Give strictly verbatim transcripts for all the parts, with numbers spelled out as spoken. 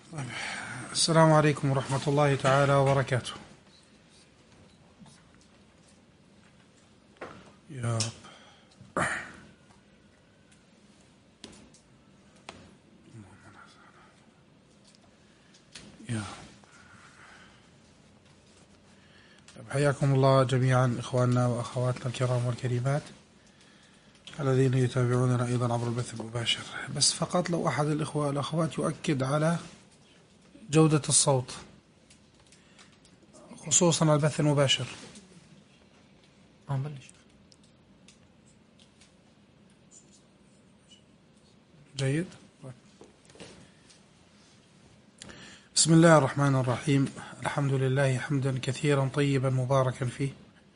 السلام عليكم ورحمة الله تعالى وبركاته. يا رب. يا حياكم الله جميعا إخواننا وأخواتنا الكرام والكريمات الذين يتابعوننا أيضا عبر البث المباشر. بس فقط لو أحد الإخوة والأخوات يؤكد على جودة الصوت خصوصا البث المباشر. جيد. بسم الله الرحمن الرحيم. الحمد لله حمدا كثيرا طيبا مباركا فيه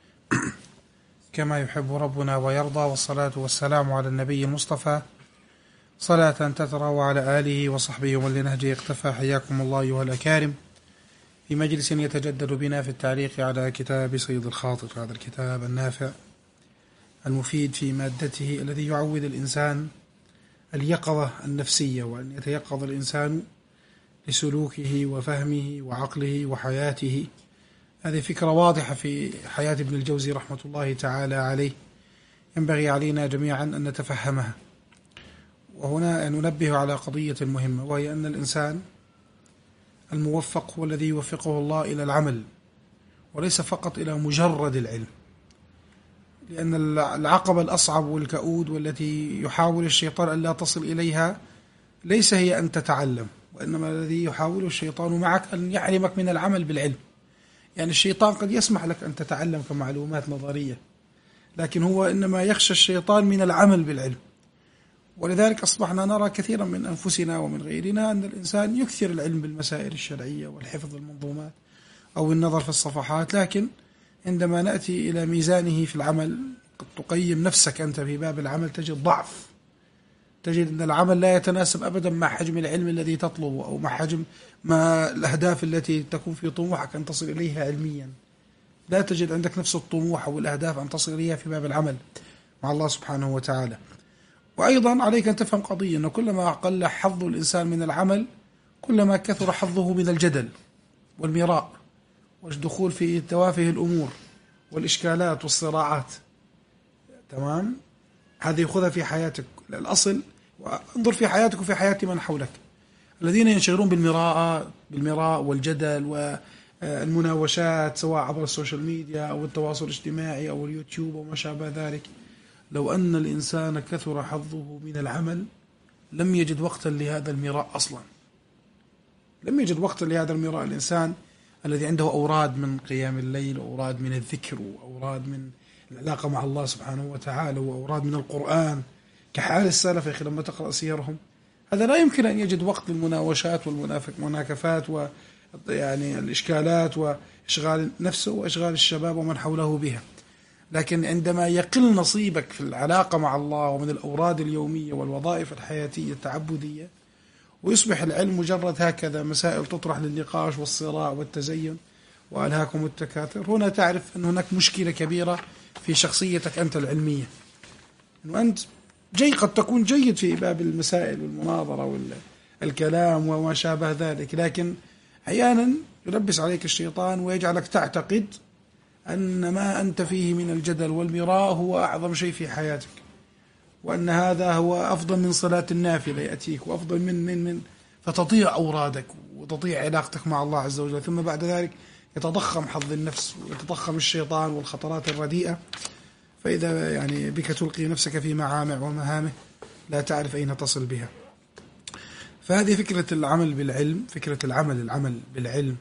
كما يحب ربنا ويرضى، والصلاة والسلام على النبي المصطفى صلاة تترى وعلى آله وصحبه ومن لنهجه اقتفى. حياكم الله أيها الأكارم في مجلس يتجدد بنا في التعليق على كتاب صيد الخاطر، هذا الكتاب النافع المفيد في مادته الذي يعود الإنسان اليقظة النفسية، وأن يتيقظ الإنسان لسلوكه وفهمه وعقله وحياته. هذه فكرة واضحة في حياة ابن الجوزي رحمة الله تعالى عليه، ينبغي علينا جميعا أن نتفهمها. وهنا ننبه على قضية مهمة، وهي أن الإنسان الموفق هو الذي يوفقه الله إلى العمل وليس فقط إلى مجرد العلم، لأن العقبة الأصعب والكؤود والتي يحاول الشيطان أن لا تصل إليها ليس هي أن تتعلم، وإنما الذي يحاول الشيطان معك أن يحرمك من العمل بالعلم. يعني الشيطان قد يسمح لك أن تتعلم كمعلومات نظرية، لكن هو إنما يخشى الشيطان من العمل بالعلم. ولذلك أصبحنا نرى كثيرا من أنفسنا ومن غيرنا أن الإنسان يكثر العلم بالمسائل الشرعية والحفظ المنظومات أو النظر في الصفحات، لكن عندما نأتي إلى ميزانه في العمل قد تقيم نفسك أنت في باب العمل تجد ضعف، تجد أن العمل لا يتناسب أبدا مع حجم العلم الذي تطلبه أو مع حجم ما الأهداف التي تكون في طموحك أن تصل إليها علميا. لا تجد عندك نفس الطموح أو الأهداف أن تصل إليها في باب العمل مع الله سبحانه وتعالى. وأيضا عليك أن تفهم قضية أنه كلما قل حظ الإنسان من العمل كلما كثر حظه من الجدل والمراء والدخول في توافه الأمور والإشكالات والصراعات. تمام؟ هذه خذها في حياتك الأصل، وانظر في حياتك وفي حياة من حولك الذين ينشغلون بالمراء بالمراء والجدل والمناوشات سواء عبر السوشيال ميديا أو التواصل الاجتماعي أو اليوتيوب وما شابه ذلك. لو أن الإنسان كثر حظه من العمل لم يجد وقتا لهذا المراء أصلا، لم يجد وقتا لهذا المراء. الإنسان الذي عنده أوراد من قيام الليل وأوراد من الذكر وأوراد من العلاقة مع الله سبحانه وتعالى وأوراد من القرآن كحال السلف يا أخي لما تقرأ سيرهم، هذا لا يمكن أن يجد وقت للمناوشات والمناكفات و يعني الإشكالات وإشغال نفسه وإشغال الشباب ومن حوله بها. لكن عندما يقل نصيبك في العلاقة مع الله ومن الأوراد اليومية والوظائف الحياتية التعبدية ويصبح العلم مجرد هكذا مسائل تطرح للنقاش والصراع والتزين وألهاكم التكاثر، هنا تعرف أن هناك مشكلة كبيرة في شخصيتك أنت العلمية. أنه أنت جيد قد تكون جيد في باب المسائل والمناظرة والكلام وما شابه ذلك، لكن أحيانا يلبس عليك الشيطان ويجعلك تعتقد أن ما أنت فيه من الجدل والمراء هو أعظم شيء في حياتك، وأن هذا هو أفضل من صلاة النافلة يأتيك وأفضل من من من فتضيع أورادك وتضيع علاقتك مع الله عز وجل. ثم بعد ذلك يتضخم حظ النفس ويتضخم الشيطان والخطرات الرديئة، فإذا يعني بك تلقي نفسك في معامع ومهامه لا تعرف أين تصل بها. فهذه فكرة العمل بالعلم، فكرة العمل العمل بالعلم،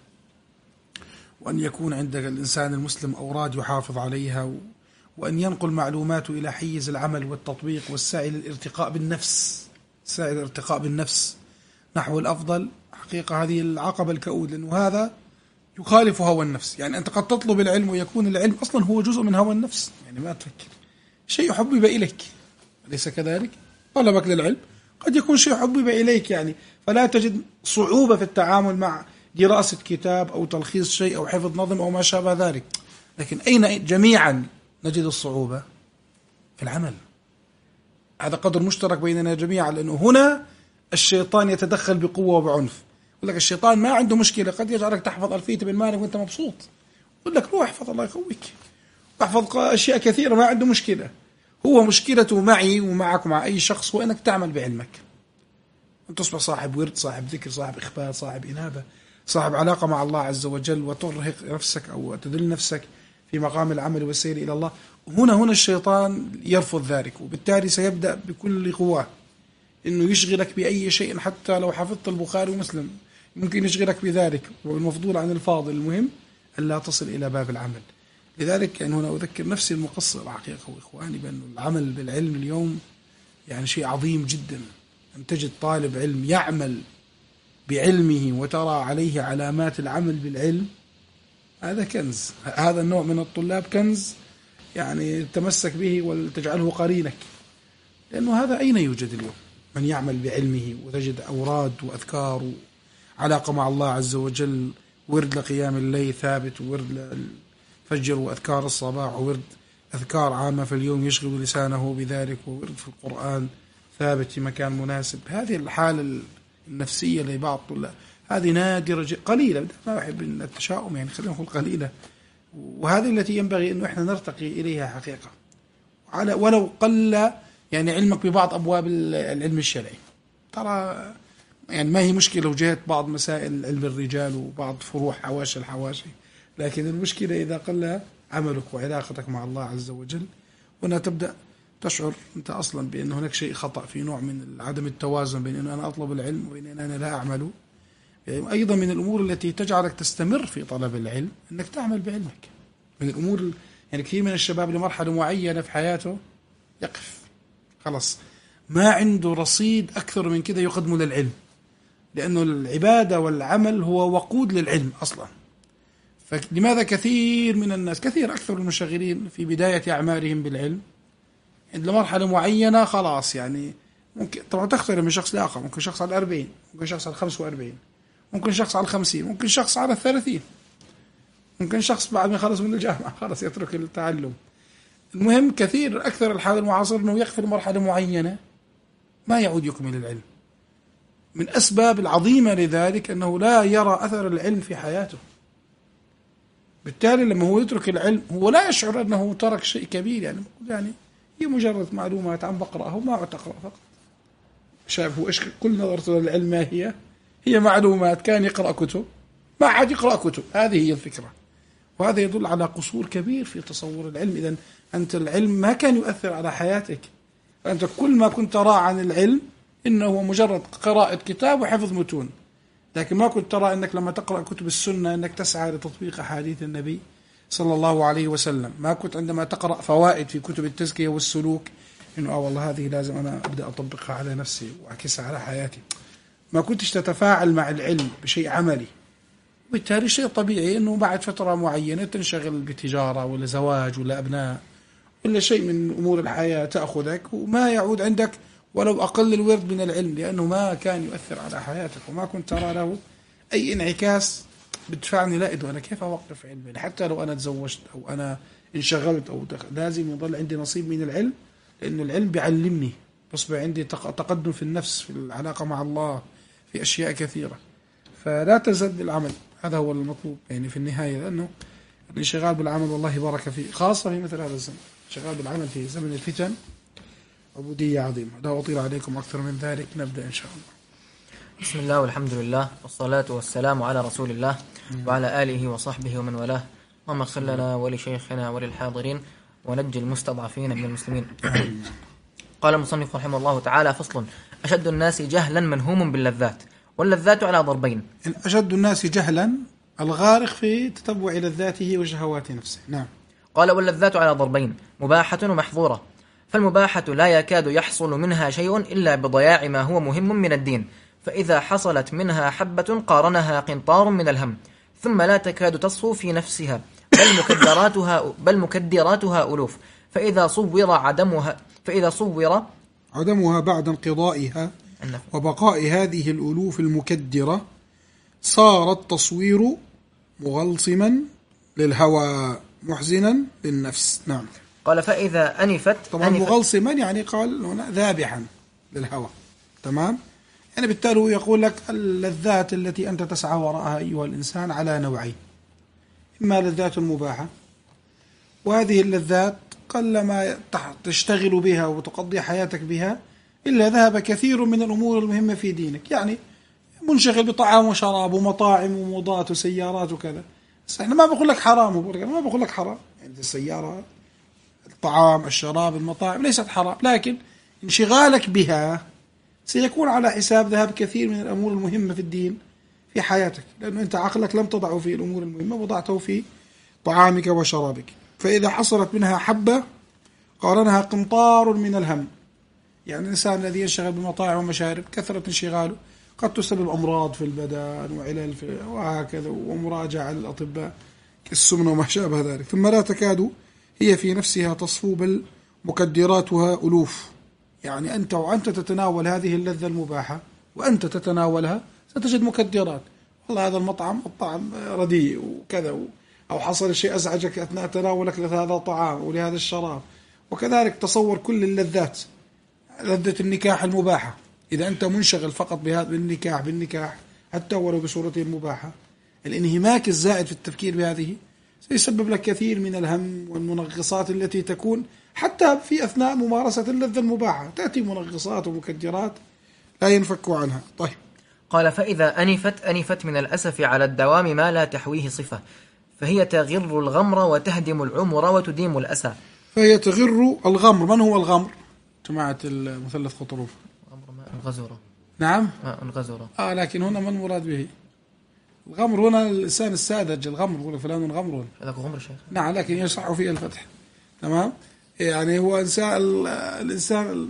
وأن يكون عندك الإنسان المسلم أوراد يحافظ عليها، وأن ينقل معلوماته إلى حيز العمل والتطبيق والسعي للارتقاء بالنفس، السعي للارتقاء بالنفس نحو الأفضل. حقيقة هذه العقبة الكؤود، لأنه هذا يخالف هوى النفس. يعني أنت قد تطلب العلم ويكون العلم أصلا هو جزء من هوى النفس، يعني ما تفكر شيء حبب إليك، أليس كذلك؟ طلبك للعلم قد يكون شيء حبب إليك، يعني فلا تجد صعوبة في التعامل مع دراسة كتاب أو تلخيص شيء أو حفظ نظم أو ما شابه ذلك. لكن أين جميعا نجد الصعوبة؟ في العمل. هذا قدر مشترك بيننا جميعا، لأنه هنا الشيطان يتدخل بقوة وبعنف، يقول لك الشيطان ما عنده مشكلة، قد يجعلك تحفظ ألفية بن مالك وأنت مبسوط، يقول لك روح احفظ الله يقويك، احفظ أشياء كثيرة ما عنده مشكلة. هو مشكلته معي ومعك ومع أي شخص هو أنك تعمل بعلمك، أن تصبح صاحب ورد، صاحب ذكر، صاحب إخبار، صاحب إنابة، صاحب علاقة مع الله عز وجل، وترهق نفسك أو تذل نفسك في مقام العمل والسير إلى الله. هنا هنا الشيطان يرفض ذلك، وبالتالي سيبدأ بكل قواه إنه يشغلك بأي شيء، حتى لو حفظت البخاري ومسلم ممكن يشغلك بذلك، والمفضول عن الفاضل. المهم ألا تصل إلى باب العمل. لذلك يعني هنا أذكر نفسي المقصر حقيقة وإخواني بأن العمل بالعلم اليوم يعني شيء عظيم جدا. أن تجد طالب علم يعمل بعلمه وترى عليه علامات العمل بالعلم، هذا كنز. هذا النوع من الطلاب كنز، يعني تمسك به وتجعله قرينك، لأنه هذا أين يوجد اليوم؟ من يعمل بعلمه وتجد أوراد وأذكار وعلاقة مع الله عز وجل، ورد لقيام الليل ثابت، وورد للفجر وأذكار الصباح، وورد أذكار عامة في اليوم يشغل لسانه بذلك، وورد في القرآن ثابت في مكان مناسب. هذه الحالة النفسية لبعض الطلاب هذه نادرة قليلة، ما أحب التشاؤم يعني خلينا نقول قليلة، وهذه التي ينبغي أنه إحنا نرتقي إليها حقيقة، على ولو قل يعني علمك ببعض أبواب العلم الشرعي. ترى يعني ما هي مشكلة لو جهت بعض مسائل علم الرجال وبعض فروع حواشي الحواشي، لكن المشكلة إذا قل عملك وعلاقتك مع الله عز وجل، وأنها تبدأ تشعر أنت أصلا بأن هناك شيء خطأ، في نوع من عدم التوازن بين أن أنا أطلب العلم وبين أن أنا لا أعمل. يعني أيضا من الأمور التي تجعلك تستمر في طلب العلم أنك تعمل بعلمك. من الأمور يعني كثير من الشباب لمرحلة معينة في حياته يقف خلاص، ما عنده رصيد أكثر من كذا يقدمه للعلم، لأنه العبادة والعمل هو وقود للعلم أصلا. فلماذا كثير من الناس، كثير أكثر المشغلين في بداية أعمارهم بالعلم عند مرحلة معينة خلاص، يعني ممكن طبعا تختلف من شخص لآخر، ممكن شخص على الأربعين، ممكن شخص على الخمس وأربعين، ممكن شخص على الخمسين، ممكن شخص على الثلاثين، ممكن شخص بعد ما يخلص من الجامعة خلاص يترك التعلم. المهم كثير أكثر الحال المعاصر أنه يقفل مرحلة معينة ما يعود يكمل العلم. من أسباب العظيمة لذلك أنه لا يرى أثر العلم في حياته، بالتالي لما هو يترك العلم هو لا يشعر أنه ترك شيء كبير، يعني يعني هي مجرد معلومات عم بقرأها وما عم تقرأ فقط. شايف هو إيش كل نظرته للعلم ما هي؟ هي معلومات، كان يقرأ كتب ما عاد يقرأ كتب، هذه هي الفكرة. وهذا يدل على قصور كبير في تصور العلم. إذن أنت العلم ما كان يؤثر على حياتك، فأنت كل ما كنت ترى عن العلم إنه هو مجرد قراءة كتاب وحفظ متون، لكن ما كنت ترى أنك لما تقرأ كتب السنة أنك تسعى لتطبيق أحاديث النبي صلى الله عليه وسلم. ما كنت عندما تقرأ فوائد في كتب التزكية والسلوك إنه آه والله هذه لازم أنا أبدأ أطبقها على نفسي وأعكسها على حياتي. ما كنتش تتفاعل مع العلم بشيء عملي، وبالتالي شيء طبيعي أنه بعد فترة معينة تنشغل بتجارة ولا زواج ولا أبناء ولا شيء من أمور الحياة تأخذك، وما يعود عندك ولو أقل الورد من العلم، لأنه ما كان يؤثر على حياتك وما كنت ترى له أي انعكاس بدفعني لا أدري أنا كيف أوقف علمي. حتى لو أنا تزوجت أو أنا انشغلت أو لازم يضل عندي نصيب من العلم، لأن العلم بيعلمني، بصبح عندي تقدم في النفس، في العلاقة مع الله، في أشياء كثيرة. فلا تزل بالعمل، هذا هو المطلوب يعني في النهاية، لأنه الانشغال بالعمل والله بارك فيه، خاصة في مثل هذا الزمن. الانشغال بالعمل في زمن الفتن عبودية عظيمة. لا أطيل عليكم أكثر من ذلك، نبدأ إن شاء الله. بسم الله والحمد لله والصلاة والسلام على رسول الله وعلى آله وصحبه ومن والاه. اللهم اغفر لنا ولشيخنا وللحاضرين ونجي المستضعفين من المسلمين. قال المصنف رحمه الله تعالى: فصل: أشد الناس جهلا منهوم باللذات، واللذات على ضربين. أشد الناس جهلا الغارق في تتبع لذاته وشهوات نفسه. نعم. قال: واللذات على ضربين: مباحة ومحظورة. فالمباحة لا يكاد يحصل منها شيء إلا بضياع ما هو مهم من الدين، فإذا حصلت منها حبة قارنها قنطار من الهم، ثم لا تكاد تصفو في نفسها، بل مكدراتها بل مكدراتها ألوف. فإذا صور عدمها فإذا صور عدمها بعد انقضائها وبقاء هذه الألوف المكدرة، صار التصوير مغلصما للهوى محزنا للنفس. نعم. قال: فإذا أنفت طبعا أنفت مغلصما يعني قال هنا ذابحا للهوى. تمام. يعني بالتالي هو يقول لك اللذات التي أنت تسعى وراءها أيها الإنسان على نوعين: إما لذات مباحة، وهذه اللذات قلما تشتغل بها وتقضي حياتك بها إلا ذهب كثير من الأمور المهمة في دينك. يعني منشغل بطعام وشراب ومطاعم وموضات وسيارات وكذا. بس احنا ما بقول لك حرام، ما بقول لك حرام، يعني السيارة، الطعام، الشراب، المطاعم ليست حرام، لكن انشغالك بها سيكون على حساب ذهاب كثير من الأمور المهمة في الدين في حياتك، لأنه أنت عقلك لم تضعه في الأمور المهمة، وضعته في طعامك وشرابك. فإذا حصلت منها حبة قارنها قنطار من الهم. يعني الإنسان الذي ينشغل بمطاعم ومشارب كثرة انشغاله قد تسبب أمراض في البدن وعلل في وهكذا، ومراجعة للأطباء كالسمنة وما شابه ذلك. ثم لا تكاد هي في نفسها تصفو، بل مكدراتها ألوف. يعني أنت وأنت تتناول هذه اللذة المباحة وأنت تتناولها ستجد مكدرات. والله هذا المطعم الطعم رديء وكذا، أو حصل شيء أزعجك أثناء تناولك لهذا الطعام ولهذا الشراب. وكذلك تصور كل اللذات، لذة النكاح المباحة، إذا أنت منشغل فقط بهذا بالنكاح بالنكاح حتى ولو بصورته المباحة، الانهماك الزائد في التفكير بهذه سيسبب لك كثير من الهم والمنغصات التي تكون حتى في أثناء ممارسة اللذة المباحة، تأتي منغصات ومكدرات لا ينفك عنها. طيب، قال: فإذا أنفت أنفت من الأسف على الدوام ما لا تحويه صفة، فهي تغر الغمر وتهدم العمر وتديم الأسى. فهي تغر الغمر. من هو الغمر؟ جماعة المثلث خطروف. الغزورة. نعم، الغزورة. آه لكن هنا ما المراد به الغمر؟ هنا الإنسان الساذج. الغمر يقول فلان غمر، هذاك غمر شيخ. نعم، لكن يصح فيه الفتح. تمام، يعني هو إنسان الإنسان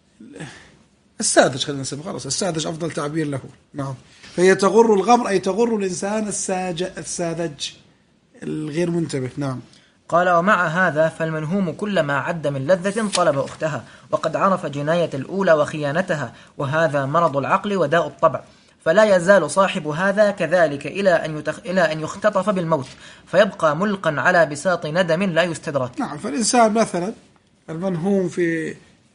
الساذج، خلينا نسميه خلاص الساذج أفضل تعبير له. نعم، فهي تغر الغمر أي تغر الإنسان الساذج الغير منتبه. نعم. قال: ومع هذا فالمنهوم كلما عد من لذة طلب أختها، وقد عرف جناية الأولى وخيانتها، وهذا مرض العقل وداء الطبع، فلا يزال صاحب هذا كذلك إلى أن يتخ... إلى أن يختطف بالموت، فيبقى ملقا على بساط ندم لا يستدرك. نعم، فالإنسان مثلا المنهوم في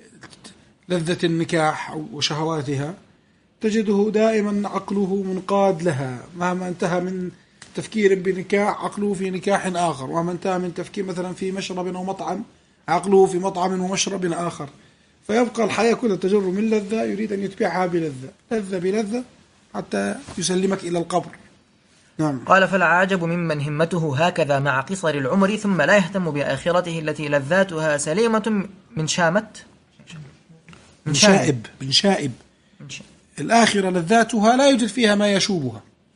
لذة النكاح وشهواتها تجده دائما عقله منقاد لها، مهما انتهى من تفكير بنكاح عقله في نكاح آخر، وما انتهى من تفكير مثلا في مشرب أو مطعم عقله في مطعم ومشرب آخر، فيبقى الحياة كلها تجر من لذة يريد أن يتبعها بلذة، لذة بلذة حتى يسلمك إلى القبر. نعم. قال: فالعجب ممن همته هكذا مع قصر العمر ثم لا يهتم بآخرته التي لذاتها سليمة من شامت من شائب من شائب الآخرة لذاتها لا يوجد فيها ما يشوبها،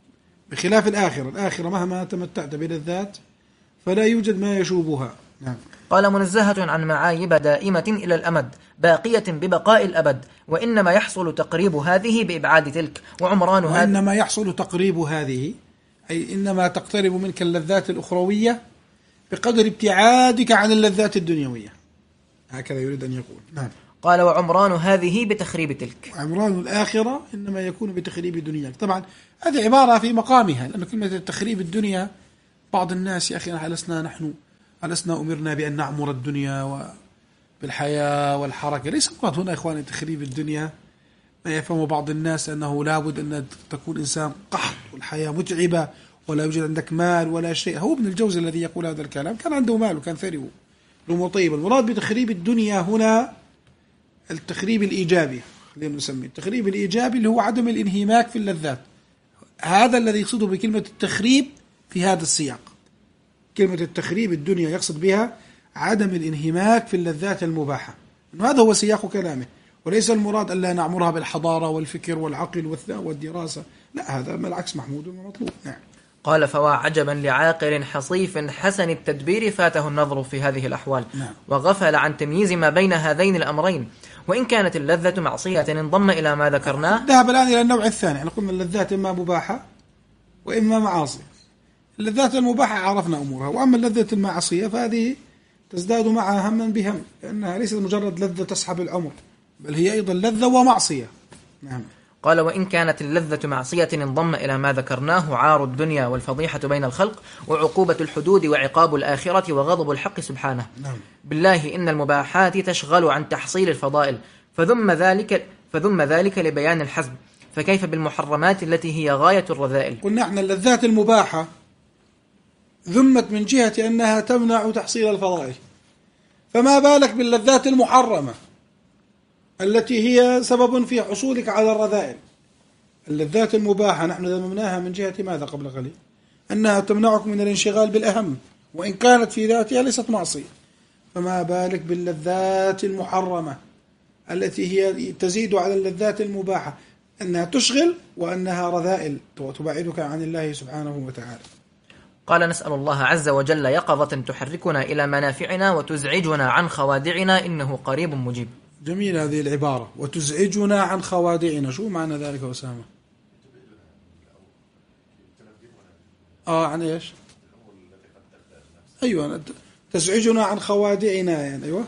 بخلاف الآخرة. الآخرة مهما تمتعت بلذات فلا يوجد ما يشوبها. نعم. قال: منزهة عن معايب دائمة إلى الأمد، باقية ببقاء الأبد، وإنما يحصل تقريب هذه بإبعاد تلك، وعمران هذه وإنما يحصل تقريب هذه أي إنما تقترب منك اللذات الأخروية بقدر ابتعادك عن اللذات الدنيوية، هكذا يريد أن يقول. نعم. قال: وعمران هذه بتخريب تلك. عمران الآخرة إنما يكون بتخريب دنياك. طبعا هذه عبارة في مقامها، لأن كلمة التخريب الدنيا بعض الناس يا أخي ألسنا نحن ألسنا أمرنا بأن نعمر الدنيا بالحياة والحركة. ليس مراد هنا إخواني تخريب الدنيا ما يفهم بعض الناس أنه لابد أن تكون إنسان قحط والحياة متعبة ولا يوجد عندك مال ولا شيء. هو ابن الجوزي الذي يقول هذا الكلام كان عنده مال وكان ثري له طيب. المراد بتخريب الدنيا هنا التخريب الإيجابي، خلينا نسميه التخريب الإيجابي اللي هو عدم الانهماك في اللذات. هذا الذي يقصده بكلمة التخريب في هذا السياق. كلمة التخريب الدنيا يقصد بها عدم الانهماك في اللذات المباحة، هذا هو سياق كلامه، وليس المراد أن لا نعمرها بالحضارة والفكر والعقل والدراسة، لا، هذا بالعكس محمود ومطلوب. نعم. قال: فوا عجبا لعاقل حصيف حسن التدبير فاته النظر في هذه الأحوال. نعم. وغفل عن تمييز ما بين هذين الأمرين، وإن كانت اللذة معصية انضم إلى ما ذكرناه. ذهب الآن إلى النوع الثاني. احنا قلنا اللذات إما مباحة وإما معاصي. اللذات المباحة عرفنا أمورها، وأما اللذة المعصية فهذه تزداد معها هما بهم، لأنها ليست مجرد لذة تسحب العمر، بل هي أيضا لذة ومعصية. نعم. قال: وإن كانت اللذة معصية انضم إلى ما ذكرناه عار الدنيا والفضيحة بين الخلق وعقوبة الحدود وعقاب الآخرة وغضب الحق سبحانه. نعم. بالله إن المباحات تشغل عن تحصيل الفضائل، فذم ذلك فذم ذلك لبيان الحزم، فكيف بالمحرمات التي هي غاية الرذائل؟ قلنا احنا اللذات المباحة ذمت من جهة أنها تمنع تحصيل الفضائل، فما بالك باللذات المحرمة التي هي سبب في حصولك على الرذائل. اللذات المباحة نحن ذممناها من جهة ماذا قبل قليل؟ أنها تمنعك من الانشغال بالأهم، وإن كانت في ذاتها ليست معصية، فما بالك باللذات المحرمة التي هي تزيد على اللذات المباحة، أنها تشغل وأنها رذائل تبعدك عن الله سبحانه وتعالى. قال: نسأل الله عز وجل يقظة تحركنا إلى منافعنا وتزعجنا عن خوادعنا إنه قريب مجيب. جميل هذه العبارة، وتزعجنا عن خوادعنا، شو معنى ذلك أسامة؟ آه عن إيش؟ أيوة، تزعجنا عن خوادعنا يعني. أيوة،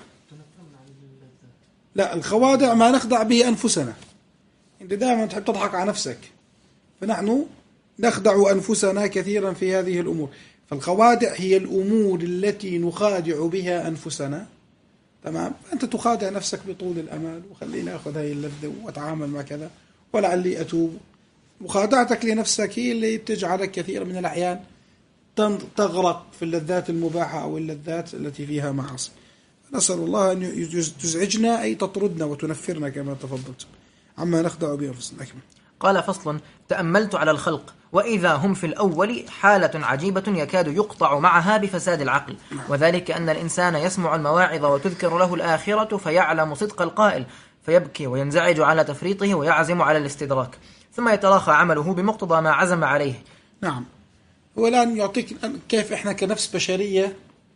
لا، الخوادع ما نخدع به أنفسنا. أنت دائما تحب تضحك على نفسك، فنحن نخدع أنفسنا كثيرا في هذه الأمور. فالخوادع هي الأمور التي نخادع بها أنفسنا، تمام؟ أنت تخادع نفسك بطول الأمل، وخليني أخذ هاي اللذة وأتعامل مع كذا ولعلي أتوب. مخادعتك لنفسك هي اللي تجعلك كثيرا من الأحيان تغرق في اللذات المباحة أو اللذات التي فيها معاصي. نسأل الله أن تزعجنا، أي تطردنا وتنفرنا كما تفضلت عما نخدع بأنفسنا. قال: فصل: تأملت على الخلق وإذا هم في الأول حالة عجيبة يكاد يقطع معها بفساد العقل، وذلك أن الإنسان يسمع المواعظ وتذكر له الآخرة فيعلم صدق القائل فيبكي وينزعج على تفريطه ويعزم على الاستدراك، ثم يتراخى عمله بمقتضى ما عزم عليه. نعم، هو الآن يعطيك كيف إحنا كنفس بشرية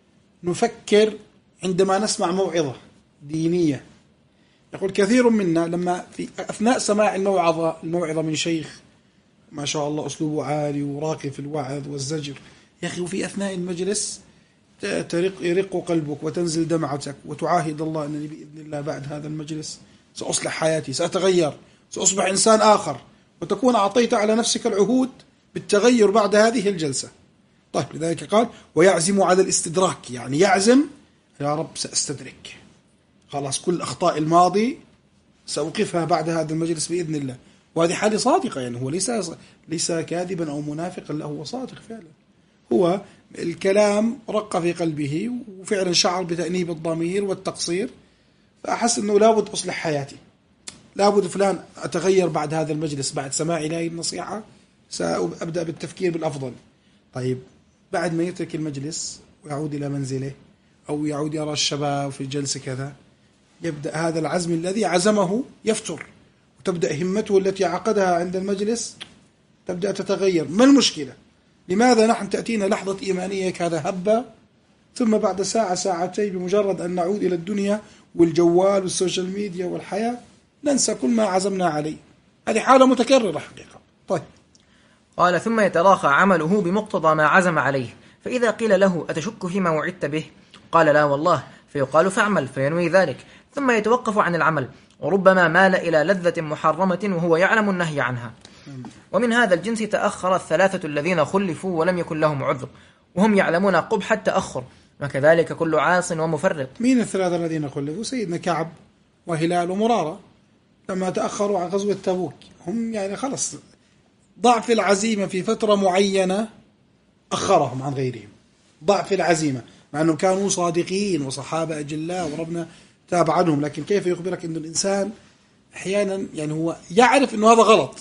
نفكر عندما نسمع موعظة دينية. يقول كثير منا لما في أثناء سماع الموعظة الموعظة من شيخ ما شاء الله أسلوبه عالي وراقي في الوعظ والزجر، يا أخي، وفي أثناء المجلس ترق يرق قلبك وتنزل دمعتك وتعاهد الله أنني بإذن الله بعد هذا المجلس سأصلح حياتي، سأتغير، سأصبح إنسان آخر، وتكون أعطيت على نفسك العهود بالتغير بعد هذه الجلسة. طيب، لذلك قال: ويعزم على الاستدراك، يعني يعزم يا رب سأستدرك، خلاص كل أخطاء الماضي سأوقفها بعد هذا المجلس بإذن الله. وهذه حالة صادقة، يعني هو ليس ليس كاذبا أو منافقا، لا، هو صادق فعلا. هو الكلام رق في قلبه وفعلا شعر بتأنيب الضمير والتقصير، فأحس أنه لابد أصلح حياتي، لابد فلان أتغير بعد هذا المجلس، بعد سماعي لهذه النصيحة سأبدأ بالتفكير بالأفضل. طيب، بعد ما يترك المجلس ويعود إلى منزله أو يعود يرى الشباب في الجلسة كذا، يبدأ هذا العزم الذي عزمه يفتر، وتبدأ همته التي عقدها عند المجلس تبدأ تتغير. ما المشكلة؟ لماذا نحن تأتينا لحظة إيمانية كذا هبة، ثم بعد ساعة ساعتين بمجرد أن نعود إلى الدنيا والجوال والسوشيال ميديا والحياة ننسى كل ما عزمنا عليه؟ هذه حالة متكررة حقيقة. طيب، قال: ثم يتراخى عمله بمقتضى ما عزم عليه، فإذا قيل له: أتشك فيما وعدت به؟ قال: لا والله. فيقال: فاعمل، فينوي ذلك، ثم يتوقف عن العمل، وربما مال إلى لذة محرمة وهو يعلم النهي عنها. ومن هذا الجنس تأخر الثلاثة الذين خلفوا ولم يكن لهم عذر، وهم يعلمون قبح التأخر، وكذلك كل عاص ومفرط. مين الثلاثة الذين خلفوا؟ سيدنا كعب وهلال ومرارة، لما تأخروا عن غزوة تبوك، هم يعني خلص ضعف العزيمة في فترة معينة أخرهم عن غيرهم، ضعف العزيمة، مع أنهم كانوا صادقين وصحابة أجلاء وربنا تاب عنهم، لكن كيف يخبرك أن الإنسان أحيانا يعني هو يعرف أنه هذا غلط،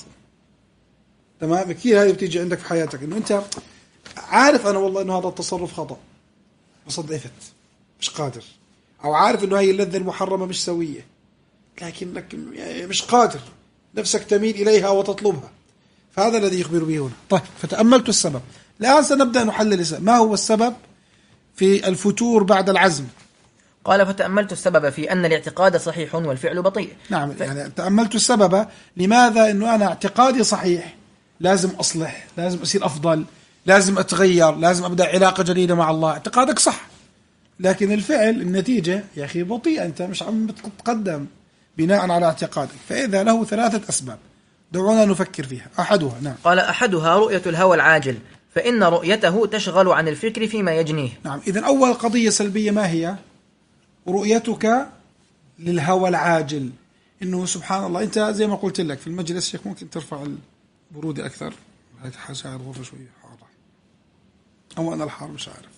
تمام؟ كثير هذه بتيجي عندك في حياتك، أنه أنت عارف أنا والله أنه هذا التصرف خطأ بس ضعفت مش قادر، أو عارف أنه هاي اللذة المحرمة مش سوية لكنك مش قادر، نفسك تميل إليها وتطلبها، فهذا الذي يخبر به هنا. طيب، فتأملت السبب. الآن سنبدأ نحلل ما هو السبب في الفتور بعد العزم. قال: فتأملت السبب في أن الاعتقاد صحيح والفعل بطيء. نعم، ف... يعني تأملت السبب لماذا أنه أنا اعتقادي صحيح، لازم أصلح، لازم أصير أفضل، لازم أتغير، لازم أبدأ علاقة جديدة مع الله. اعتقادك صح، لكن الفعل النتيجة يا أخي بطيئة، أنت مش عم بتتقدم بناء على اعتقادك. فإذا له ثلاثة أسباب، دعونا نفكر فيها. أحدها، نعم، قال: أحدها رؤية الهوى العاجل، فإن رؤيته تشغل عن الفكر فيما يجنيه. نعم، إذن أول قضية سلبية ما هي؟ رؤيتك للهوى العاجل، إنه سبحان الله أنت زي ما قلت لك في المجلس شيخ ممكن ترفع البرودة أكثر، هاي حاجة الغرفة شوية حارة أو أنا الحار مش عارف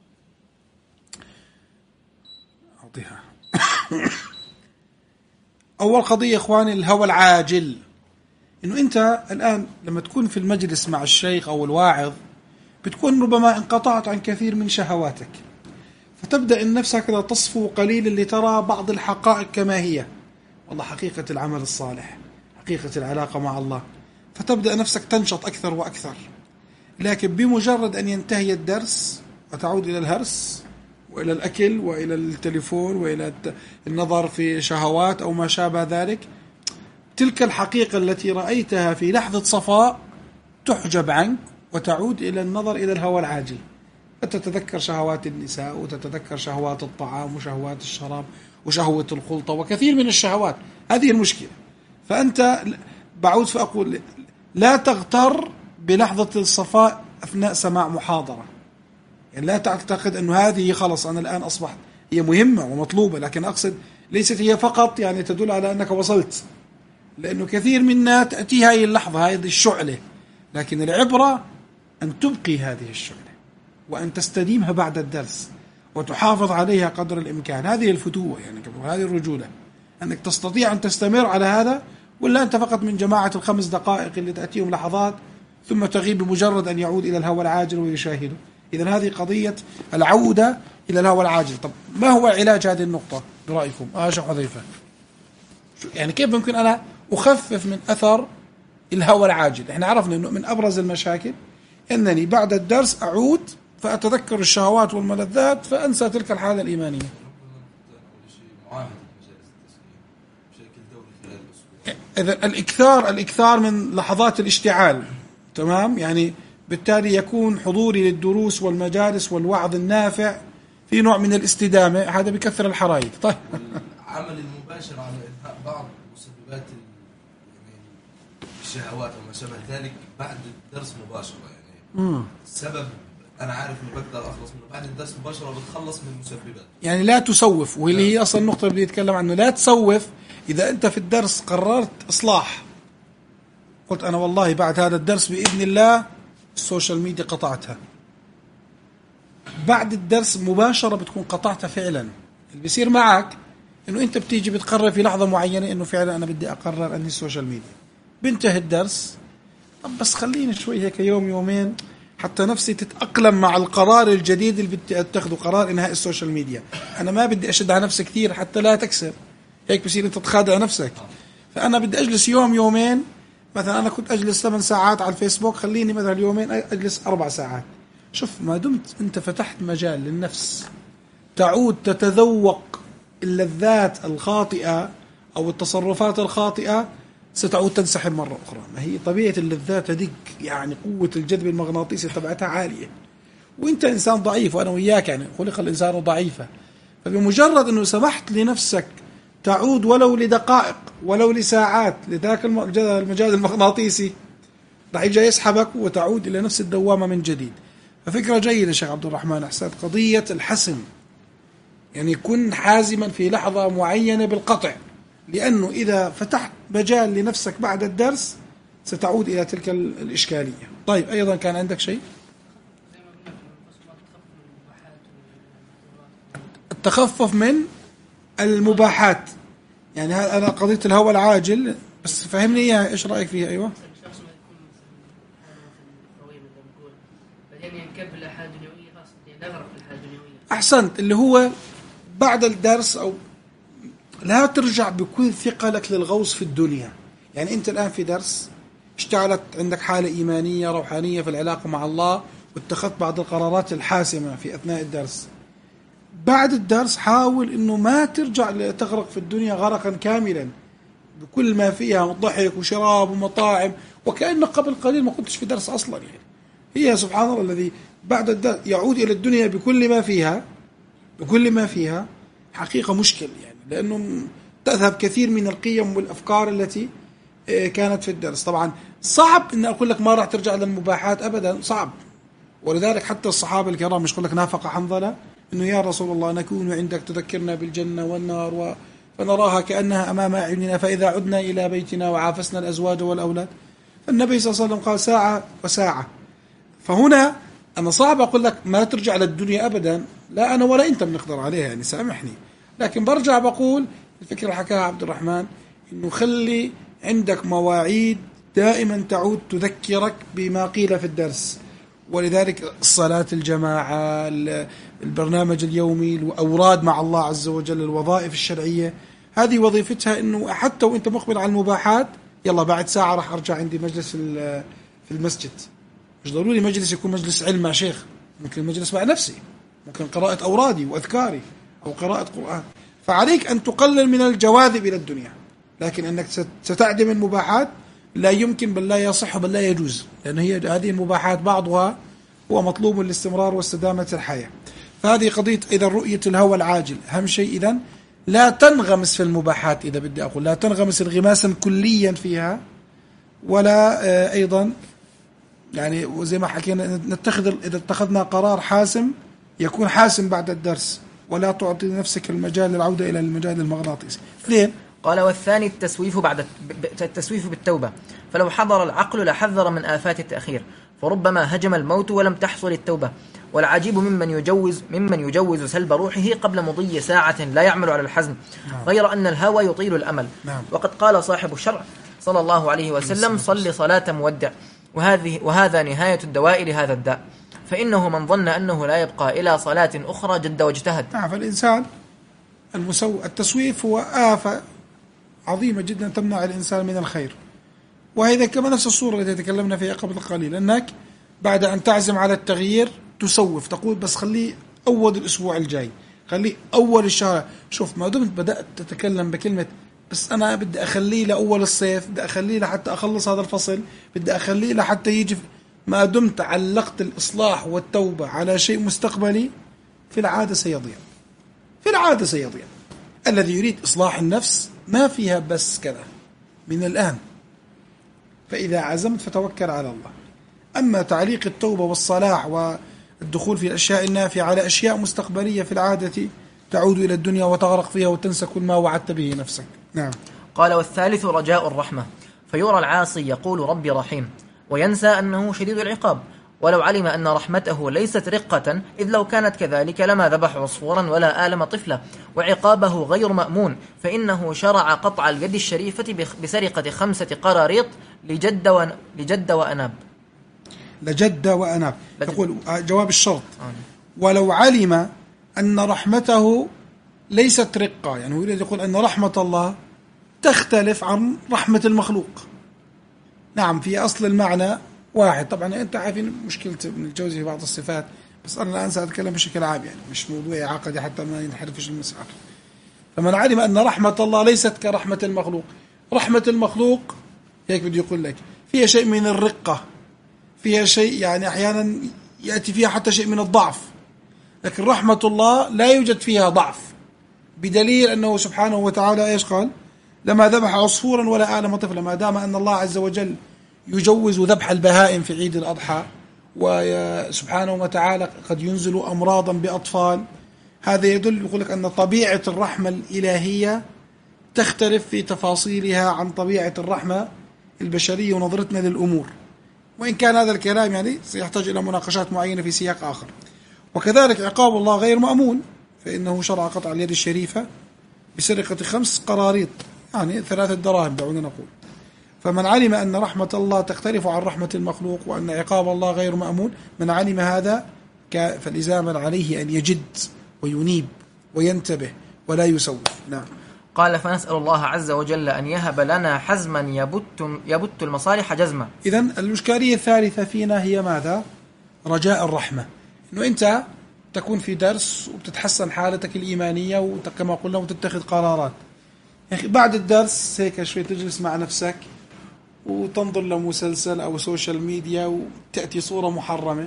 أعطيها. أول قضية إخواني الهوى العاجل، إنه أنت الآن لما تكون في المجلس مع الشيخ أو الواعظ بتكون ربما انقطعت عن كثير من شهواتك، فتبدأ النفس هكذا تصفو قليلا لترى بعض الحقائق كما هي، والله حقيقة العمل الصالح، حقيقة العلاقة مع الله، فتبدأ نفسك تنشط أكثر وأكثر. لكن بمجرد أن ينتهي الدرس وتعود إلى الهرس وإلى الأكل وإلى التليفون وإلى النظر في شهوات أو ما شابه ذلك، تلك الحقيقة التي رأيتها في لحظة صفاء تحجب عنك وتعود إلى النظر إلى الهوى العاجل، فتتذكر شهوات النساء وتتذكر شهوات الطعام وشهوات الشراب وشهوة الخلطة وكثير من الشهوات. هذه المشكلة. فأنت بعود فأقول لا تغتر بلحظة الصفاء أثناء سماع محاضرة، يعني لا تعتقد أنه هذه خلص أنا الآن أصبحت، هي مهمة ومطلوبة، لكن أقصد ليست هي فقط يعني تدل على أنك وصلت، لأنه كثير منا تأتي هذه اللحظة هذه الشعلة، لكن العبرة أن تبقي هذه الشعلة وأن تستديمها بعد الدرس وتحافظ عليها قدر الإمكان. هذه الفتوة يعني هذه الرجولة، أنك تستطيع أن تستمر على هذا، ولا أنت فقط من جماعة الخمس دقائق اللي تأتيهم لحظات ثم تغيب بمجرد أن يعود إلى الهوى العاجل ويشاهده. إذن هذه قضية العودة إلى الهوى العاجل. طب ما هو علاج هذه النقطة برأيكم؟ آه شيخ حذيفة، يعني كيف ممكن أنا أخفف من أثر الهوى العاجل؟ إحنا عرفنا أنه من أبرز المشاكل أنني بعد الدرس أعود فأتذكر الشهوات والملذات فأنسى تلك الحالة الإيمانية. إذن الإكثار الإكثار من لحظات الاشتعال، تمام، يعني بالتالي يكون حضوري للدروس والمجالس والوعظ النافع في نوع من الاستدامة، هذا بكثر الحرايق. طيب عمل المباشر على إنهاء بعض مسببات الشهوات وما شابه ذلك بعد الدرس مباشرة، يعني مم. السبب أنا عارف إنه بقدر أخلص منه بعد الدرس مباشرة، بتخلص من المسببات. يعني لا تسوف، واللي هي أصلا النقطة اللي يتكلم عنه، لا تسوف. إذا أنت في الدرس قررت إصلاح، قلت أنا والله بعد هذا الدرس بإذن الله السوشيال ميديا قطعتها، بعد الدرس مباشرة بتكون قطعتها فعلا. اللي بيصير معك إنه أنت بتيجي بتقرر في لحظة معينة إنه فعلا أنا بدي أقرر أني السوشيال ميديا، بنتهي الدرس، طب بس خليني شوي هيك يوم يومين حتى نفسي تتأقلم مع القرار الجديد اللي بدي أتخذه، قرار إنهاء السوشيال ميديا. أنا ما بدي أشد على نفسي كثير حتى لا تكسر، هيك بصير أنت تخادع نفسك. فأنا بدي أجلس يوم يومين، مثلا أنا كنت أجلس ثمان ساعات على الفيسبوك، خليني مثلا يومين أجلس أربع ساعات. شوف، ما دمت أنت فتحت مجال للنفس تعود تتذوق اللذات الخاطئة أو التصرفات الخاطئة، ستعود تنسحب مرة أخرى. ما هي طبيعة اللذات هذيك، يعني قوة الجذب المغناطيسي تبعتها عالية، وانت إنسان ضعيف وأنا وياك، يعني خلق الإنسان ضعيفا. فبمجرد أنه سمحت لنفسك تعود ولو لدقائق ولو لساعات لذاك المجال المغناطيسي، راح يجي يسحبك وتعود إلى نفس الدوامة من جديد. ففكرة جيدة شيخ عبد الرحمن، أحسنت. قضية الحسم، يعني كن حازما في لحظة معينة بالقطع، لأنه إذا فتحت مجال لنفسك بعد الدرس ستعود إلى تلك الإشكالية. طيب أيضا كان عندك شيء؟ التخفف من المباحات، يعني أنا قضية الهوى العاجل بس فهمني إياها، إيش رأيك فيها؟ أيوة، أحسنت. اللي هو بعد الدرس أو لا ترجع بكل ثقلك للغوص في الدنيا. يعني أنت الآن في درس، اشتعلت عندك حالة إيمانية روحانية في العلاقة مع الله، واتخذت بعض القرارات الحاسمة في أثناء الدرس. بعد الدرس حاول أنه ما ترجع تغرق في الدنيا غرقا كاملا بكل ما فيها من ضحك وشراب ومطاعم، وكأنك قبل قليل ما كنتش في درس أصلا. يعني هي سبحان الله الذي بعد الدرس يعود إلى الدنيا بكل ما فيها بكل ما فيها حقيقة مشكل، يعني لأنه تذهب كثير من القيم والأفكار التي كانت في الدرس. طبعا صعب أن أقول لك ما راح ترجع للمباحات أبدا، صعب. ولذلك حتى الصحابة الكرام مش يقول لك نافق حنظلة إنه يا رسول الله نكون عندك تذكرنا بالجنة والنار فنراها كأنها أمام أعيننا، فإذا عدنا إلى بيتنا وعافسنا الأزواج والأولاد. فالنبي صلى الله عليه وسلم قال ساعة وساعة. فهنا أنا صعب أقول لك ما ترجع للدنيا أبدا، لا أنا ولا أنت بنقدر عليها يعني، سامحني، لكن برجع بقول الفكرة اللي حكاها عبد الرحمن، إنه خلي عندك مواعيد دائما تعود تذكرك بما قيل في الدرس. ولذلك الصلاة الجماعة، البرنامج اليومي، الأوراد مع الله عز وجل، الوظائف الشرعية، هذه وظيفتها إنه حتى وإنت مقبل على المباحات، يلا بعد ساعة راح أرجع عندي مجلس في المسجد. مش ضروري مجلس يكون مجلس علم مع شيخ، ممكن مجلس مع نفسي، ممكن قراءة أورادي وأذكاري أو قراءة قرآن. فعليك أن تقلل من الجواذب إلى الدنيا، لكن أنك ستعدم المباحات لا يمكن، بل لا يصح، بل لا يجوز، لأن هي هذه المباحات بعضها هو مطلوب للاستمرار واستدامة الحياة. فهذه قضية إذا رؤية الهوى العاجل أهم شيء. إذن لا تنغمس في المباحات، إذا بدي أقول لا تنغمس انغماسا كليا فيها، ولا أيضا يعني وزي ما حكينا نتخذ إذا اتخذنا قرار حاسم يكون حاسم بعد الدرس، ولا تعطي نفسك المجال للعودة إلى المجال المغناطيسي. اثنين، قال والثاني التسويف بعد التسويف بالتوبة، فلو حضر العقل لحذر من آفات التأخير، فربما هجم الموت ولم تحصل التوبة. والعجيب ممن يجوز ممن يجوز سلب روحه قبل مضي ساعة لا يعمل على الحزم، غير أن الهوى يطيل الأمل. وقد قال صاحب الشرع صلى الله عليه وسلم صل صلاة مودع، وهذه وهذا نهاية الدواء لهذا الداء، فإنه من ظن أنه لا يبقى إلى صلاة أخرى جد واجتهد. نعم، فالإنسان المسو... التسويف هو آفة عظيمة جدا تمنع الإنسان من الخير. وهذا كما نفس الصورة التي تكلمنا فيها قبل قليل، أنك بعد أن تعزم على التغيير تسوف، تقول بس خليه أول الأسبوع الجاي، خليه أول الشهر. شوف، ما دمت بدأت تتكلم بكلمة بس أنا بدي أخليه لأول الصيف، بدي أخليه لحتى أخلص هذا الفصل، بدي أخليه لحتى يجي، ما دمت علقت الإصلاح والتوبة على شيء مستقبلي، في العادة سيضيع، في العادة سيضيع. الذي يريد إصلاح النفس ما فيها بس كذا من الآن، فإذا عزمت فتوكل على الله. أما تعليق التوبة والصلاح والدخول في الأشياء النافعة على أشياء مستقبلية، في العادة تعود إلى الدنيا وتغرق فيها وتنسى كل ما وعدت به نفسك. نعم. قال والثالث رجاء الرحمة، فيرى العاصي يقول ربي رحيم وينسى أنه شديد العقاب، ولو علم أن رحمته ليست رقة، إذ لو كانت كذلك لما ذبح عصفورا ولا آلم طفلا، وعقابه غير مأمون، فإنه شرع قطع اليد الشريفة بسرقة خمسة قراريط لجد, و... لجد وأناب لجد وأناب تقول جواب الشرط. ولو علم أن رحمته ليست رقة، يعني يريد يقول أن رحمة الله تختلف عن رحمة المخلوق. نعم، في أصل المعنى واحد. طبعا أنت عارفين مشكلة ابن الجوزي في بعض الصفات، بس أنا الآن سأتكلم بشكل عام، يعني مش موضوع عقدي حتى ما ينحرفش المسألة. فمن علم أن رحمة الله ليست كرحمة المخلوق، رحمة المخلوق هيك بدي يقول لك فيها شيء من الرقة، فيها شيء يعني أحيانا يأتي فيها حتى شيء من الضعف، لكن رحمة الله لا يوجد فيها ضعف، بدليل أنه سبحانه وتعالى إيش قال؟ لما ذبح عصفورا ولا آلم طفلا. ما دام أن الله عز وجل يجوز ذبح البهائم في عيد الأضحى، وسبحانه وتعالى قد ينزل أمراضا بأطفال، هذا يدل يقول لك أن طبيعة الرحمة الإلهية تختلف في تفاصيلها عن طبيعة الرحمة البشرية ونظرتنا للأمور، وإن كان هذا الكلام يعني سيحتاج إلى مناقشات معينة في سياق آخر. وكذلك عقاب الله غير مأمون، فإنه شرع قطع اليد الشريفة بسرقة خمس قراريط، يعني ثلاثة دراهم دعونا نقول. فمن علم أن رحمة الله تختلف عن رحمة المخلوق، وأن عقاب الله غير مأمون، من علم هذا فالإزام عليه أن يجد وينيب وينتبه ولا يسوف. نعم. قال فنسأل الله عز وجل أن يهب لنا حزما يبت, يبت المصالح جزما. إذن الإشكالية الثالثة فينا هي ماذا؟ رجاء الرحمة، إنه أنت تكون في درس وبتتحسن حالتك الإيمانية وكما قلنا وتتخذ قرارات، يعني بعد الدرس هيك شوي تجلس مع نفسك وتنظر لمسلسل أو سوشيال ميديا وتأتي صورة محرمة.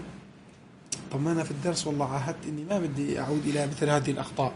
طب ما أنا في الدرس والله عاهدت إني ما بدي أعود إلى مثل هذه الأخطاء،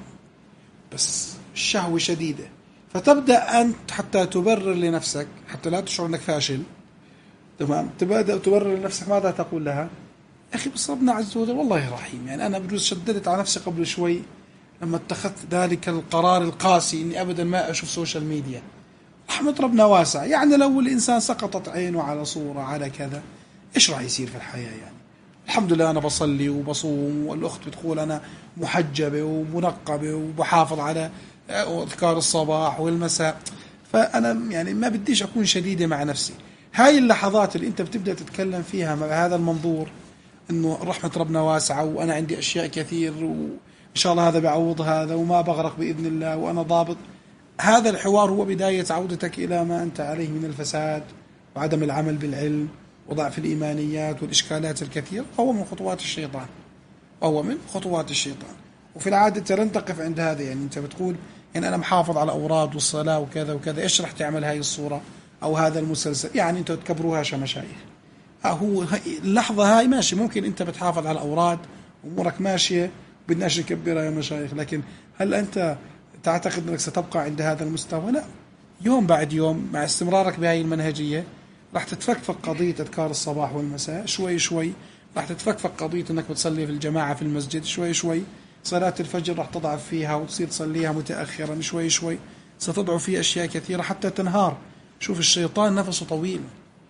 بس الشهوة شديدة، فتبدأ أنت حتى تبرر لنفسك حتى لا تشعر أنك فاشل. تمام، تبدأ تبرر لنفسك. ماذا تقول لها؟ أخي بس ربنا عز وجل والله رحيم، يعني أنا بجوز شددت على نفسي قبل شوي، لما اتخذت ذلك القرار القاسي إني أبدا ما أشوف سوشيال ميديا. رحمة ربنا واسع، يعني لو الإنسان سقطت عينه على صورة على كذا إيش راح يصير في الحياة؟ يعني الحمد لله أنا بصلي وبصوم، والأخت بتقول أنا محجبة ومنقبة وبحافظ على أذكار الصباح والمساء، فأنا يعني ما بديش أكون شديدة مع نفسي. هاي اللحظات اللي أنت بتبدأ تتكلم فيها مع هذا المنظور إنه رحمة ربنا واسعة وأنا عندي أشياء كثير وإن شاء الله هذا بعوض هذا وما بغرق بإذن الله وأنا ضابط، هذا الحوار هو بداية عودتك إلى ما أنت عليه من الفساد وعدم العمل بالعلم وضعف الإيمانيات والإشكالات الكثيرة، وهو من خطوات الشيطان وهو من خطوات الشيطان. وفي العادة أنت لن تقف عند هذا، يعني أنت بتقول يعني أنا محافظ على أوراد والصلاة وكذا وكذا، إيش رح تعمل هاي الصورة أو هذا المسلسل؟ يعني أنت تكبروها شمشايخ. هو اللحظة هاي ماشي، ممكن أنت بتحافظ على أوراد أمورك ماشية بدناش نكبرها يا مشايخ، لكن هل أنت تعتقد أنك ستبقى عند هذا المستوى؟ لا، يوم بعد يوم مع استمرارك بهاي المنهجية راح تتفكفك قضية أذكار الصباح والمساء، شوي شوي راح تتفكفك قضية أنك بتصلي في الجماعة في المسجد، شوي شوي صلاة الفجر راح تضعف فيها وتصير تصليها متأخرا، شوي شوي ستضعف في أشياء كثيرة حتى تنهار. شوف الشيطان نفسه طويل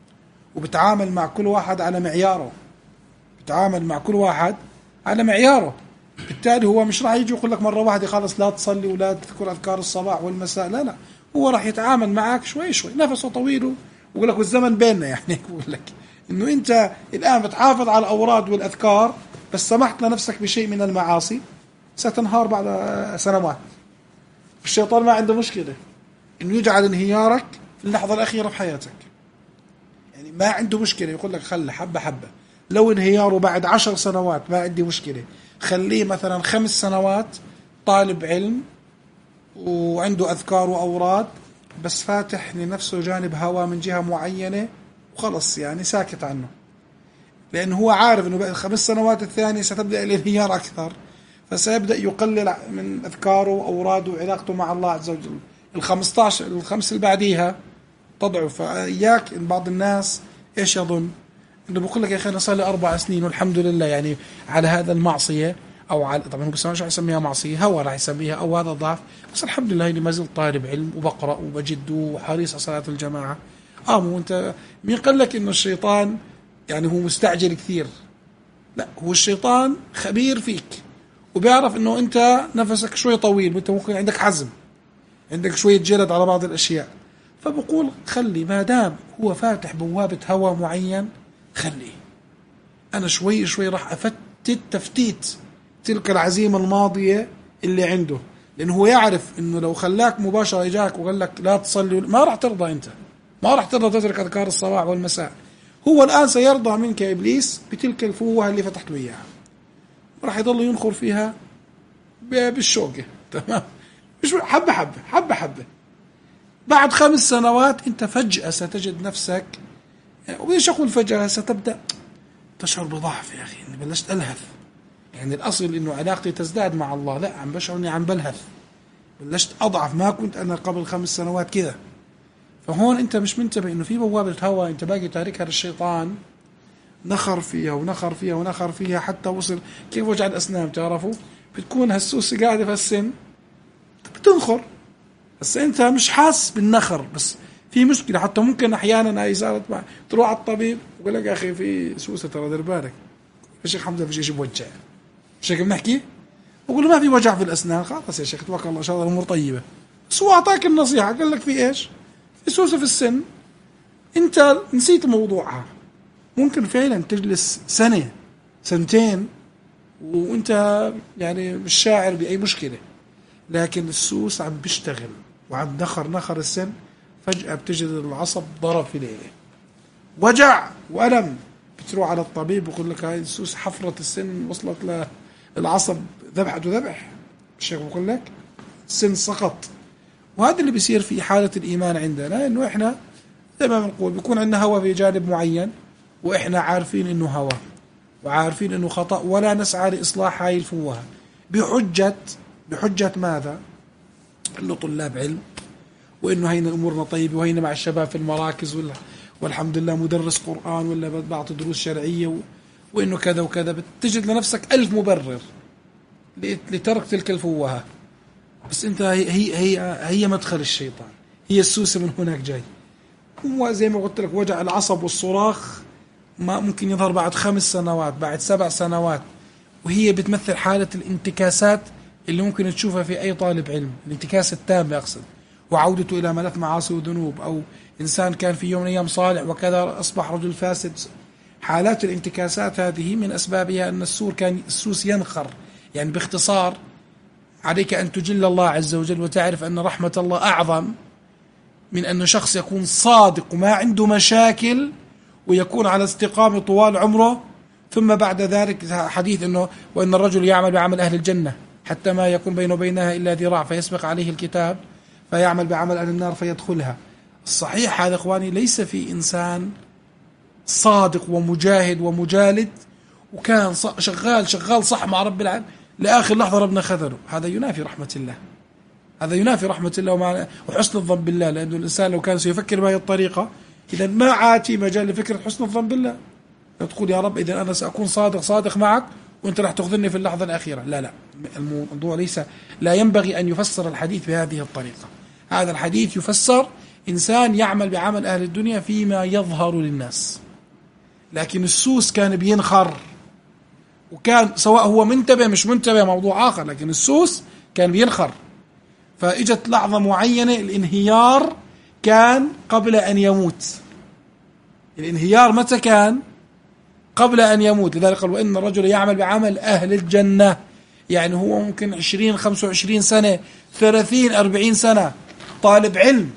وبتعامل مع كل واحد على معياره، بتعامل مع كل واحد على معياره، بالتالي هو مش راح يجي يقول لك مرة واحدة خلاص لا تصلي ولا تذكر أذكار الصباح والمساء، لا لا، هو راح يتعامل معك شوي شوي، نفسه طويل ويقول لك والزمن بيننا، يعني يقول لك إنه أنت الآن بتحافظ على الأوراد والأذكار بس سمحت لنفسك بشيء من المعاصي ستنهار بعد سنوات. الشيطان ما عنده مشكلة إنه يجعل انهيارك في اللحظة الأخيرة في حياتك، يعني ما عنده مشكلة، يقول لك خلي حبة حبة، لو انهياره بعد عشر سنوات ما عندي مشكلة، خليه مثلا خمس سنوات طالب علم وعنده أذكار وأوراد بس فاتح لنفسه جانب هوى من جهة معينة وخلص يعني ساكت عنه، لأنه هو عارف أنه بعد الخمس سنوات الثانية ستبدأ الانهيار أكثر، فسيبدأ يقلل من أذكاره وأوراده وعلاقته مع الله عز وجل. الخمستاشر الخمس اللي بعديها تضعف. فإياك إن بعض الناس إيش يظن إنه بقول لك يا أخي أنا صار لي أربع سنين والحمد لله يعني على هذا المعصية أو على، طبعا هو بس مش يسميها معصية، هو راح يسميها أو هذا ضعف، بس الحمد لله إني ما زلت طالب علم وبقرأ وبجد وحريص على صلاة الجماعة. آه مو أنت مين قال لك إنه الشيطان يعني هو مستعجل كثير؟ لا، هو الشيطان خبير فيك وبيعرف إنه أنت نفسك شوي طويل، وأنت ممكن عندك حزم، عندك شوية جلد على بعض الأشياء، فبقول خلي ما دام هو فاتح بوابة هوى معين خليه، أنا شوي شوي راح أفتت تفتيت تلك العزيمة الماضية اللي عنده، لأنه هو يعرف إنه لو خلاك مباشرة يجاك وقال لك لا تصلي ما راح ترضى، أنت ما راح ترضى تترك أذكار الصباح والمساء. هو الآن سيرضى منك يا إبليس بتلك الفوهة اللي فتحت إياها، راح يضل ينخر فيها بالشوكة، تمام، مش حبة حبة حبة حبة. بعد خمس سنوات أنت فجأة ستجد نفسك، وإيش أقول فجأة، ستبدأ تشعر بضعف يا أخي، إني بلشت ألهث، يعني الأصل إنه علاقتي تزداد مع الله، لا عم بشعر إني عم بلهث، بلشت أضعف، ما كنت أنا قبل خمس سنوات كذا. فهون أنت مش منتبه إنه في بوابة هوى أنت باقي تاركها للشيطان، نخر فيها ونخر فيها ونخر فيها حتى وصل كيف وجع الأسنان، تعرفوا بتكون هالسوسة قاعدة في السن بتنخر، بس أنت مش حاس بالنخر، بس في مشكلة. حتى ممكن أحيانا هاي صارت مع تروح على الطبيب ويقول لك يا أخي في سوسة ترى دير بالك، الشيخ حمزة في شيء بوجع، مش هيك بنحكي، بقول له ما في وجع في الأسنان، خلاص يا شيخ توكل الله إن شاء الله الأمور طيبة، بس هو أعطاك النصيحة قال لك في إيش، في سوسة في السن، أنت نسيت موضوعها، ممكن فعلا تجلس سنة سنتين وأنت يعني مش شاعر بأي مشكلة، لكن السوس عم بيشتغل وعم نخر نخر السن، فجأة بتجد العصب ضرب في ليلة وجع وألم، بتروح على الطبيب بيقول لك هاي السوس حفرة السن وصلت للعصب ذبحت وذبح، الشيخ بيقول لك السن سقط. وهذا اللي بيصير في حالة الإيمان عندنا، إنه إحنا زي ما بنقول بيكون عندنا هوى في جانب معين وإحنا عارفين إنه هوى وعارفين إنه خطأ، ولا نسعى لإصلاح هاي الفوهة بحجة بحجة ماذا؟ إنه طلاب علم، وإنه هينا أمورنا طيبة، وهينا مع الشباب في المراكز، والحمد لله مدرس قرآن ولا بعض دروس شرعية، وإنه كذا وكذا، بتجد لنفسك ألف مبرر لترك تلك الفوهة. بس أنت هي هي هي مدخل الشيطان، هي السوسة من هناك جاي. وزي ما قلت لك وجع العصب والصراخ ما ممكن يظهر بعد خمس سنوات، بعد سبع سنوات، وهي بتمثل حالة الانتكاسات اللي ممكن تشوفها في أي طالب علم، الانتكاس التام يقصد، وعودته إلى ملف معاصي وذنوب، أو إنسان كان في يوم من الأيام صالح وكذا أصبح رجل فاسد. حالات الانتكاسات هذه من أسبابها أن السور كان السوس ينخر. يعني باختصار عليك أن تجل الله عز وجل وتعرف أن رحمة الله أعظم من أن شخص يكون صادق وما عنده مشاكل ويكون على استقامة طوال عمره، ثم بعد ذلك حديث أنه وإن الرجل يعمل بعمل أهل الجنة حتى ما يكون بينه وبينها إلا ذراع فيسبق عليه الكتاب فيعمل بعمل أهل النار فيدخلها. الصحيح هذا إخواني ليس في إنسان صادق ومجاهد ومجالد وكان شغال شغال صح مع رب العالمين لآخر لحظة ربنا خذله، هذا ينافي رحمة الله، هذا ينافي رحمة الله وحسن الظن بالله. لأنه الإنسان لو كان سيفكر بهذه الطريقة إذا ما عاد في مجال لفكرة حسن الظن بالله. تقول يا رب إذا أنا سأكون صادق صادق معك وأنت راح تخذلني في اللحظة الأخيرة. لا لا، الموضوع ليس، لا ينبغي أن يفسر الحديث بهذه الطريقة. هذا الحديث يفسر إنسان يعمل بعمل أهل الدنيا فيما يظهر للناس، لكن السوس كان بينخر، وكان سواء هو منتبه مش منتبه موضوع آخر، لكن السوس كان بينخر. فإجت لحظة معينة الانهيار كان قبل أن يموت. الانهيار متى كان؟ قبل أن يموت. لذلك قال وإن الرجل يعمل بعمل أهل الجنة، يعني هو ممكن عشرين خمسة وعشرين سنة ثلاثين أربعين سنة طالب علم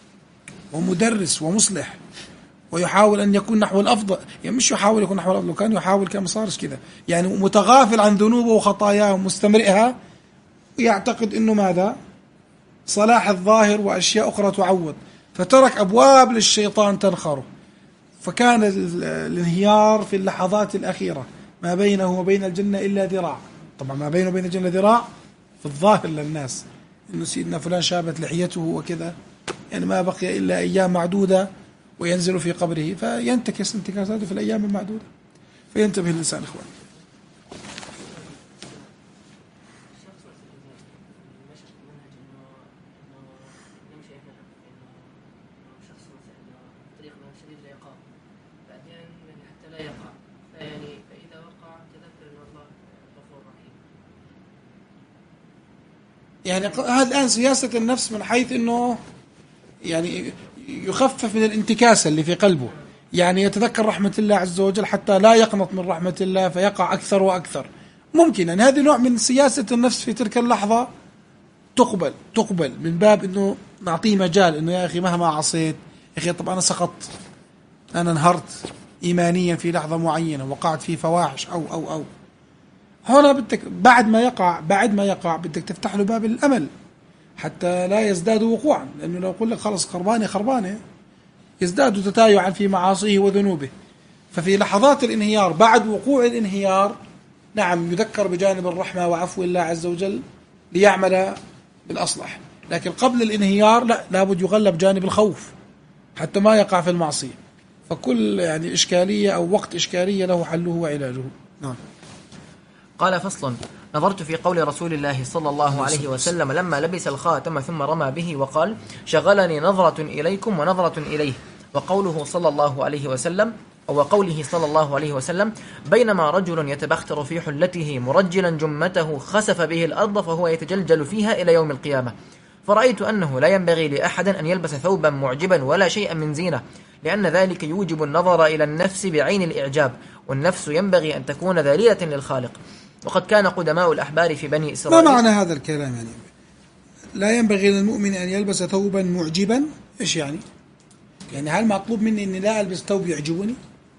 ومدرس ومصلح ويحاول أن يكون نحو الأفضل، يعني مش يحاول يكون نحو الأفضل، كان يحاول كان صارش كذا، يعني متغافل عن ذنوبه وخطاياه ومستمرئها، ويعتقد أنه ماذا؟ صلاح الظاهر وأشياء أخرى تعوض، فترك أبواب للشيطان تنخره. فكان الانهيار في اللحظات الأخيرة ما بينه وبين الجنة إلا ذراع. طبعا ما بينه وبين الجنة ذراع في الظاهر للناس، إنه سيدنا فلان شابت لحيته وكذا، يعني ما بقي إلا أيام معدودة وينزل في قبره فينتكس انتكاساته في الأيام المعدودة. فينتبه الإنسان إخوان. يعني هذا الآن سياسة النفس من حيث أنه يعني يخفف من الانتكاسة اللي في قلبه، يعني يتذكر رحمة الله عز وجل حتى لا يقنط من رحمة الله فيقع أكثر وأكثر. ممكن أن هذه نوع من سياسة النفس في تلك اللحظة تقبل تقبل من باب أنه نعطيه مجال أنه يا أخي مهما عصيت يا أخي طب أنا سقطت، أنا انهرت إيمانيا في لحظة معينة وقعت في فواحش أو أو أو هنا بدك بعد ما يقع بعد ما يقع بدك تفتح له باب الأمل حتى لا يزداد وقوعا، لأنه لو قل لك خلص خربانة خربانة يزداد تتايعا في معاصيه وذنوبه. ففي لحظات الانهيار بعد وقوع الانهيار نعم يذكر بجانب الرحمة وعفو الله عز وجل ليعمل بالأصلح، لكن قبل الانهيار لا لابد يغلب جانب الخوف حتى ما يقع في المعصية. فكل يعني إشكالية أو وقت إشكالية له حله وعلاجه. نعم. قال فصل: نظرت في قول رسول الله صلى الله عليه وسلم لما لبس الخاتم ثم رمى به وقال: شغلني نظرة إليكم ونظرة إليه. وقوله صلى الله عليه وسلم أو قوله صلى الله عليه وسلم: بينما رجل يتبختر في حلته مرجلا جمته خسف به الأرض فهو يتجلجل فيها إلى يوم القيامة، فرأيت أنه لا ينبغي لأحد أن يلبس ثوبا معجبا ولا شيئا من زينة، لأن ذلك يوجب النظر إلى النفس بعين الإعجاب، والنفس ينبغي أن تكون ذليلة للخالق. وقد كان قدماء الأحبار في بني إسرائيل. ما معنى هذا الكلام؟ يعني لا ينبغي للمؤمن أن يلبس ثوبا معجبا، إيش يعني؟ يعني هل مطلوب مني أني لا ألبس ثوب يعجبني؟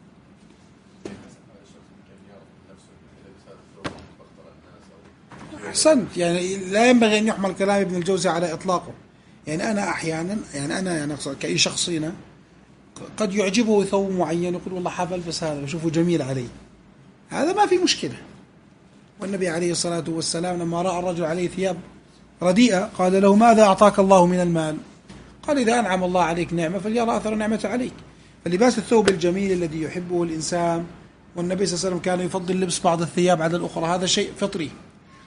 أحسنت، يعني لا ينبغي أن يحمل كلام ابن الجوزي على إطلاقه. يعني أنا أحيانا يعني أنا يعني كأي شخصينا قد يعجبه ثوب معين يقول والله حاب ألبس هذا بشوفه جميل علي، هذا ما في مشكلة. والنبي عليه الصلاة والسلام لما رأى الرجل عليه ثياب رديئة قال له: ماذا أعطاك الله من المال؟ قال: إذا أنعم الله عليك نعمة فليرى أثر نعمة عليك. فلباس الثوب الجميل الذي يحبه الإنسان، والنبي صلى الله عليه وسلم كان يفضل لبس بعض الثياب على الأخرى، هذا شيء فطري.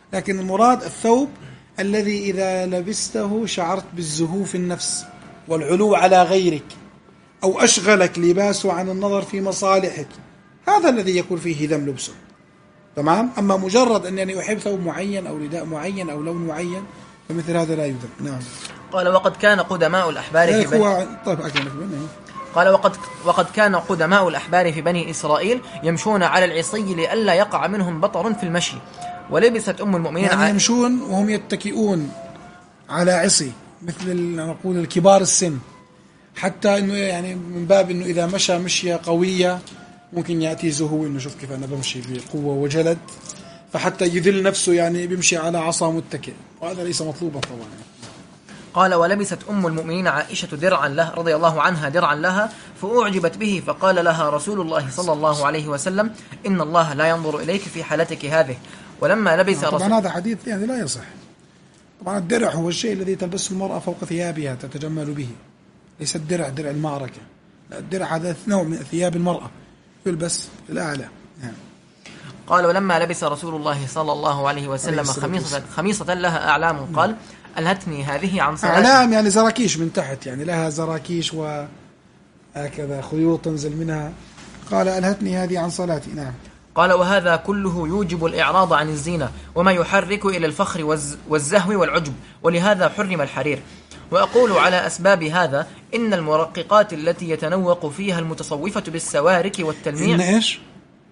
لكن المراد الثوب الذي إذا لبسته شعرت بالزهو في النفس والعلو على غيرك، أو أشغلك لباسه عن النظر في مصالحك، هذا الذي يكون فيه ذم لبسه. تمام. أما مجرد أنني أحب ثوب معين أو رداء معين أو لون معين فمثل هذا لا يذم. نعم. قال وقد كان قدماء الأحبار في بني طيب قال وقد وقد كان قدماء الأحبار في بني إسرائيل يمشون على العصي لئلا يقع منهم بطر في المشي، ولبست أم المؤمنين يعني يمشون وهم يتكئون على عصي مثل نقول الكبار السن، حتى إنه يعني من باب إنه إذا مشى مشية قوية ممكن يأتي زهو إنه شوف كيف أنا بمشي بقوة وجلد، فحتى يذل نفسه يعني بيمشي على عصا متكئ، وهذا ليس مطلوبا طبعا. قال ولبست أم المؤمنين عائشة درعا له رضي الله عنها درعا لها فأعجبت به، فقال لها رسول الله صلى الله عليه وسلم إن الله لا ينظر إليك في حالتك هذه. ولما لبس طبعا رسول هذا حديث يعني لا يصح. طبعا الدرع هو الشيء الذي تلبسه المرأة فوق ثيابها تتجمل به، ليس الدرع درع المعركة، لا الدرع هذا نوع من ثياب المرأة يلبس الأعلى. يعني. قال ولما لبس رسول الله صلى الله عليه وسلم خميصة, خميصة لها أعلام قال ألهتني هذه عن صلاتي. أعلام يعني زراكيش من تحت، يعني لها زراكيش وهكذا خيوط تنزل منها، قال ألهتني هذه عن صلاتي. نعم. قال وهذا كله يوجب الإعراض عن الزينة وما يحرك إلى الفخر والزهو والعجب، ولهذا حرم الحرير. وأقول على أسباب هذا إن المرققات التي يتنوق فيها المتصوفة بالسوارك والتلميع. إن إيش؟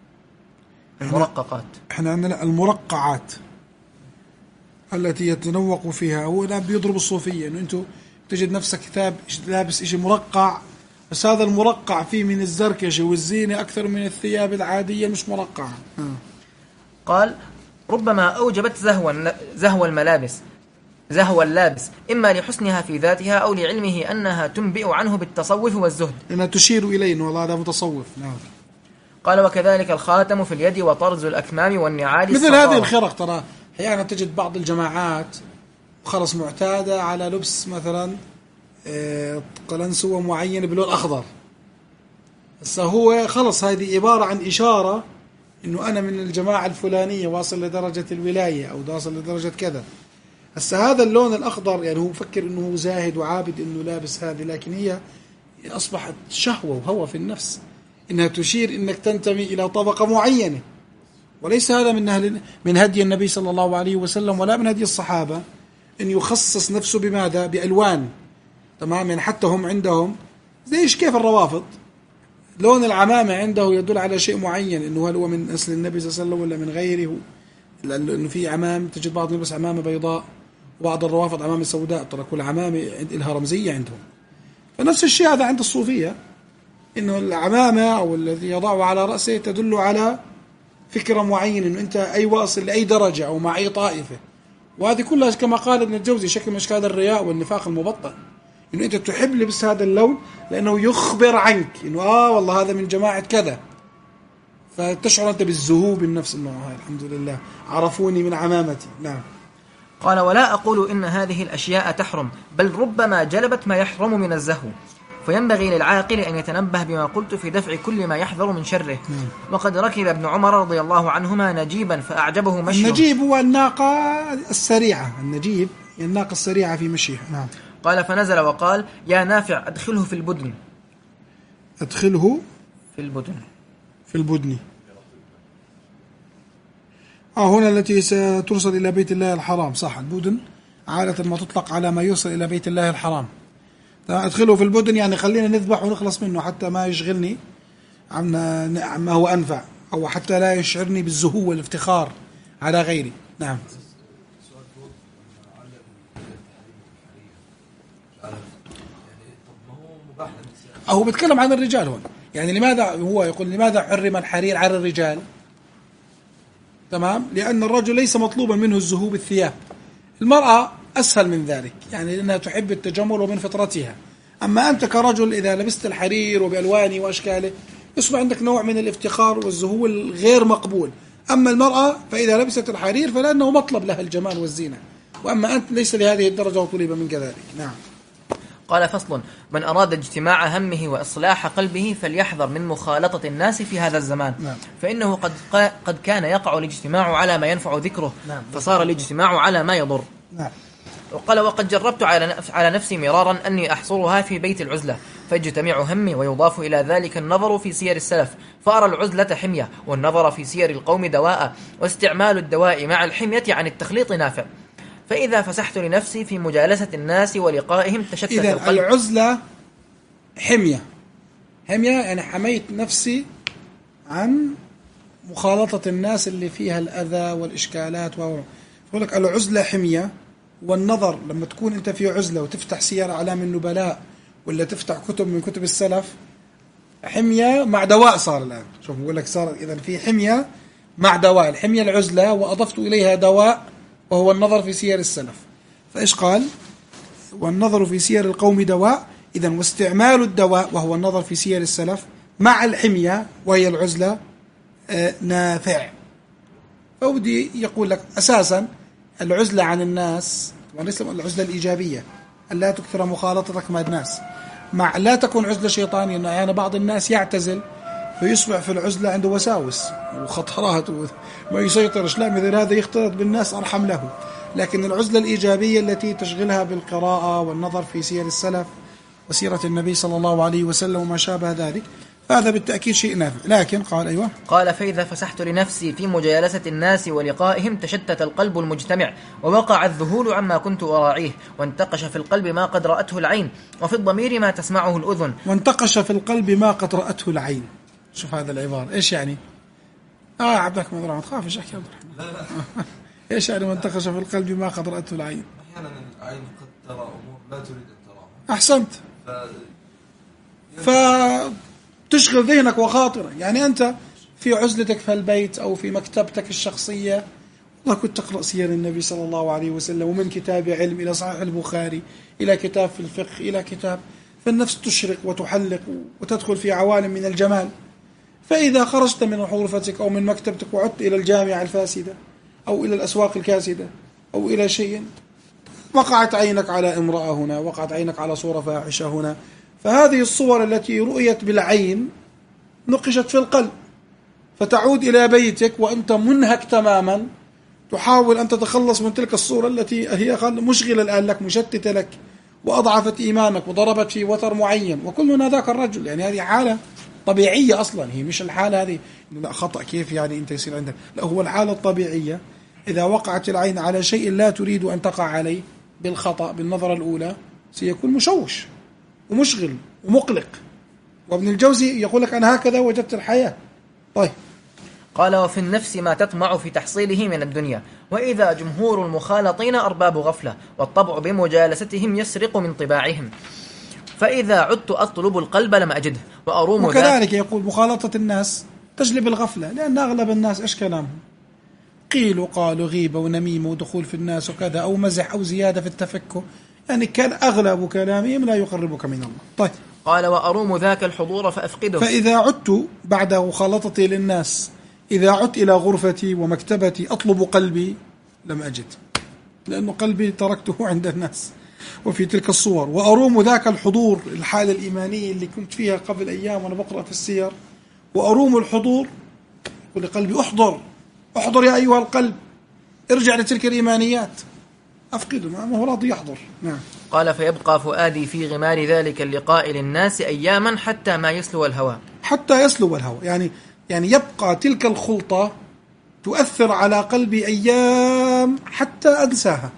المرققات. إحنا عندنا المرقعات التي يتنوق فيها، هو الآن بيضرب الصوفية إنه أنتوا تجد نفسك ثاب لابس إشي مرقع، بس هذا المرقع فيه من الزركشة والزينة أكثر من الثياب العادية مش مرقعة. قال ربما أوجبت زهو زهو الملابس زهو اللابس إما لحسنها في ذاتها أو لعلمه أنها تنبئ عنه بالتصوف والزهد، لأنها تشير إليه أنه والله هذا متصوف. نعم. قال وكذلك الخاتم في اليد وطرز الأكمام والنعال مثل هذه الخرق. ترى أحيانا تجد بعض الجماعات خلص معتادة على لبس مثلا قلنسوة معين بلون أخضر، بس هو خلص هذه عبارة عن إشارة إنه أنا من الجماعة الفلانية واصل لدرجة الولاية أو واصل لدرجة كذا. هسه هذا اللون الأخضر يعني هو فكر إنه هو زاهد وعابد إنه لابس هذه، لكن هي أصبحت شهوة وهوى في النفس، إنها تشير إنك تنتمي إلى طبقة معينة، وليس هذا من من هدي النبي صلى الله عليه وسلم ولا من هدي الصحابة إن يخصص نفسه بماذا؟ بألوان. تمام. يعني حتى هم عندهم زيش كيف الروافض لون العمامة عنده يدل على شيء معين، إنه هل هو من أصل النبي صلى الله عليه وسلم ولا من غيره، لأنه في عمام تجد بعض يلبس عمامة بيضاء وبعض الروافض عمامة سوداء، ترى كل عمامة لها رمزية عندهم. فنفس الشيء هذا عند الصوفية، إنه العمامة أو الذي يضعه على رأسه تدل على فكرة معينة، إنه أنت أي واصل لأي درجة أو مع أي طائفة. وهذه كلها كما قال ابن الجوزي شكل من أشكال الرياء والنفاق المبطن، إنه أنت تحب لبس هذا اللون لأنه يخبر عنك إنه آه والله هذا من جماعة كذا، فتشعر أنت بالزهو بالنفس إنه آه الحمد لله عرفوني من عمامتي. نعم. قال ولا أقول إن هذه الأشياء تحرم، بل ربما جلبت ما يحرم من الزهو، فينبغي للعاقل أن يتنبه بما قلت في دفع كل ما يحذر من شره. مم. وقد ركب ابن عمر رضي الله عنهما نجيبا فأعجبه مشيه. النجيب هو الناقة السريعة، النجيب الناقة السريعة في مشيها. نعم. قال فنزل وقال يا نافع أدخله في البدن. أدخله في البدن في البدن آه هنا التي سترسل إلى بيت الله الحرام. صح. البدن عادة ما تطلق على ما يوصل إلى بيت الله الحرام. أدخله في البدن يعني خلينا نذبح ونخلص منه حتى ما يشغلني عما هو أنفع، أو حتى لا يشعرني بالزهو والافتخار على غيري. نعم. أو بتكلم عن الرجال هون، يعني لماذا هو يقول لماذا حرم الحرير على الرجال؟ تمام. لأن الرجل ليس مطلوبا منه الزهو بالثياب، المرأة أسهل من ذلك، يعني لأنها تحب التجمل ومن فطرتها. أما أنت كرجل إذا لبست الحرير وبألوانه وأشكاله يصبح عندك نوع من الافتخار والزهو الغير مقبول. أما المرأة فإذا لبست الحرير فلأنه مطلب لها الجمال والزينة، وأما أنت ليس لهذه الدرجة وطلب من كذلك. نعم. قال فصل: من أراد اجتماع همه وإصلاح قلبه فليحذر من مخالطة الناس في هذا الزمان. نعم. فإنه قد قد كان يقع الاجتماع على ما ينفع ذكره. نعم. فصار الاجتماع على ما يضر. نعم. وقال: وقد جربت على نفسي مرارا أني أحصرها في بيت العزلة فيجتمع همي، ويضاف إلى ذلك النظر في سير السلف، فأرى العزلة حمية، والنظر في سير القوم دواء، واستعمال الدواء مع الحمية عن التخليط نافع. فإذا فسحت لنفسي في مجالسة الناس ولقائهم تشتت إذن القلب. العزلة حمية، حمية يعني حميت نفسي عن مخالطة الناس اللي فيها الأذى والإشكالات. ويقول لك العزلة حمية، والنظر لما تكون أنت في عزلة وتفتح سير أعلام النبلاء ولا تفتح كتب من كتب السلف، حمية مع دواء صار الآن. شوف بقول لك صار إذن في حمية مع دواء، الحمية العزلة وأضفت إليها دواء وهو النظر في سير السلف. فإيش قال؟ والنظر في سير القوم دواء، إذن واستعمال الدواء وهو النظر في سير السلف مع الحمية وهي العزلة آه نافع. فودي يقول لك أساسا العزلة عن الناس، وليس العزلة الإيجابية أن لا تكثر مخالطتك مع الناس، مع لا تكون عزلة شيطانية. أنه يعني بعض الناس يعتزل فيصبح في العزلة عنده وساوس وخطرات وما يسيطرش، لا، مثل هذا يختلط بالناس أرحم له. لكن العزلة الإيجابية التي تشغلها بالقراءة والنظر في سير السلف وسيرة النبي صلى الله عليه وسلم وما شابه ذلك، فهذا بالتأكيد شيء نافع. لكن قال أيوة قال: فإذا فسحت لنفسي في مجالسة الناس ولقائهم تشتت القلب المجتمع، ووقع الذهول عما كنت أراعيه، وانتقش في القلب ما قد رأته العين، وفي الضمير ما تسمعه الأذن. وانتقش في القلب ما قد رأته العين. شوف هذا العبارة إيش يعني؟ آه عبد الرحمن ما تخافش احكي عبد الرحمن. لا لا إيش يعني وانتقش في القلب ما قد رأته العين؟ أحيانا العين قد ترى أمور لا تريد أن تراها. أحسنت. ف... فتشغل ذهنك وخاطرك. يعني أنت في عزلتك في البيت أو في مكتبتك الشخصية، والله كنت تقرأ سير النبي صلى الله عليه وسلم، ومن كتاب علم إلى صحيح البخاري إلى كتاب في الفقه إلى كتاب، فالنفس تشرق وتحلق وتدخل في عوالم من الجمال. فإذا خرجت من غرفتك أو من مكتبتك وعدت إلى الجامعة الفاسدة أو إلى الأسواق الكاسدة أو إلى شيء، وقعت عينك على امرأة هنا، وقعت عينك على صورة فاحشة هنا، فهذه الصور التي رؤيت بالعين نقشت في القلب، فتعود إلى بيتك وأنت منهك تماما، تحاول أن تتخلص من تلك الصورة التي هي مشغلة الآن لك، مشتتة لك، وأضعفت إيمانك وضربت في وتر معين. وكلنا ذاك الرجل. يعني هذه حالة طبيعية أصلا، هي مش الحالة هذه لا خطأ كيف يعني أنت يصير عندك، لا، هو الحالة الطبيعية. إذا وقعت العين على شيء لا تريد أن تقع عليه بالخطأ بالنظرة الأولى سيكون مشوش ومشغل ومقلق. وابن الجوزي يقول لك أنا هكذا وجدت الحياة. طيب قال: وفي النفس ما تطمع في تحصيله من الدنيا، وإذا جمهور المخالطين أرباب غفلة، والطبع بمجالستهم يسرق من طباعهم، فإذا عدت أطلب القلب لم أجده وأروم. وكذلك يقول مخالطة الناس تجلب الغفلة، لأن أغلب الناس إيش كلامهم؟ قيل وقال غيبة ونميمة ودخول في الناس وكذا، أو مزح أو زيادة في التفكه، يعني كان أغلب كلامهم لا يقربك من الله. طيب قال: وأروم ذاك الحضور فأفقده. فإذا عدت بعد مخالطتي للناس، إذا عدت إلى غرفتي ومكتبتي أطلب قلبي لم أجد، لأنه قلبي تركته عند الناس وفي تلك الصور. وأروم ذاك الحضور، الحالة الإيمانية اللي كنت فيها قبل أيام وأنا بقرأ في السير، وأروم الحضور، يقول لقلبي أحضر أحضر يا أيها القلب، ارجع لتلك الإيمانيات، أفقده، ما هو راضي يحضر. نعم. قال: فيبقى فؤادي في غمار ذلك اللقاء للناس أياما حتى ما يسلو الهوى. حتى يسلو الهوى، يعني يعني يبقى تلك الخلطة تؤثر على قلبي أيام حتى أنساها،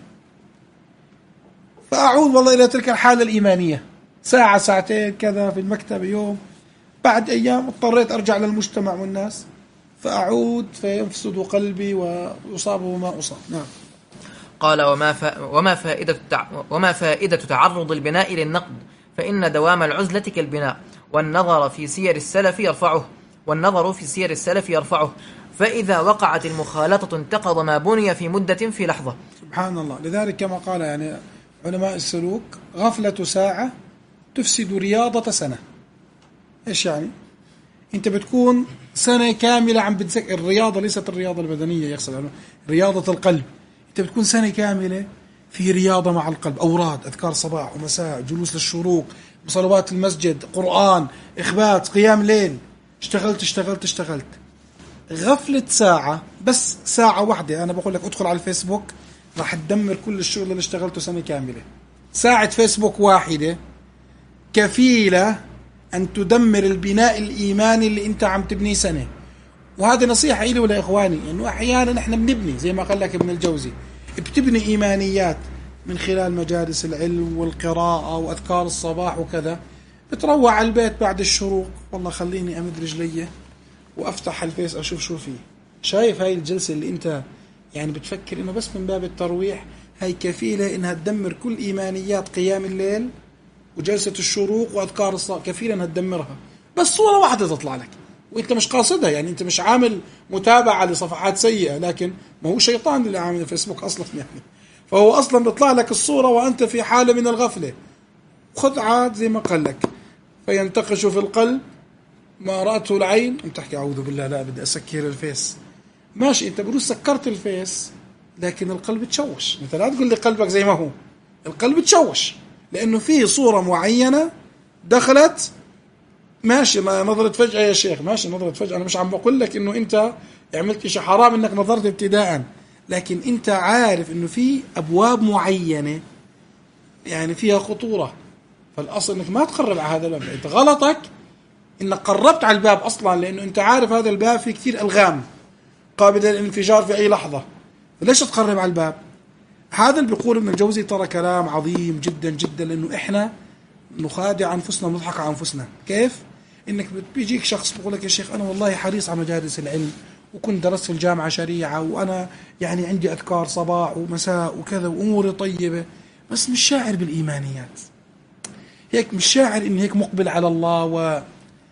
فأعود والله إلى تلك الحالة الإيمانية، ساعة ساعتين كذا في المكتب يوم، بعد أيام اضطريت أرجع للمجتمع والناس، فأعود فينفسد قلبي ويصاب بما أصاب. نعم. قال: وما, فا وما, فائدة التع... وما فائدة تعرض البناء للنقد، فإن دوام العزلة كالبناء، والنظر في سير السلف يرفعه والنظر في سير السلف يرفعه فإذا وقعت المخالطة انتقض ما بني في مدة في لحظة. سبحان الله. لذلك كما قال يعني علماء السلوك: غفلة ساعة تفسد رياضة سنة. إيش يعني؟ أنت بتكون سنة كاملة عم بتذكر الرياضة، ليست الرياضة البدنية، يقصد رياضة القلب. أنت بتكون سنة كاملة في رياضة مع القلب، أوراد، أذكار صباح ومساء، جلوس للشروق، صلوات المسجد، قرآن، إخبات، قيام ليل. اشتغلت اشتغلت اشتغلت غفلة ساعة، بس ساعة واحدة. أنا بقول لك ادخل على الفيسبوك راح تدمر كل الشغل اللي اشتغلته سنة كاملة. ساعة فيسبوك واحدة كفيلة أن تدمر البناء الإيماني اللي أنت عم تبنيه سنة. وهذا نصيحة إلي ولا إخواني، إنه أحيانا إحنا بنبني زي ما قال لك ابن الجوزي، بتبني إيمانيات من خلال مجالس العلم والقراءة وأذكار الصباح وكذا. بتروح على البيت بعد الشروق، والله خليني أمد رجلي وأفتح الفيس أشوف شو فيه. شايف هاي الجلسة اللي أنت يعني بتفكر إنه بس من باب الترويح، هاي كفيلة إنها تدمر كل إيمانيات قيام الليل وجلسة الشروق وأذكار الصباح، كفيلة إنها تدمرها. بس صورة واحدة تطلع لك وانت مش قاصدها، يعني انت مش عامل متابعة لصفحات سيئة، لكن ما هو شيطان اللي عامل الفيسبوك اصلا يعني. فهو اصلا بيطلع لك الصورة وانت في حالة من الغفلة. خذ عاد زي ما قال لك، فينتقش في القلب ما رأته العين. انت تحكي اعوذ بالله، لا بدي اسكر الفيس. ماشي، انت بروح سكرت الفيس، لكن القلب تشوش. انت لا تقول لي قلبك زي ما هو، القلب تشوش لانه فيه صورة معينة دخلت. ماشي، ما نظرت فجأة يا شيخ، ماشي نظرت فجأة، أنا مش عم بقول لك إنه أنت عملت شيء حرام إنك نظرت ابتداءً، لكن أنت عارف إنه في أبواب معينة يعني فيها خطورة، فالأصل إنك ما تقرب على هذا الباب. أنت غلطك إنك قربت على الباب أصلاً، لأنه أنت عارف هذا الباب فيه كثير ألغام قابلة للانفجار في أي لحظة، فليش تقرب على الباب؟ هذا اللي بيقول ابن الجوزي ترى كلام عظيم جدا جدا، لأنه إحنا نخادع أنفسنا ونضحك على أنفسنا. كيف؟ إنك بيجيك شخص بيقول لك يا شيخ أنا والله حريص على مجالس العلم، وكنت درست في الجامعة شريعة، وأنا يعني عندي أذكار صباح ومساء وكذا وأموري طيبة، بس مش شاعر بالإيمانيات، هيك مش شاعر إني هيك مقبل على الله. و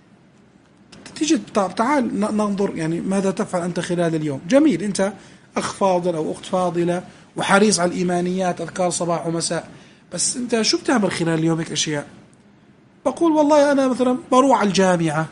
تيجي تعال ننظر يعني ماذا تفعل أنت خلال اليوم. جميل، أنت أخ فاضل أو أخت فاضلة وحريص على الإيمانيات، أذكار صباح ومساء، بس أنت شو بتعمل خلال اليوم هيك أشياء؟ بقول والله أنا مثلا بروح على الجامعة،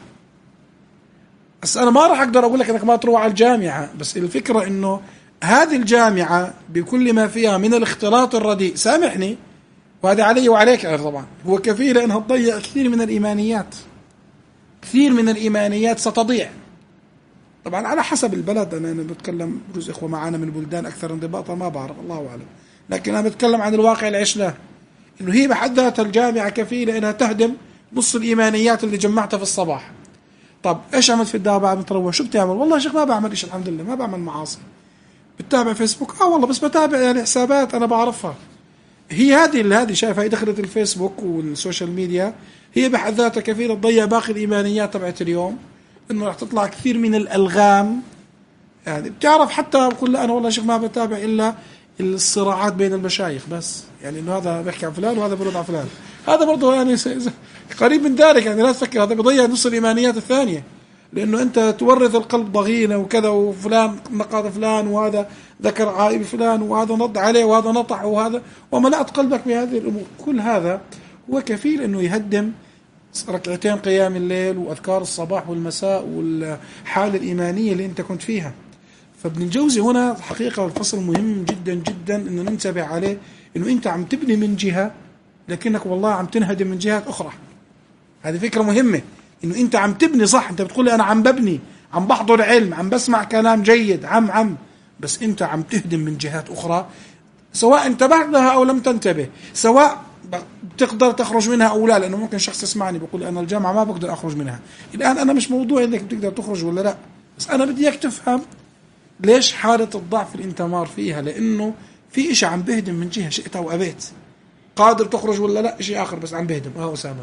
بس أنا ما راح أقدر أقول لك أنك ما تروح على الجامعة، بس الفكرة إنه هذه الجامعة بكل ما فيها من الاختلاط الرديء، سامحني وهذا علي وعليك طبعا، هو كفيل أنها تضيع كثير من الإيمانيات، كثير من الإيمانيات ستضيع. طبعا على حسب البلد، أنا أنا بتكلم بجوز إخوة معنا من بلدان أكثر انضباطا ما بعرف، الله أعلم، لكن أنا بتكلم عن الواقع اللي عشناه، إنه هي بحد ذاتها الجامعة كفيلة إنها تهدم نص الإيمانيات اللي جمعتها في الصباح. طب إيش عملت في الدار بعد ما تروح؟ شو بتعمل؟ والله يا شيخ ما بعمل إيش الحمد لله، ما بعمل معاصي. بتتابع فيسبوك؟ آه والله بس بتابع يعني حسابات أنا بعرفها. هي هذه اللي هذه شايفة، هي دخلت الفيسبوك والسوشيال ميديا، هي بحد ذاتها كفيلة تضيع باقي الإيمانيات تبعت اليوم، إنه راح تطلع كثير من الألغام. يعني بتعرف حتى بقول لا أنا والله يا شيخ ما بتابع إلا الصراعات بين المشايخ بس، يعني إنه هذا بيحكي عن فلان وهذا بيرد عن فلان، هذا برضه يعني قريب من ذلك، يعني لا تفكر هذا بيضيع نص الإيمانيات الثانية، لأنه أنت تورث القلب ضغينة وكذا، وفلان نقض فلان وهذا ذكر عائب فلان وهذا نض عليه وهذا نطع وهذا، وملأت قلبك بهذه الأمور. كل هذا هو كفيل إنه يهدم ركعتين قيام الليل وأذكار الصباح والمساء والحالة الإيمانية اللي أنت كنت فيها. فابن الجوزي هنا حقيقة الفصل مهم جدا جدا إنه ننتبه عليه، إنه أنت عم تبني من جهة لكنك والله عم تنهدم من جهات أخرى. هذه فكرة مهمة، إنه أنت عم تبني صح، أنت بتقول أنا عم ببني، عم بحضر علم، عم بسمع كلام جيد، عم عم بس أنت عم تهدم من جهات أخرى، سواء انتبهت لها أو لم تنتبه، سواء بتقدر تخرج منها أو لا، لأنه ممكن شخص يسمعني بيقول أنا الجامعة ما بقدر أخرج منها. الآن أنا مش موضوع إنك بتقدر تخرج ولا لا، بس أنا بدي إياك تفهم ليش حالة الضعف اللي أنت مار فيها، لأنه في إشي عم بهدم من جهة شئت أو أبيت. قادر تخرج ولا لا إشي آخر، بس عم بهدم. آه أسامة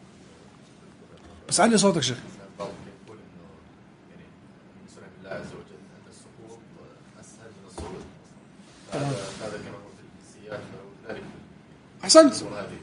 بس علي صوتك شيخ. أحسنت.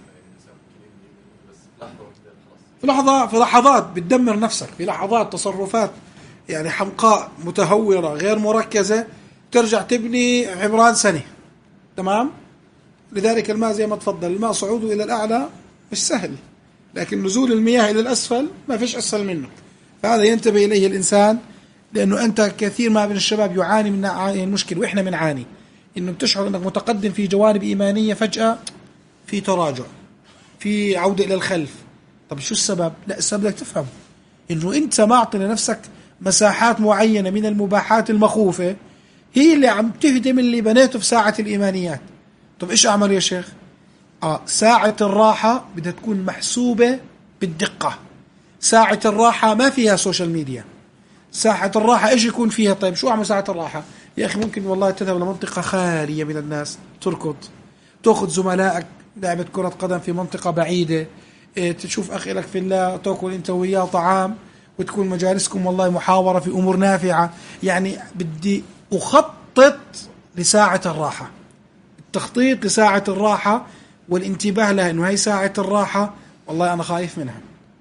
في لحظة في لحظات بتدمر نفسك، في لحظات تصرفات يعني حمقاء متهورة غير مركزة ترجع تبني عمران سنة. تمام. لذلك الماء زي ما تفضل، الماء صعوده إلى الأعلى مش سهل، لكن نزول المياه إلى الأسفل ما فيش أسهل منه. فهذا ينتبه إليه الإنسان، لأنه أنت كثير ما من الشباب يعاني من هذه المشكلة، وإحنا بنعاني إنه بتشعر إنك متقدم في جوانب إيمانية، فجأة في تراجع، في عودة إلى الخلف. طب شو السبب؟ لا، السبب بدك تفهم إنه أنت معطي لنفسك مساحات معينة من المباحات المخوفة، هي اللي عم تهدم اللي بنيته في ساعة الإيمانيات. طب إيش أعمل يا شيخ؟ آه ساعة الراحة بدها تكون محسوبة بالدقة. ساعة الراحة ما فيها سوشيال ميديا. ساعة الراحة إيش يكون فيها؟ طيب شو أعمل ساعة الراحة؟ يا أخي ممكن والله تذهب لمنطقة خالية من الناس، تركض، تأخذ زملائك لعبة كرة قدم في منطقة بعيدة، إيه، تشوف أخي لك في الله، تأكل أنت وياه طعام، وتكون مجالسكم والله محاورة في أمور نافعة. يعني بدي أخطط لساعة الراحة. التخطيط لساعة الراحة والانتباه لها إنه هاي ساعة الراحة والله أنا خايف منها،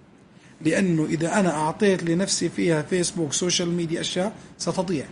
لأنه إذا أنا أعطيت لنفسي فيها فيسبوك سوشيال ميديا أشياء ستضيع،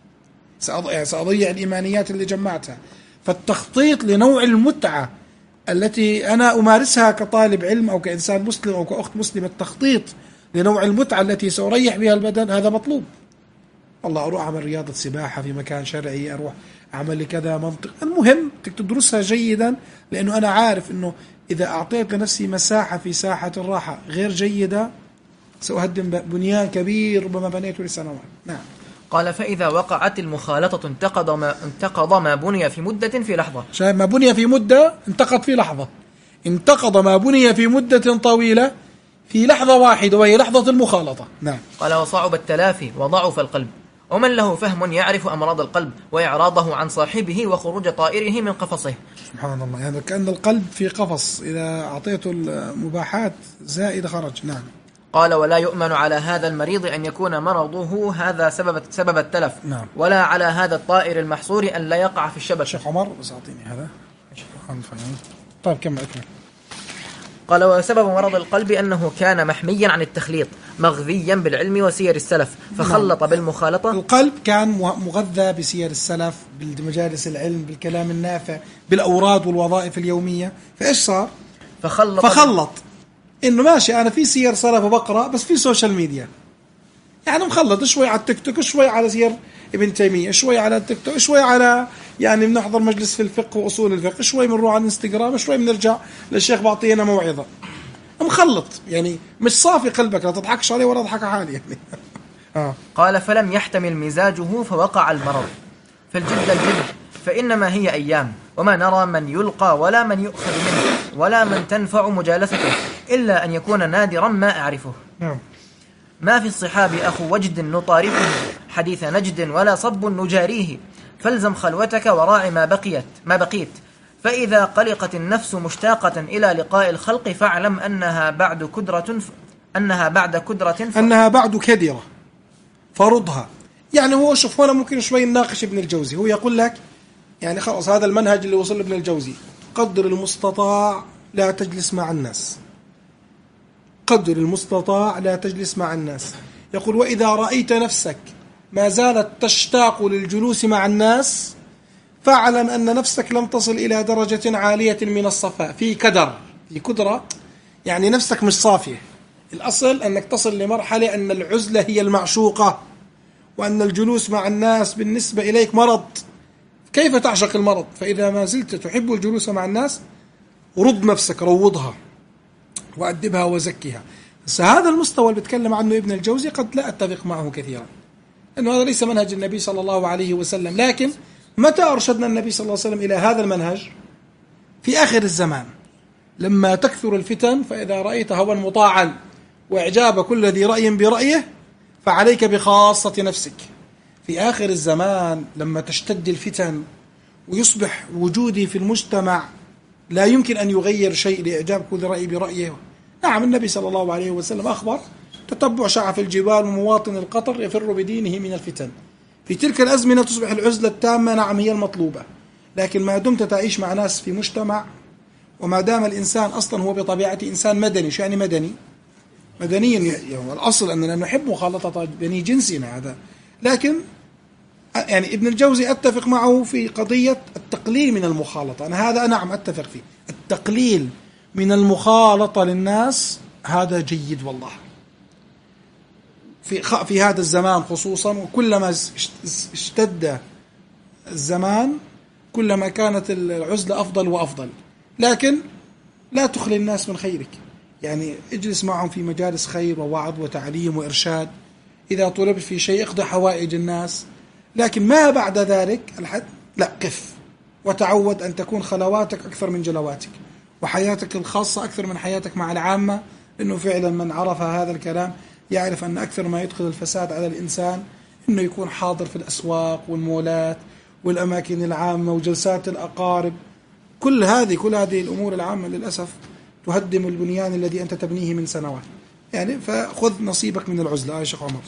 سأضيع, سأضيع الإيمانيات اللي جمعتها. فالتخطيط لنوع المتعة التي أنا أمارسها كطالب علم أو كإنسان مسلم أو كأخت مسلم، التخطيط لنوع المتعة التي سأريح بها البدن هذا مطلوب. والله أروح أعمل رياضة سباحة في مكان شرعي، أروح أعمل كذا منطق، المهم تدرسها جيدا، لأنه أنا عارف أنه إذا أعطيت لنفسي مساحة في ساحة الراحة غير جيدة سأهدم بنيان كبير ربما بنيته لسنوات. نعم. قال فإذا وقعت المخالطة انتقض ما, انتقض ما بني في مدة في لحظة. شايف؟ ما بني في مدة انتقض في لحظة. انتقض ما بني في مدة طويلة في لحظة واحدة، وهي لحظة المخالطة. نعم. قال وصعب التلافي وضعف القلب، ومن له فهم يعرف أمراض القلب وإعراضه عن صاحبه وخروج طائره من قفصه. سبحان الله، يعني كأن القلب في قفص، إذا أعطيته المباحات زائد خرج. نعم. قال ولا يؤمن على هذا المريض أن يكون مرضه هذا سبب سبب التلف. نعم. ولا على هذا الطائر المحصور أن لا يقع في الشبك. شيخ عمر بس أعطيني هذا. طيب كمل أكمل. قال وسبب مرض القلب أنه كان محميا عن التخليط، مغذيا بالعلم وسير السلف، فخلط نعم. بالمخالطة. القلب كان مغذى بسير السلف، بالمجالس العلم، بالكلام النافع، بالأوراد والوظائف اليومية، فإيش صار؟ فخلط فخلط إنه ماشي أنا في سير سلف وبقرأ، بس في سوشيال ميديا، يعني مخلط شوي على التيك توك، شوي على سير ابن تيمية، شوي على التيك توك، شوي على يعني بنحضر مجلس في الفقه وأصول الفقه، شوي بنروح على الانستغرام، شوي بنرجع للشيخ بعطينا موعظة. مخلط، يعني مش صافي قلبك، لا تضحكش عليه ولا تضحك حالي يعني. آه. قال فلم يحتمل مزاجه فوقع المرض. فالجد الجد، فإنما هي أيام، وما نرى من يلقى ولا من يؤخذ منه ولا من تنفع مجالسته، إلا أن يكون نادرا ما أعرفه. نعم. ما في الصحاب أخو وجد نطارفه، حديث نجد ولا صب نجاريه، فالزم خلوتك وراعي ما بقيت ما بقيت فإذا قلقت النفس مشتاقة إلى لقاء الخلق فاعلم أنها بعد كدرة أنها بعد كدرة ف... أنها بعد كدرة فرضها. يعني هو شوف هنا ممكن شوي نناقش ابن الجوزي، هو يقول لك يعني خلاص هذا المنهج اللي وصل ابن الجوزي، قدر المستطاع لا تجلس مع الناس، قدر المستطاع لا تجلس مع الناس. يقول وإذا رأيت نفسك ما زالت تشتاق للجلوس مع الناس فاعلم أن نفسك لم تصل إلى درجة عالية من الصفاء، في كدر، في كدرة، يعني نفسك مش صافية. الأصل أنك تصل لمرحلة أن العزلة هي المعشوقة، وأن الجلوس مع الناس بالنسبة إليك مرض. كيف تعشق المرض؟ فإذا ما زلت تحب الجلوس مع الناس رض نفسك، روضها وأدبها وزكها. بس هذا المستوى اللي بتكلم عنه ابن الجوزي قد لا أتفق معه كثيرا، أنه هذا ليس منهج النبي صلى الله عليه وسلم. لكن متى أرشدنا النبي صلى الله عليه وسلم إلى هذا المنهج؟ في آخر الزمان لما تكثر الفتن، فإذا رأيت هوى مطاعا وإعجاب كل ذي رأي برأيه فعليك بخاصة نفسك. في آخر الزمان لما تشتد الفتن ويصبح وجودي في المجتمع لا يمكن أن يغير شيء لإعجاب كل رأي برأيه. نعم النبي صلى الله عليه وسلم أخبر تتبع شعف الجبال ومواطن القطر يفر بدينه من الفتن. في تلك الأزمنة تصبح العزلة التامة، نعم هي المطلوبة، لكن ما دمت تعيش مع ناس في مجتمع، وما دام الإنسان أصلا هو بطبيعته إنسان مدني. شو يعني مدني؟ مدنيا يعني الأصل أننا نحب مخالطة بني جنسنا هذا. لكن يعني ابن الجوزي أتفق معه في قضية التقليل من المخالطة، أنا هذا نعم أتفق فيه، التقليل من المخالطة للناس هذا جيد والله في في هذا الزمان خصوصا، وكلما اشتد الزمان كلما كانت العزلة أفضل وأفضل. لكن لا تخلي الناس من خيرك، يعني اجلس معهم في مجالس خير ووعظ وتعليم وإرشاد. إذا طلبت في شيء اقضي حوائج الناس، لكن ما بعد ذلك الحد لا، قف وتعود أن تكون خلواتك أكثر من جلواتك، وحياتك الخاصة أكثر من حياتك مع العامة. إنه فعلا من عرف هذا الكلام يعرف أن أكثر ما يدخل الفساد على الإنسان إنه يكون حاضر في الأسواق والمولات والأماكن العامة وجلسات الأقارب. كل هذه كل هذه الأمور العامة للأسف تهدم البنيان الذي أنت تبنيه من سنوات. يعني فخذ نصيبك من العزلة. يا شيخ عمر.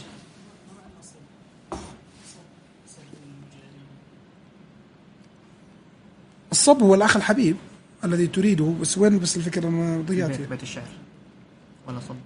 الصب هو الأخ الحبيب الذي تريده، بس وين بس الفكرة ما ضيعت فيه. بيت الشعر ولا صب.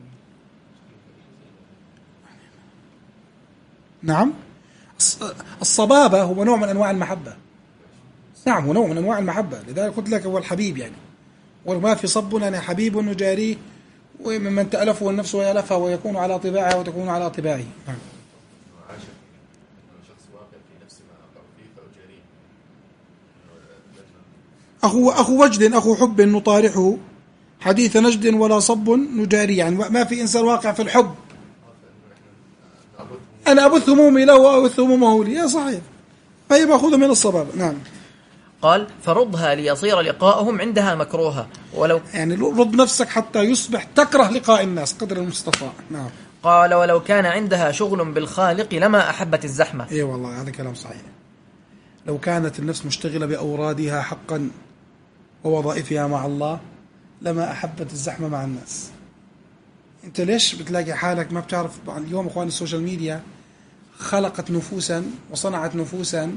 نعم، الصبابة هو نوع من أنواع المحبة. نعم، هو نوع من أنواع المحبة، لذلك قلت لك هو الحبيب يعني. وما في صب يعني حبيب نجاريه، ومن تألفه النفس ويألفها ويكون على طباعها وتكون على طباعه. نعم. أخو أخو وجد أخو حب نطارحه حديث نجد ولا صب نجاري، يعني ما في إنسان واقع في الحب. أنا أبث همومي له وأبث همومه لي. يا صحيح، فهي مأخوذة من الصبابة. نعم. قال فردها ليصير لقاؤهم عندها مكروها، ولو يعني رد نفسك حتى يصبح تكره لقاء الناس قدر المستطاع. نعم. قال ولو كان عندها شغل بالخالق لما أحبت الزحمة. إيه والله هذا كلام صحيح. لو كانت النفس مشتغلة بأورادها حقا ووظائفها مع الله لما أحبت الزحمة مع الناس. أنت ليش بتلاقي حالك ما بتعرف؟ اليوم أخوان السوشيال ميديا خلقت نفوسا وصنعت نفوسا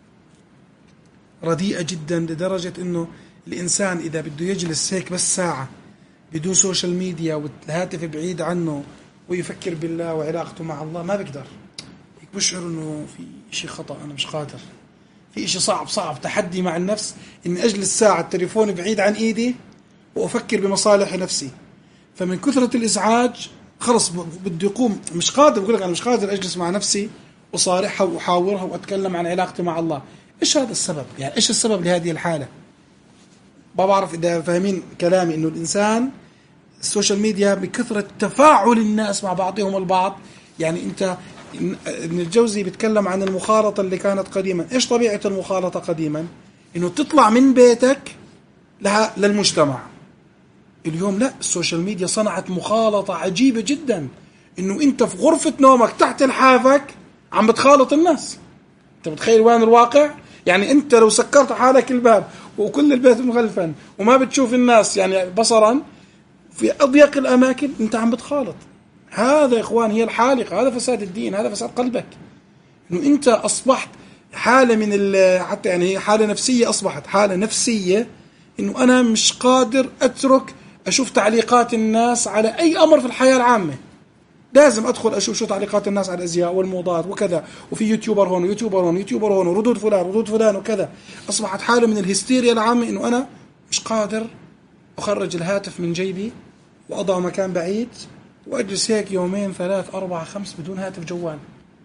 رديئة جدا، لدرجة أنه الإنسان إذا بده يجلس هيك بس ساعة بدون سوشيال ميديا والهاتف بعيد عنه ويفكر بالله وعلاقته مع الله ما بيقدر. بشعر أنه في شيء خطأ، أنا مش قادر، في شيء صعب صعب تحدي مع النفس إني أجلس ساعة التليفون بعيد عن إيدي وأفكر بمصالح نفسي. فمن كثرة الإزعاج خلص بدي يقوم، مش قادر. بقول لك أنا مش قادر أجلس مع نفسي وصارحها وأحاورها وأتكلم عن علاقتي مع الله. إيش هذا السبب؟ يعني إيش السبب لهذه الحالة؟ ما بعرف إذا فاهمين كلامي. إنه الإنسان السوشيال ميديا بكثرة تفاعل الناس مع بعضهم البعض. يعني أنت ابن الجوزي بيتكلم عن المخالطة اللي كانت قديما. إيش طبيعة المخالطة قديما؟ إنه تطلع من بيتك لها للمجتمع. اليوم لا، السوشيال ميديا صنعت مخالطة عجيبة جدا، إنه أنت في غرفة نومك تحت لحافك عم بتخالط الناس. أنت متخيل وين الواقع؟ يعني أنت لو سكرت حالك الباب وكل البيت مغلفا وما بتشوف الناس يعني بصرا في أضيق الأماكن، أنت عم بتخالط. هذا يا إخوان هي الحالقة، هذا فساد الدين، هذا فساد قلبك. إنه أنت أصبحت حالة من حتى يعني هي حالة نفسية، أصبحت حالة نفسية إنه أنا مش قادر أترك أشوف تعليقات الناس على أي أمر في الحياة العامة. لازم أدخل أشوف شو تعليقات الناس على الأزياء والموضات وكذا، وفي يوتيوبر هون ويوتيوبر هون ويوتيوبر هون وردود فلان وردود فلان وكذا. أصبحت حالة من الهستيريا العامة إنه أنا مش قادر أخرج الهاتف من جيبي وأضعه مكان بعيد وأجلس هيك يومين ثلاث أربعة خمس بدون هاتف جوال.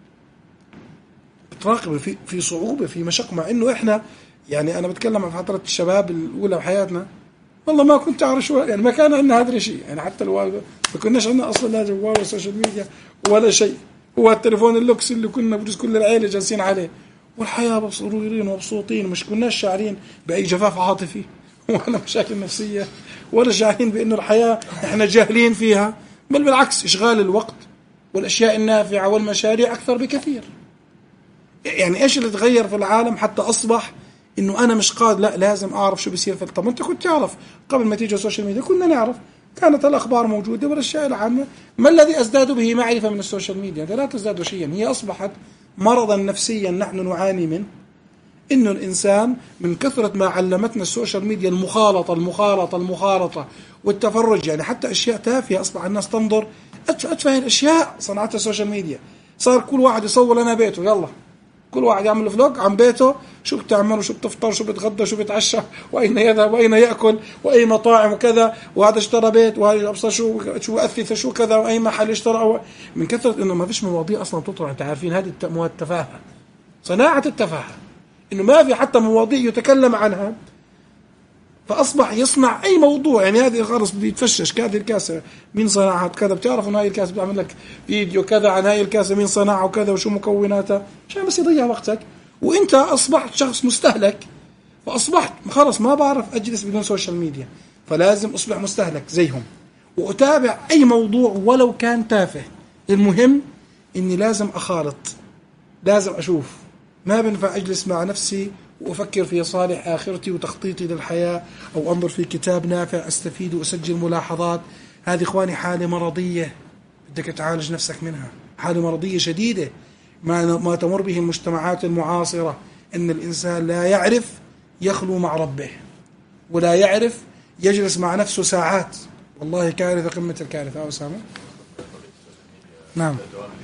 بتراقب في في صعوبة في مشقة، مع إنه إحنا يعني أنا بتكلم عن فترة الشباب الأولى بحياتنا، والله ما كنت أعرف شو يعني، ما كان عندنا هذا الشيء يعني. حتى الوالد ما كناش عندنا أصلا لا جوال ولا سوشيال ميديا ولا شيء. هو التليفون اللوكس اللي كنا بجوز كل العائلة جالسين عليه، والحياة مبسوطين ومبسوطين، مش كناش شاعرين بأي جفاف عاطفي ولا مشاكل نفسية، ولا شاعرين بأنه الحياة إحنا جاهلين فيها، بل بالعكس إشغال الوقت والأشياء النافعة والمشاريع أكثر بكثير. يعني إيش اللي تغير في العالم حتى أصبح إنه أنا مش قادر، لا لازم أعرف شو بيصير في. طب أنت كنت تعرف قبل ما تيجي السوشيال ميديا؟ كنا نعرف، كانت الأخبار موجودة والأشياء العامة. ما الذي أزدادوا به معرفة من السوشيال ميديا؟ لا تزدادوا شيئا، هي أصبحت مرضا نفسيا نحن نعاني منه. إنه الإنسان من كثرة ما علمتنا السوشيال ميديا المخالطة المخالطة المخالطة والتفرج، يعني حتى أشياء تافهة أصبح الناس تنظر أتفه الأشياء صنعتها السوشيال ميديا. صار كل واحد يصور لنا بيته، يلا كل واحد يعمل فلوج عن بيته، شو بتعمل وشو بتفطر شو بتغدى شو بتعشى وأين يذهب وأين يأكل وأي مطاعم وكذا، وهذا اشترى بيت وهذا أبصر شو شو أثث شو كذا وأي محل اشترى. من كثرة إنه ما فيش مواضيع أصلا تطرح. أنت عارفين هذه التفاهة، صناعة التفاهة، إنه ما في حتى مواضيع يتكلم عنها، فأصبح يصنع أي موضوع. يعني هذه خلص بيتفشش هذه الكاسة مين صنعها كذا، بتعرف إن هاي الكاسة بيعمل لك فيديو كذا عن هاي الكاسة مين صنعها وكذا وشو مكوناتها، عشان بس يضيع وقتك. وإنت أصبحت شخص مستهلك، فأصبحت خلص ما بعرف أجلس بدون سوشيال ميديا، فلازم أصبح مستهلك زيهم وأتابع أي موضوع ولو كان تافه. المهم إني لازم أخالط، لازم أشوف، ما بنفع أجلس مع نفسي وأفكر في صالح آخرتي وتخطيطي للحياة، أو أنظر في كتاب نافع أستفيد وأسجل ملاحظات. هذه إخواني حالة مرضية بدك تعالج نفسك منها، حالة مرضية شديدة ما ما تمر به المجتمعات المعاصرة، إن الإنسان لا يعرف يخلو مع ربه ولا يعرف يجلس مع نفسه ساعات. والله كارثة قمة الكارثة. أو أسامة نعم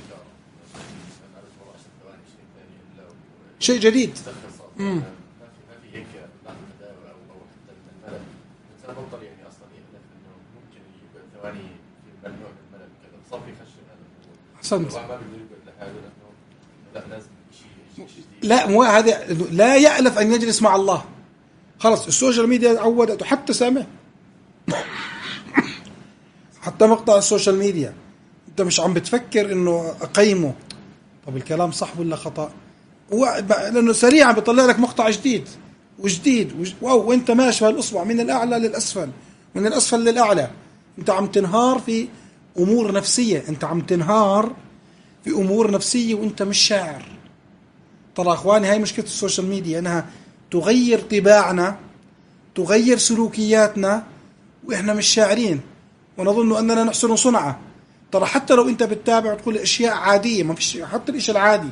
شيء جديد. امم أحسنت. لا مو هذا، لا يألف أن يجلس مع الله. خلص السوشيال ميديا عودته، حتى سامع حتى مقطع السوشيال ميديا أنت مش عم بتفكر إنه أقيمه، طب الكلام صح ولا خطأ، لأنه سريعا بيطلع لك مقطع جديد وجديد وج... واو، وانت ماشي بهالأصبع من الأعلى للأسفل، من الأسفل للأعلى. انت عم تنهار في أمور نفسية، انت عم تنهار في أمور نفسية وانت مش شاعر. ترى أخواني هاي مشكلة السوشيال ميديا، أنها تغير طباعنا، تغير سلوكياتنا وإحنا مش شاعرين ونظن أننا نحسن صنعة. ترى حتى لو أنت بتتابع وتقول أشياء عادية، ما فيش حتى الإشي العادي،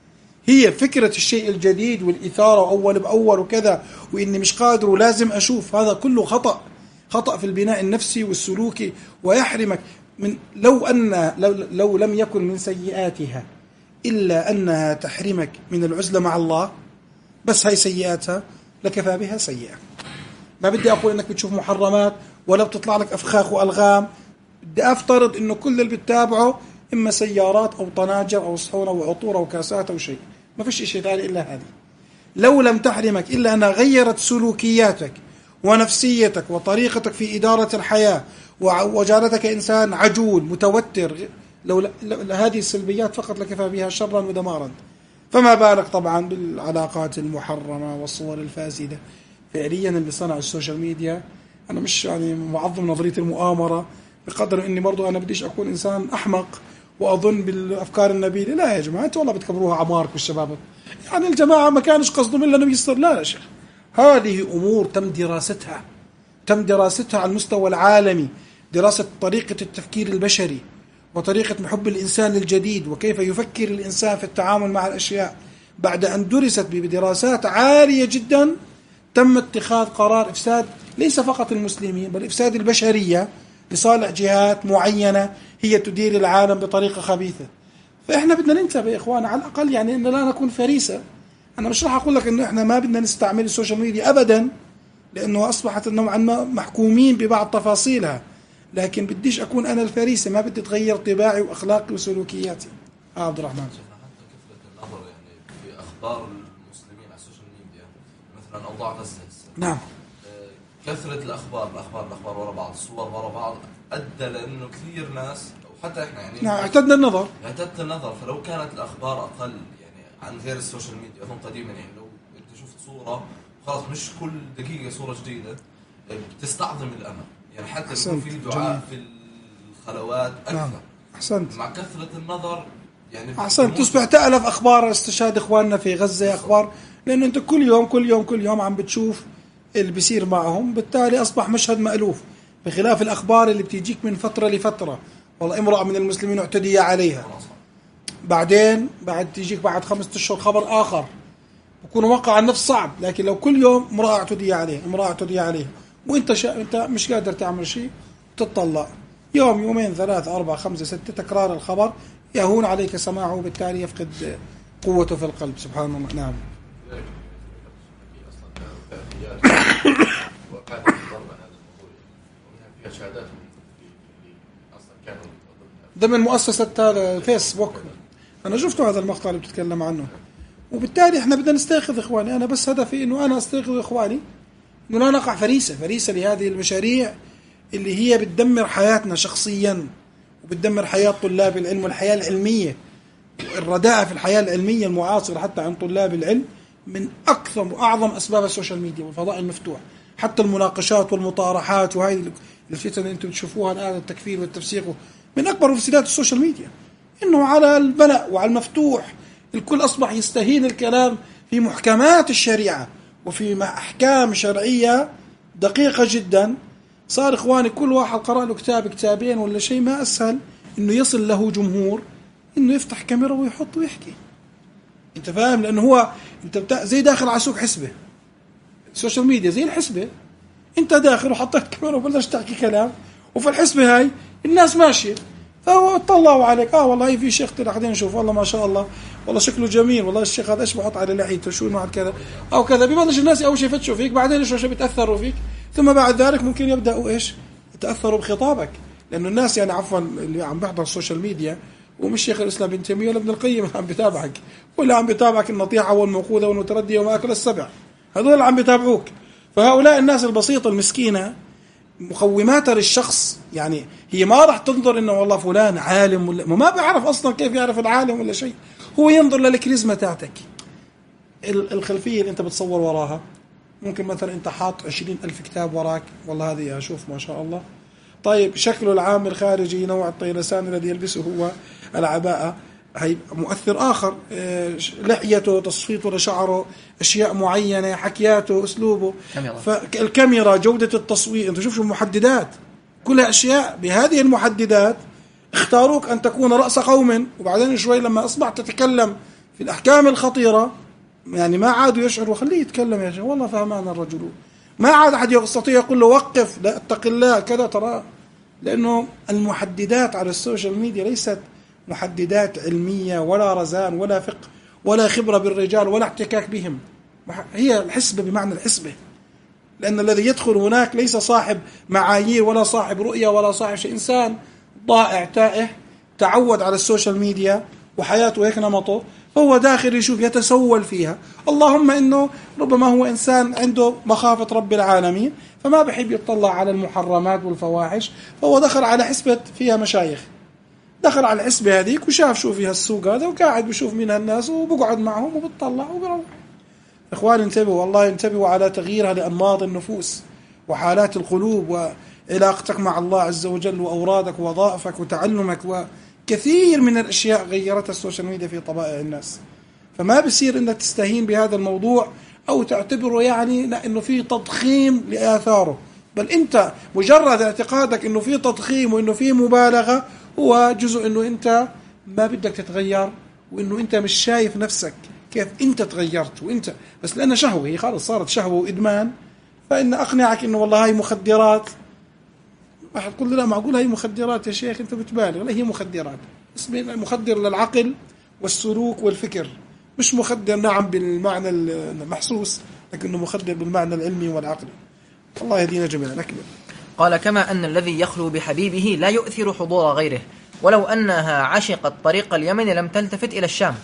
هي فكرة الشيء الجديد والإثارة أول بأول وكذا، وإني مش قادر ولازم أشوف، هذا كله خطأ، خطأ في البناء النفسي والسلوكي، ويحرمك من لو أن لو, لو لم يكن من سيئاتها إلا أنها تحرمك من العزلة مع الله، بس هاي سيئاتها لكفى بها سيئة. ما بدي أقول أنك بتشوف محرمات ولا بتطلع لك أفخاخ وألغام، بدي أفترض أنه كل اللي بتتابعه إما سيارات أو طناجر أو صحون أو عطور أو كاسات أو شيء، ما فيش شيء ثاني إلا هذه. لو لم تحرمك إلا أنها غيرت سلوكياتك ونفسيتك وطريقتك في إدارة الحياة وجعلتك إنسان عجول متوتر، لو هذه السلبيات فقط لكفى بها شرا ودمارا، فما بالك طبعا بالعلاقات المحرمة والصور الفاسدة. فعليا اللي صنع السوشيال ميديا، أنا مش يعني معظم نظرية المؤامرة بقدر إني برضو أنا بديش أكون إنسان أحمق وأظن بالأفكار النبيلة. لا يا جماعة، أنتوا والله بتكبروها عمارك والشباب، يعني الجماعة ما كانش قصدهم إلا أنه يصير. لا يا شيخ، هذه أمور تم دراستها، تم دراستها على المستوى العالمي، دراسة طريقة التفكير البشري وطريقة محب الإنسان للجديد وكيف يفكر الإنسان في التعامل مع الأشياء. بعد أن درست بدراسات عالية جدا تم اتخاذ قرار إفساد ليس فقط المسلمين بل إفساد البشرية لصالح جهات معينة هي تدير العالم بطريقة خبيثة. فإحنا بدنا ننتبه يا إخوان، على الأقل يعني إن لا نكون فريسة. أنا مش راح أقول لك إنه إحنا ما بدنا نستعمل السوشيال ميديا أبدا، لأنه أصبحت نوعا ما محكومين ببعض تفاصيلها، لكن بديش أكون أنا الفريسة، ما بدي تغير طباعي وأخلاقي وسلوكياتي. آه عبد الرحمن، حتى كثرة النظر يعني في أخبار المسلمين على السوشيال ميديا، مثلا أوضاع غزة، نعم، كثرة الأخبار الأخبار الأخبار ورا بعض، الصور ورا بعض، أدى لأنه كثير ناس وحتى إحنا يعني نعم اعتدنا النظر اعتدت النظر. فلو كانت الأخبار أقل يعني عن غير السوشيال ميديا، أظن قديما يعني لو أنت شفت صورة خلاص مش كل دقيقة صورة جديدة، بتستعظم الأمل. يعني حتى يكون في دعاء في الخلوات أكثر. نعم. أحسنت. مع كثرة النظر يعني أحسنت، تصبح تألف أخبار استشهاد إخواننا في غزة، أخبار، لأنه أنت كل يوم كل يوم كل يوم عم بتشوف اللي بيصير معهم، بالتالي أصبح مشهد مألوف، بخلاف الأخبار اللي بتيجيك من فترة لفترة. والله امرأة من المسلمين اعتدي عليها، بعدين بعد تيجيك بعد خمسة أشهر خبر آخر، بكون وقع النفس صعب. لكن لو كل يوم امرأة اعتدي عليها امرأة اعتدي عليها وانت شا... انت مش قادر تعمل شيء، تتطلع يوم يومين ثلاثة أربعة خمسة ستة، تكرار الخبر يهون عليك سماعه، وبالتالي يفقد قوته في القلب. سبحان الله. نعم. ضمن مؤسسة هذا الفيسبوك، أنا شفت هذا المقطع اللي بتتكلم عنه، وبالتالي احنا بدنا نستيقظ اخواني. انا بس هدفي انه انا استيقظ اخواني، انه لا نقع فريسة فريسة لهذه المشاريع اللي هي بتدمر حياتنا شخصيا، وبتدمر حياة طلاب العلم والحياة العلمية. الرداءة في الحياة العلمية المعاصرة حتى عن طلاب العلم من أكثر وأعظم أسباب السوشيال ميديا والفضاء المفتوح. حتى المناقشات والمطارحات وهذه الفتن اللي أنتم تشوفوها الآن، التكفير والتفسيق، من أكبر مفسدات السوشيال ميديا إنه على الملأ وعلى المفتوح الكل أصبح يستهين الكلام في محكمات الشريعة وفي أحكام شرعية دقيقة جدا. صار إخواني كل واحد قرأ له كتاب كتابين ولا شيء، ما أسهل إنه يصل له جمهور إنه يفتح كاميرا ويحط ويحكي. أنت فاهم؟ لأنه هو أنت بتا... زي داخل على سوق حسبة. السوشيال ميديا زي الحسبة، أنت داخل وحطيت كاميرا وبلشت تحكي كلام، وفي الحسبة هاي الناس ماشية، فهو طلعوا عليك اه والله في شيخ طلع قاعدين نشوف والله ما شاء الله والله شكله جميل، والله الشيخ هذا ايش بحط على لحيته شو مع كذا او كذا. ببلش الناس اول شيء يفتشوا فيك، بعدين شو شو بيتاثروا فيك، ثم بعد ذلك ممكن يبداوا ايش يتاثروا بخطابك. لانه الناس يعني عفوا اللي عم بيحضر السوشيال ميديا ومش شيخ الاسلام ابن تيميه ولا ابن القيم عم بيتابعك، ولا عم بيتابعك النطيحه والموقوذه والمترديه وما اكل السبع، هذول عم بيتابعوك. فهؤلاء الناس البسيطه المسكينه مقوماتها للشخص يعني هي ما راح تنظر انه والله فلان عالم ولا ما بيعرف اصلا كيف يعرف العالم ولا شيء، هو ينظر للكاريزما تاعتك، الخلفيه اللي انت بتصور وراها. ممكن مثلا انت حاط عشرين ألف كتاب وراك، والله هذه اشوف ما شاء الله، طيب شكله العام الخارجي نوع الطيلسان الذي يلبسه هو العباءة هي مؤثر آخر، لحيته، تصفيته لشعره، أشياء معينة، حكياته، أسلوبه، فالكاميرا، جودة التصوير، أنت شوف شو المحددات، كلها أشياء. بهذه المحددات اختاروك أن تكون رأس قوم، وبعدين شوي لما أصبحت تتكلم في الأحكام الخطيرة يعني ما عادوا يشعروا خليه يتكلم يا شيخ والله فهمان الرجل، ما عاد أحد يستطيع يقول له وقف لا اتق الله كذا ترى. لأنه المحددات على السوشيال ميديا ليست محددات علمية ولا رزان ولا فقه ولا خبرة بالرجال ولا احتكاك بهم، هي الحسبة بمعنى الحسبة. لأن الذي يدخل هناك ليس صاحب معايير ولا صاحب رؤية ولا صاحب شيء، إنسان ضائع تائه تعود على السوشيال ميديا وحياته هيك نمطه، فهو داخل يشوف يتسول فيها. اللهم إنه ربما هو إنسان عنده مخافة رب العالمين فما بحب يطلع على المحرمات والفواحش، فهو دخل على حسبة فيها مشايخ، دخل على الحسبة هذيك وشاف شو فيها السوق هذا وقاعد بشوف مين هالناس وبقعد معهم وبتطلع وبروح. إخوان انتبهوا والله، انتبهوا على تغييرها لأنماط النفوس وحالات القلوب وعلاقتك مع الله عز وجل وأورادك ووظائفك وتعلمك، وكثير من الأشياء غيرتها السوشيال ميديا في طبائع الناس. فما بصير إنك تستهين بهذا الموضوع أو تعتبره يعني لا إنه في تضخيم لآثاره، بل أنت مجرد اعتقادك إنه في تضخيم وإنه في مبالغة هو جزء إنه أنت ما بدك تتغير، وإنه أنت مش شايف نفسك كيف أنت تغيرت، وأنت بس لأنها شهوة، هي خلاص صارت شهوة وإدمان، فإن أقنعك إنه والله هاي مخدرات. واحد تقول لي لا معقول هاي مخدرات يا شيخ أنت بتبالغ، لا هي مخدرات، اسمه مخدر للعقل والسلوك والفكر، مش مخدر نعم بالمعنى المحسوس لكنه مخدر بالمعنى العلمي والعقلي. الله يهدينا جميعا. أكمل. قال كما أن الذي يخلو بحبيبه لا يؤثر حضور غيره، ولو أنها عشقت طريق اليمن لم تلتفت إلى الشام.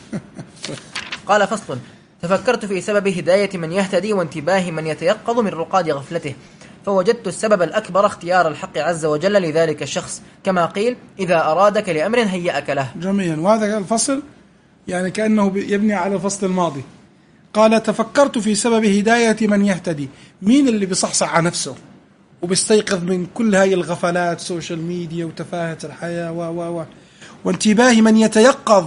قال فصل: تفكرت في سبب هداية من يهتدي وانتباه من يتيقظ من رقاد غفلته، فوجدت السبب الأكبر اختيار الحق عز وجل لذلك الشخص، كما قيل: إذا أرادك لأمر هيأك له. جميل. وهذا الفصل يعني كأنه يبني على الفصل الماضي. قال: تفكرت في سبب هداية من يهتدي، مين اللي بيصحصح على نفسه وبيستيقظ من كل هاي الغفلات، سوشيال ميديا وتفاهة الحياة و و و وانتباه من يتيقظ،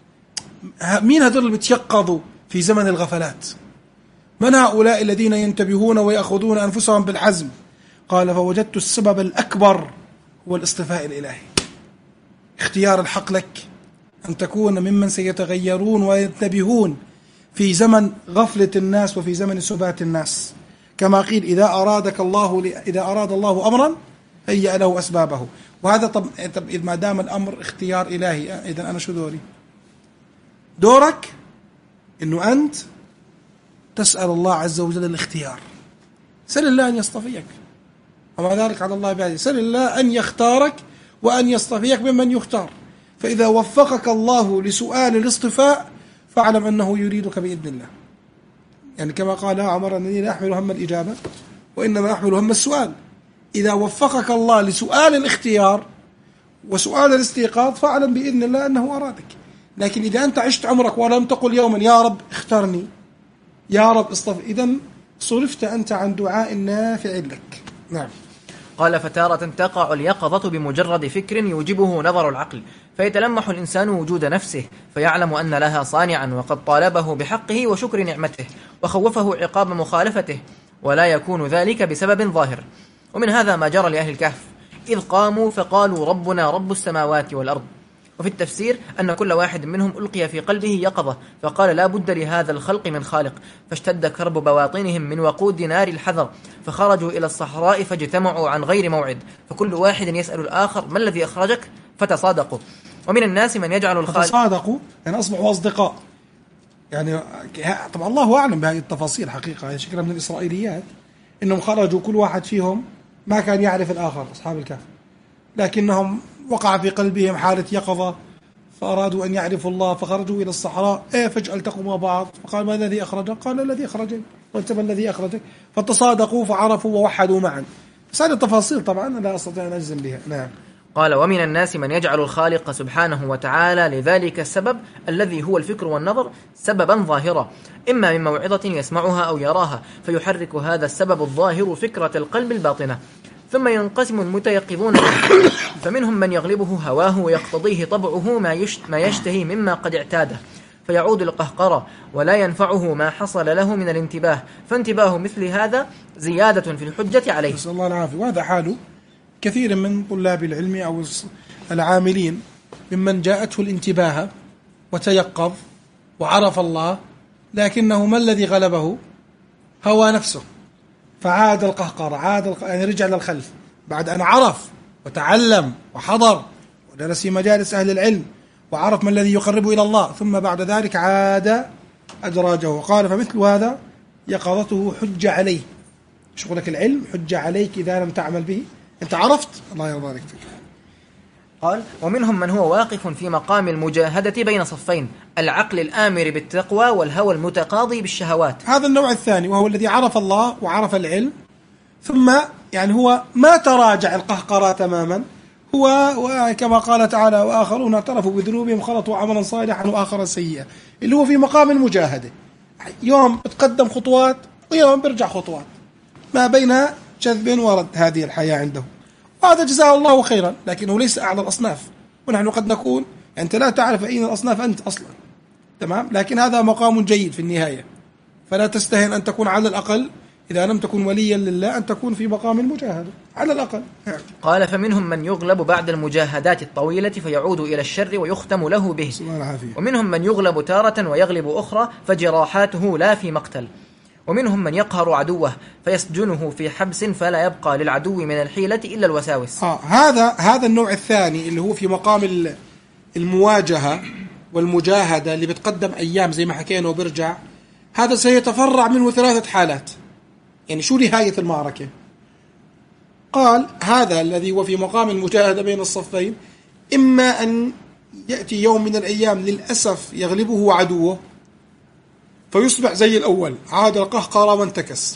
مين هذول اللي بيتيقظوا في زمن الغفلات؟ من هؤلاء الذين ينتبهون ويأخذون أنفسهم بالحزم؟ قال: فوجدت السبب الأكبر هو الاصطفاء الإلهي، اختيار الحق لك أن تكون ممن سيتغيرون وينتبهون في زمن غفلة الناس وفي زمن سبات الناس، كما قيل: إذا أرادك الله إذا أراد الله أمرا هيأ له أسبابه. وهذا طب ما دام الأمر اختيار إلهي، إذن أنا شو دوري؟ دورك إنه أنت تسأل الله عز وجل الاختيار، سل الله أن يصطفيك، وما ذلك على الله بعزيز، سل الله أن يختارك وأن يصطفيك ممن يختار. فإذا وفقك الله لسؤال الاصطفاء فاعلم أنه يريدك بإذن الله. يعني كما قال عمر أنني لا أحمل هم الإجابة وإنما أحمل هم السؤال. إذا وفقك الله لسؤال الاختيار وسؤال الاستيقاظ فاعلم بإذن الله أنه أرادك. لكن إذا أنت عشت عمرك ولم تقل يوما يا رب اخترني يا رب اصطف، إذن صرفت أنت عن دعاء نافع لك. نعم. قال فتارة تقع اليقظة بمجرد فكر يوجبه نظر العقل، فيتلمح الإنسان وجود نفسه فيعلم أن لها صانعا وقد طالبه بحقه وشكر نعمته وخوفه عقاب مخالفته، ولا يكون ذلك بسبب ظاهر. ومن هذا ما جرى لأهل الكهف إذ قاموا فقالوا ربنا رب السماوات والأرض. وفي التفسير أن كل واحد منهم ألقي في قلبه يقظة فقال لا بد لهذا الخلق من خالق، فاشتد كرب بواطنهم من وقود نار الحذر، فخرجوا إلى الصحراء فاجتمعوا عن غير موعد، فكل واحد يسأل الآخر ما الذي أخرجك؟ فتصادقوا. ومن الناس من يجعل الخالق فتصادقوا يعني أصبحوا أصدقاء. يعني طبعا الله أعلم بهذه التفاصيل حقيقة، هي شكلها من الإسرائيليات إنهم خرجوا كل واحد فيهم ما كان يعرف الآخر أصحاب الكهف، لكنهم وقع في قلبهم حالة يقظة فأرادوا أن يعرفوا الله فخرجوا إلى الصحراء. إيه فجأة التقوا مع بعض فقال ما الذي أخرجك؟ قال الذي أخرجك. وأنت ما الذي أخرجك؟ فتصادقوا فعرفوا ووحدوا معا. بس هذه التفاصيل طبعا لا أستطيع أن أجزم بها. نعم. قال ومن الناس من يجعل الخالق سبحانه وتعالى لذلك السبب الذي هو الفكر والنظر سببا ظاهرا، إما من موعظة يسمعها أو يراها فيحرك هذا السبب الظاهر فكرة القلب الباطنة. ثم ينقسم المتيقظون فمنهم من يغلبه هواه ويقتضيه طبعه ما يشتهي مما قد اعتاده فيعود القهقرة ولا ينفعه ما حصل له من الانتباه، فانتباه مثل هذا زيادة في الحجة عليه. نسأل الله العافية. وهذا حال كثير من طلاب العلم أو العاملين ممن جاءته الانتباه وتيقظ وعرف الله، لكنه ما الذي غلبه؟ هوى نفسه، فعاد القهقرة، عاد الق... يعني رجع للخلف بعد أن عرف وتعلم وحضر ودرس في مجالس أهل العلم وعرف ما الذي يقربه إلى الله، ثم بعد ذلك عاد أدراجه. وقال فمثل هذا يقظته حجة عليه. شغلك العلم حجة عليك إذا لم تعمل به، أنت عرفت الله يرضى عليك. قال ومنهم من هو واقف في مقام المجاهدة بين صفين، العقل الآمر بالتقوى والهوى المتقاضي بالشهوات. هذا النوع الثاني وهو الذي عرف الله وعرف العلم، ثم يعني هو ما تراجع القهقرة تماما، هو كما قال تعالى وآخرون اعترفوا بذنوبهم خلطوا عملا صالحا وآخر سيئا، اللي هو في مقام المجاهدة، يوم بتقدم خطوات ويوم برجع خطوات، ما بين جذب ورد هذه الحياة عنده، وهذا جزاه الله خيرا، لكنه ليس أعلى الأصناف. ونحن قد نكون أنت لا تعرف أين الأصناف أنت أصلا، تمام، لكن هذا مقام جيد في النهاية، فلا تستهن أن تكون على الأقل إذا لم تكن وليا لله أن تكون في مقام المجاهدة على الأقل. قال فمنهم من يغلب بعد المجاهدات الطويلة فيعود إلى الشر ويختم له به، ومنهم من يغلب تارة ويغلب أخرى فجراحاته لا في مقتل، ومنهم من يقهر عدوه فيسجنه في حبس فلا يبقى للعدو من الحيلة إلا الوساوس. آه هذا هذا النوع الثاني اللي هو في مقام المواجهة والمجاهدة اللي بتقدم أيام زي ما حكينا وبرجع، هذا سيتفرع منه ثلاثة حالات. يعني شو نهاية المعركة؟ قال هذا الذي هو في مقام المجاهدة بين الصفين إما أن يأتي يوم من الأيام للأسف يغلبه عدوه فيصبح زي الأول عاد القهقرة وانتكس،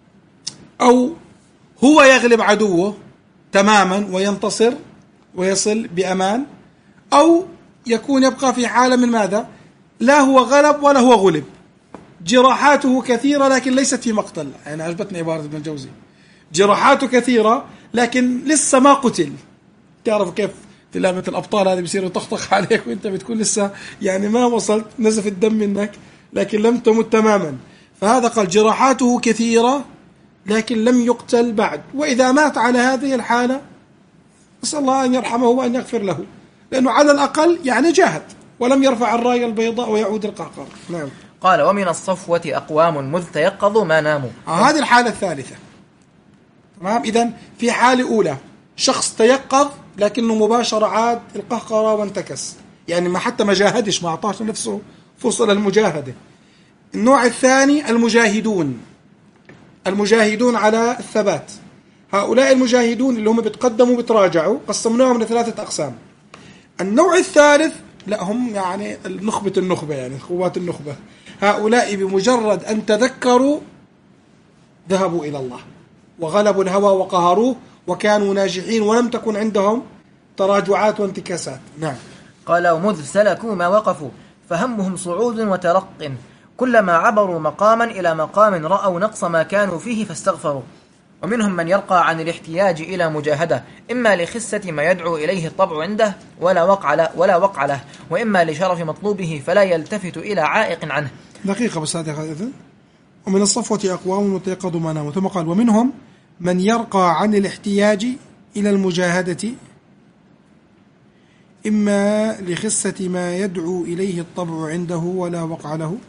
أو هو يغلب عدوه تماما وينتصر ويصل بأمان، أو يكون يبقى في حالة من ماذا؟ لا هو غلب ولا هو غلب، جراحاته كثيرة لكن ليست في مقتل. يعني عجبتني عبارة ابن الجوزي، جراحاته كثيرة لكن لسه ما قتل. تعرف كيف في لعبة الأبطال هذه بيصيروا تخطخ عليك وانت بتكون لسه يعني ما وصلت، نزف الدم منك لكن لم تمت تماما. فهذا قال جراحاته كثيرة لكن لم يقتل بعد، وإذا مات على هذه الحالة أسأل الله أن يرحمه وأن يغفر له، لأنه على الأقل يعني جاهد ولم يرفع الراية البيضاء ويعود القهقرة. نعم. قال ومن الصفوة أقوام مذ تيقظوا ما ناموا. آه هذه الحالة الثالثة. تمام. إذن في حالة أولى شخص تيقظ لكنه مباشرة عاد القهقرة وانتكس، يعني ما حتى ما جاهدش، ما أعطاش نفسه فرصة للمجاهدة. النوع الثاني المجاهدون، المجاهدون على الثبات. هؤلاء المجاهدون اللي هم بتقدموا بتراجعوا قسمناهم لثلاثة أقسام. النوع الثالث لا هم يعني النخبة النخبة يعني قوات النخبة. هؤلاء بمجرد أن تذكروا ذهبوا إلى الله وغلبوا الهوى وقهروه وكانوا ناجحين ولم تكن عندهم تراجعات وانتكاسات. نعم. قال ومذ سلكوا ما وقفوا فهمهم صعود وترق كلما عبروا مقاما إلى مقام رأوا نقص ما كانوا فيه فاستغفروا. ومنهم من يرقى عن الاحتياج إلى مجاهدة إما لخسة ما يدعو إليه الطبع عنده ولا وقع له, ولا وقع له وإما لشرف مطلوبه فلا يلتفت إلى عائق عنه. دقيقة بس هذه إذن. ومن الصفوة أقوام وتيقظوا ما ناموا. ثم قال ومنهم من يرقى عن الاحتياج إلى المجاهدة إما لخسة ما يدعو إليه الطبع عنده ولا وقع له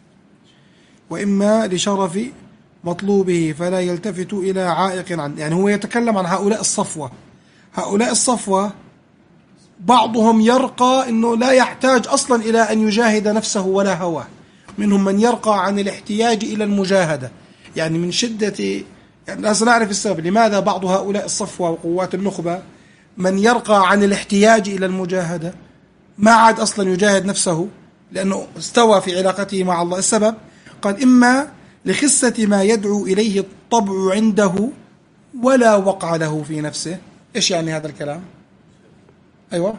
وإما لشرف مطلوبه فلا يلتفت إلى عائق عنه. يعني هو يتكلم عن هؤلاء الصفوة. هؤلاء الصفوة بعضهم يرقى أنه لا يحتاج أصلا إلى أن يجاهد نفسه ولا هواه. منهم من يرقى عن الاحتياج إلى المجاهدة يعني من شدة يعني لازم نعرف السبب لماذا بعض هؤلاء الصفوة وقوات النخبة من يرقى عن الاحتياج إلى المجاهدة ما عاد أصلا يجاهد نفسه لأنه استوى في علاقته مع الله. السبب قال إما لخسة ما يدعو إليه الطبع عنده ولا وقع له في نفسه. إيش يعني هذا الكلام؟ أيوة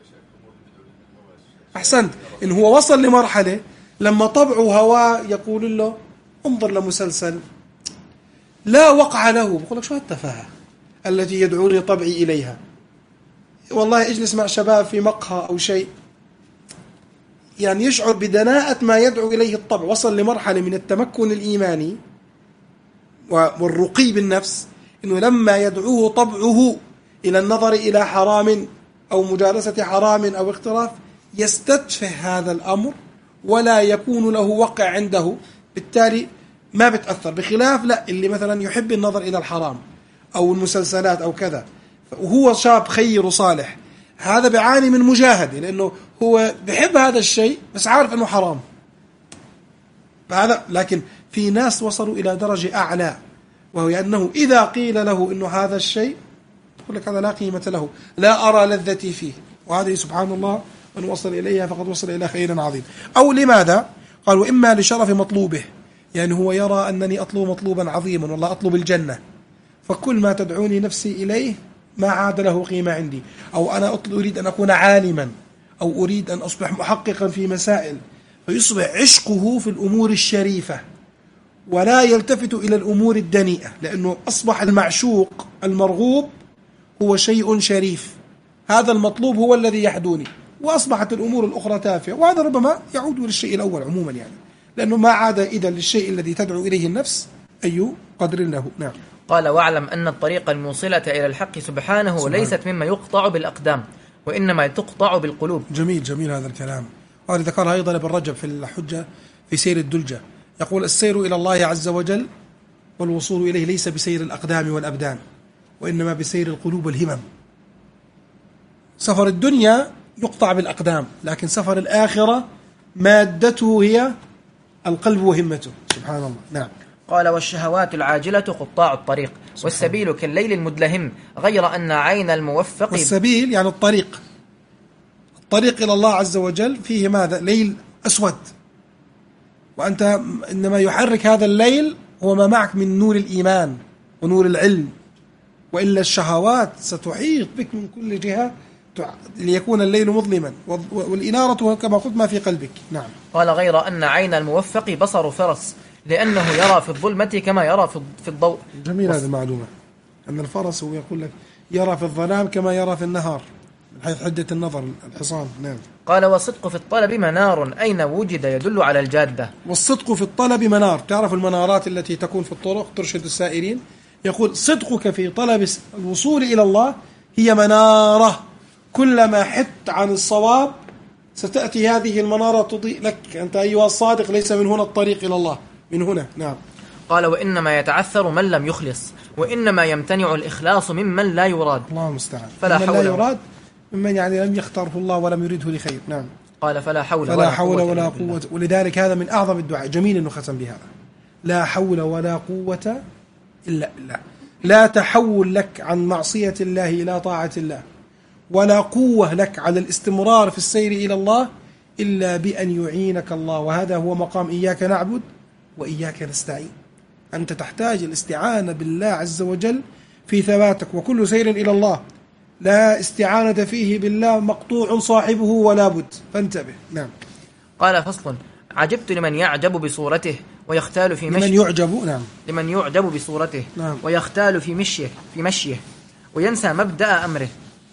أحسنت. إن هو وصل لمرحلة لما طبعه هواه يقول له انظر لمسلسل لا وقع له بقول لك شو هالتفاهة التي يدعوني طبعي إليها. والله اجلس مع شباب في مقهى أو شيء يعني يشعر بدناءة ما يدعو إليه الطبع. وصل لمرحلة من التمكن الإيماني والرقي بالنفس إنه لما يدعوه طبعه إلى النظر إلى حرام أو مجالسة حرام أو اختراف يستتفه هذا الأمر ولا يكون له وقع عنده بالتالي ما بتأثر. بخلاف لا اللي مثلا يحب النظر إلى الحرام أو المسلسلات أو كذا وهو شاب خير وصالح هذا بيعاني من مجاهدة لأنه هو بيحب هذا الشيء بس عارف أنه حرام. هذا لكن في ناس وصلوا إلى درجة أعلى وهو أنه إذا قيل له أنه هذا الشيء يقول لك هذا لا قيمة له لا أرى لذتي فيه. وهذه سبحان الله من وصل إليها فقد وصل إلى خير عظيم. أو لماذا قال وإما لشرف مطلوبه يعني هو يرى أنني أطلب مطلوبا عظيما والله أطلب الجنة فكل ما تدعوني نفسي إليه ما عاد له قيمة عندي. أو أنا أريد أن أكون عالما أو أريد أن أصبح محققا في مسائل فيصبح عشقه في الأمور الشريفة ولا يلتفت إلى الأمور الدنيئة لأنه أصبح المعشوق المرغوب هو شيء شريف. هذا المطلوب هو الذي يحدوني وأصبحت الأمور الأخرى تافهة. وهذا ربما يعود للشيء الأول عموما يعني لأنه ما عاد إذا للشيء الذي تدعو إليه النفس أي قدر له. نعم. قال واعلم أن الطريق الموصلة إلى الحق سبحانه, سبحانه ليست مما يقطع بالأقدام وإنما تقطع بالقلوب. جميل جميل هذا الكلام. وهذا ذكرها أيضا ابن رجب في الحجة في سير الدلجة يقول السير إلى الله عز وجل والوصول إليه ليس بسير الأقدام والأبدان وإنما بسير القلوب والهمم. سفر الدنيا يقطع بالأقدام لكن سفر الآخرة مادته هي القلب وهمته. سبحان الله. نعم. قال والشهوات العاجلة قطاع الطريق والسبيل كالليل المدلهم غير أن عين الموفق. والسبيل يعني الطريق الطريق إلى الله عز وجل فيه ماذا؟ ليل أسود وأنت إنما يحرك هذا الليل هو ما معك من نور الإيمان ونور العلم وإلا الشهوات ستحيط بك من كل جهة ليكون الليل مظلما والإنارة كما قلت ما في قلبك. نعم. قال غير أن عين الموفق بصر فرس لأنه يرى في الظلمة كما يرى في الضوء. جميل هذه المعلومة أن الفرس هو يقول لك يرى في الظلام كما يرى في النهار من حيث حدة النظر الحصان. نعم. قال والصدق في الطلب منار أين وجد يدل على الجادة. والصدق في الطلب منار. تعرف المنارات التي تكون في الطرق ترشد السائرين يقول صدقك في طلب الوصول إلى الله هي منارة كلما حدت عن الصواب ستأتي هذه المنارة تضيء لك أنت أيها الصادق ليس من هنا الطريق إلى الله من هنا. نعم. قال وإنما يتعثر من لم يخلص وإنما يمتنع الإخلاص ممن لا يراد. الله المستعان. فلا ممن حول لا يراد ممن يعني لم يختاره الله ولم يريده لخير. نعم. قال فلا حول فلا ولا حول قوة ولا قوة. ولذلك هذا من أعظم الدعاء. جميل أنه ختم بهذا لا حول ولا قوة إلا بالله. لا تحول لك عن معصية الله إلى طاعة الله ولا قوة لك على الاستمرار في السير إلى الله إلا بأن يعينك الله، وهذا هو مقام إياك نعبد وإياك نستعين. أنت تحتاج الاستعانة بالله عز وجل في ثباتك، وكل سير إلى الله لا استعانة فيه بالله مقطوع صاحبه ولا بد، فانتبه. نعم. قال فصل: عجبت لمن يعجب بصورته ويختال في مشيه. لمن يعجب نعم لمن يعجب بصورته نعم. ويختال في مشيه في مشيه وينسى مبدأ أمره.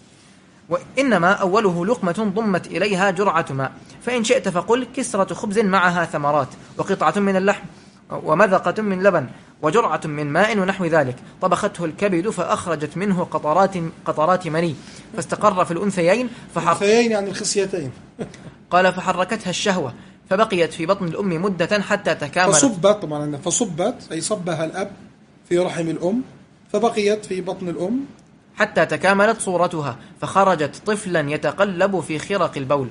وإنما أوله لقمة ضمت إليها جرعة ماء، فإن شئت فقل كسرة خبز معها ثمرات، وقطعة من اللحم، ومذقة من لبن، وجرعة من ماء ونحو ذلك، طبخته الكبد فأخرجت منه قطرات قطرات مني، فاستقر في الأنثيين فحر... الأنثيين يعني الخصيتين. قال فحركتها الشهوة فبقيت في بطن الأم مدة حتى تكاملت. فصبت طبعا فصبت أي صبها الأب في رحم الأم، فبقيت في بطن الأم حتى تكاملت صورتها، فخرجت طفلا يتقلب في خرق البول.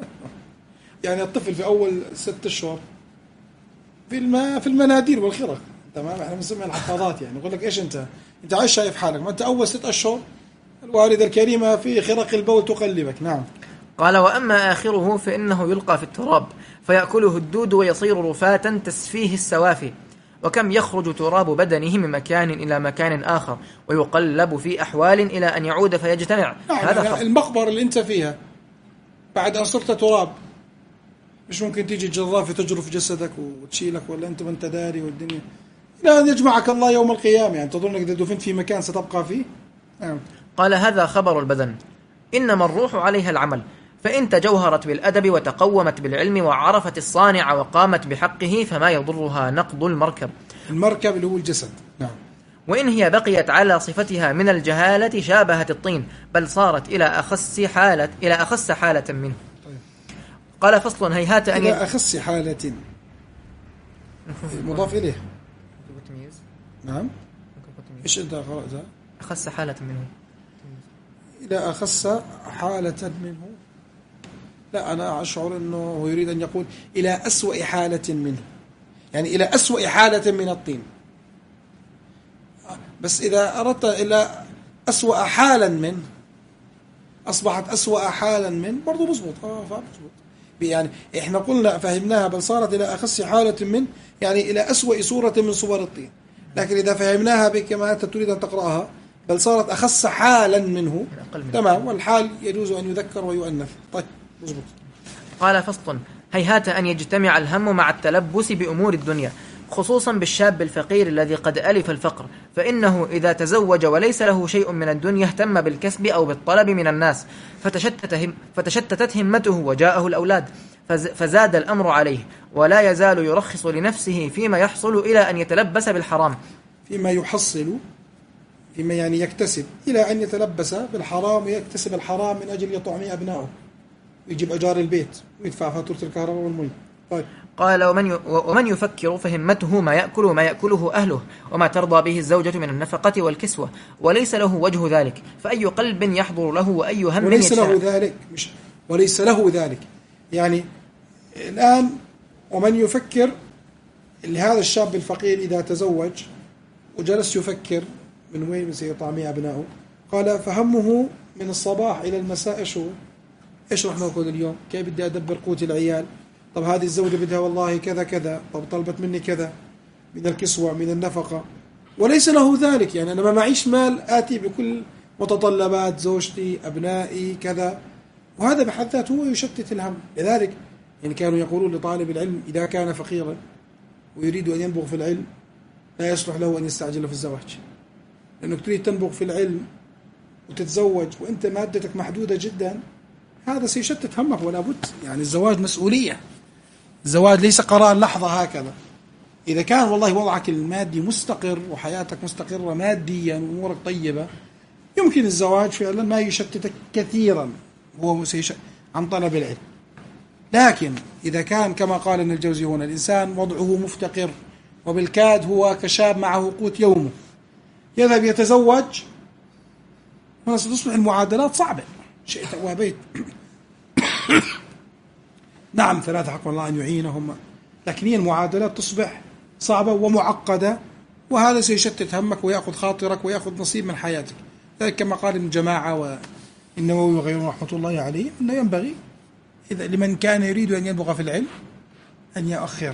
يعني الطفل في أول ست أشهر في الماء في المناديل والخرق، تمام. احنا بنسميها الحفاضات، يعني يقول لك ايش انت انت عايش شايف حالك، ما انت اول ست اشهر الوالده الكريمه في خرق البول تقلبك. نعم. قال واما اخره فانه يلقى في التراب فياكله الدود ويصير رفاة تسفيه السوافي، وكم يخرج تراب بدنه من مكان الى مكان اخر ويقلب في احوال الى ان يعود فيجتمع. نعم. هذا يعني المقبره اللي انت فيها بعد ان صرت تراب، مش ممكن تيجي جرافة تجرف في جسدك وتشيلك ولا انت ما انت داري، والدنيا لا يجمعك الله يوم القيامة. يعني تظن انك اذا دفنت في مكان ستبقى فيه. نعم. قال هذا خبر البدن، إنما الروح عليها العمل، فإن تجوهرت بالأدب وتقومت بالعلم وعرفت الصانع وقامت بحقه فما يضرها نقض المركب. المركب اللي هو الجسد. نعم. وإن هي بقيت على صفتها من الجهالة شابهت الطين، بل صارت إلى أخس حالة إلى أخس حالة منه. قال فصل هيهات أن إلى أخس حالة مضاف إليه. نعم. إيش أنت قرأتها؟ أخس حالة منه. إلى أخس حالة منه. لا أنا أشعر أنه هو يريد أن يقول إلى أسوأ حالة منه، يعني إلى أسوأ حالة من الطين. بس إذا أردت إلى أسوأ حالا منه أصبحت أسوأ حالا من برضو مزبوط. آه فمزبوط. يعني إحنا قلنا فهمناها بل صارت إلى أخس حالة من، يعني إلى أسوأ صورة من صور الطين. لكن إذا فهمناها بكما أنت تريد أن تقرأها بل صارت أخس حالا منه، تمام. والحال يجوز أن يذكر ويؤنث. طيب مزبوط. قال فصل هيهات أن يجتمع الهم مع التلبس بأمور الدنيا، خصوصا بالشاب الفقير الذي قد ألف الفقر، فإنه إذا تزوج وليس له شيء من الدنيا اهتم بالكسب أو بالطلب من الناس، فتشتت هم فتشتتت همته وجاءه الأولاد، فزاد الأمر عليه، ولا يزال يرخص لنفسه فيما يحصل إلى أن يتلبس بالحرام، فيما يحصل فيما يعني يكتسب إلى أن يتلبس بالحرام ويكتسب الحرام من أجل يطعمي أبنائه، يجيب أجار البيت ويدفع فاتورة الكهرباء والمي. طيب. قال ومن ومن يفكر فهمته ما يأكل وما يأكله أهله وما ترضى به الزوجة من النفقة والكسوة، وليس له وجه ذلك، فأي قلب يحضر له وأي هم وليس يدفع. له ذلك مش وليس له ذلك يعني الآن ومن يفكر لهذا الشاب الفقير إذا تزوج وجلس يفكر من وين سيطعمي أبنائه، قال فهمه من الصباح إلى المساء شو إيش رح نأكل اليوم، كيف بدي أدبر قوت العيال، طب هذه الزوجة بدها والله كذا كذا، طب طلبت مني كذا من الكسوة من النفقة، وليس له ذلك. يعني أنا ما معيش مال آتي بكل متطلبات زوجتي أبنائي كذا، وهذا بحد ذاته هو يشتت الهم. لذلك يعني كانوا يقولون لطالب العلم إذا كان فقيرا ويريد أن ينبغ في العلم لا يصلح له أن يستعجل في الزواج، لأنك تريد تنبغ في العلم وتتزوج وأنت مادتك محدودة جدا، هذا سيشتت همك ولا بد. يعني الزواج مسؤولية، الزواج ليس قرار لحظة هكذا. إذا كان والله وضعك المادي مستقر وحياتك مستقرة ماديا وأمورك طيبة يمكن الزواج فعلا ما يشتتك كثيرا هو سيش... عن طلب العلم. لكن إذا كان كما قال ابن الجوزي هنا الإنسان وضعه مفتقر وبالكاد هو كشاب معه قوت يومه يذهب يتزوج، هنا ستصبح المعادلات صعبة شئت وابيت. نعم ثلاثة حق الله أن يعينهم، لكن هي المعادلات تصبح صعبة ومعقدة، وهذا سيشتت همك ويأخذ خاطرك ويأخذ نصيب من حياتك. ذلك كما قال ابن جماعة النووي وغيره رحمة الله عليه أنه ينبغي إذا لمن كان يريد أن يبلغ في العلم أن يؤخر،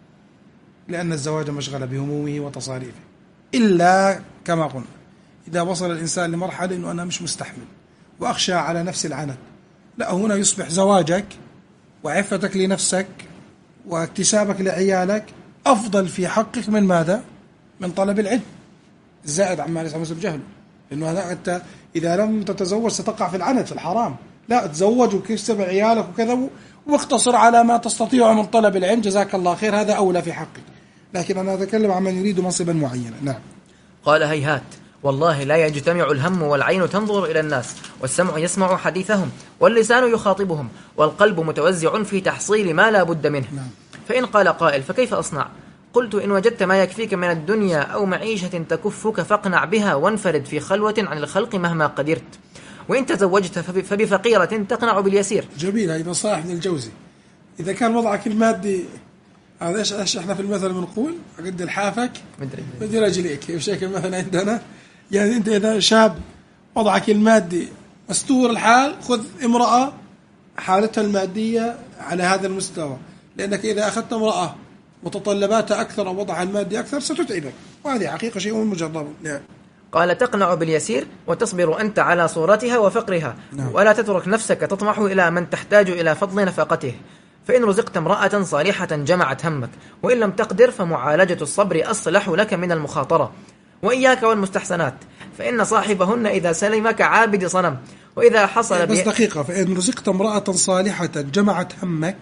لأن الزواج مشغل بهمومه وتصاريفه، إلا كما قلنا إذا وصل الإنسان لمرحلة أنه أنا مش مستحمل وأخشى على نفس العنت، لا، هنا يصبح زواجك وعفتك لنفسك واكتسابك لعيالك أفضل في حقك من ماذا؟ من طلب العلم الزائد عما ليس مسبب جهله، لأنه هذا أنت إذا لم تتزوج ستقع في العنت في الحرام. لا، تزوج وكسب عيالك وكذا واقتصر على ما تستطيع من طلب العلم، جزاك الله خير، هذا أولى في حقك. لكن أنا أتكلم عن من يريد منصبا معينا. نعم. قال: هيهات والله لا يجتمع الهم والعين تنظر إلى الناس، والسمع يسمع حديثهم، واللسان يخاطبهم، والقلب متوزع في تحصيل ما لا بد منه. نعم. فإن قال قائل: فكيف أصنع؟ قلت: إن وجدت ما يكفيك من الدنيا أو معيشة تكفك فاقنع بها وانفرد في خلوة عن الخلق مهما قدرت، وإن تزوجت فبفقيرة تقنع باليسير. جميل. هذا نصائح ابن الجوزي. إذا كان وضعك المادي هذا ايش ايش احنا في المثل بنقول قد الحافك بدي رجليك، بشكل مثلا عندنا يعني انت اذا شاب وضعك المادي مستور الحال خذ امرأة حالتها المادية على هذا المستوى، لأنك إذا أخذت امرأة متطلباتها أكثر أو وضعها المادي أكثر ستتعبك، وهذه حقيقة شيء مجرب. نعم. قال: تقنع باليسير وتصبر أنت على صورتها وفقرها. نعم. ولا تترك نفسك تطمح إلى من تحتاج إلى فضل نفقته، فإن رزقت امرأة صالحة جمعت همك، وإن لم تقدر فمعالجة الصبر أصلح لك من المخاطرة. وإياك والمستحسنات، فإن صاحبهن إذا سلم كعابد صنم، وإذا حصل بس دقيقة، فإن رزقت امرأة صالحة جمعت همك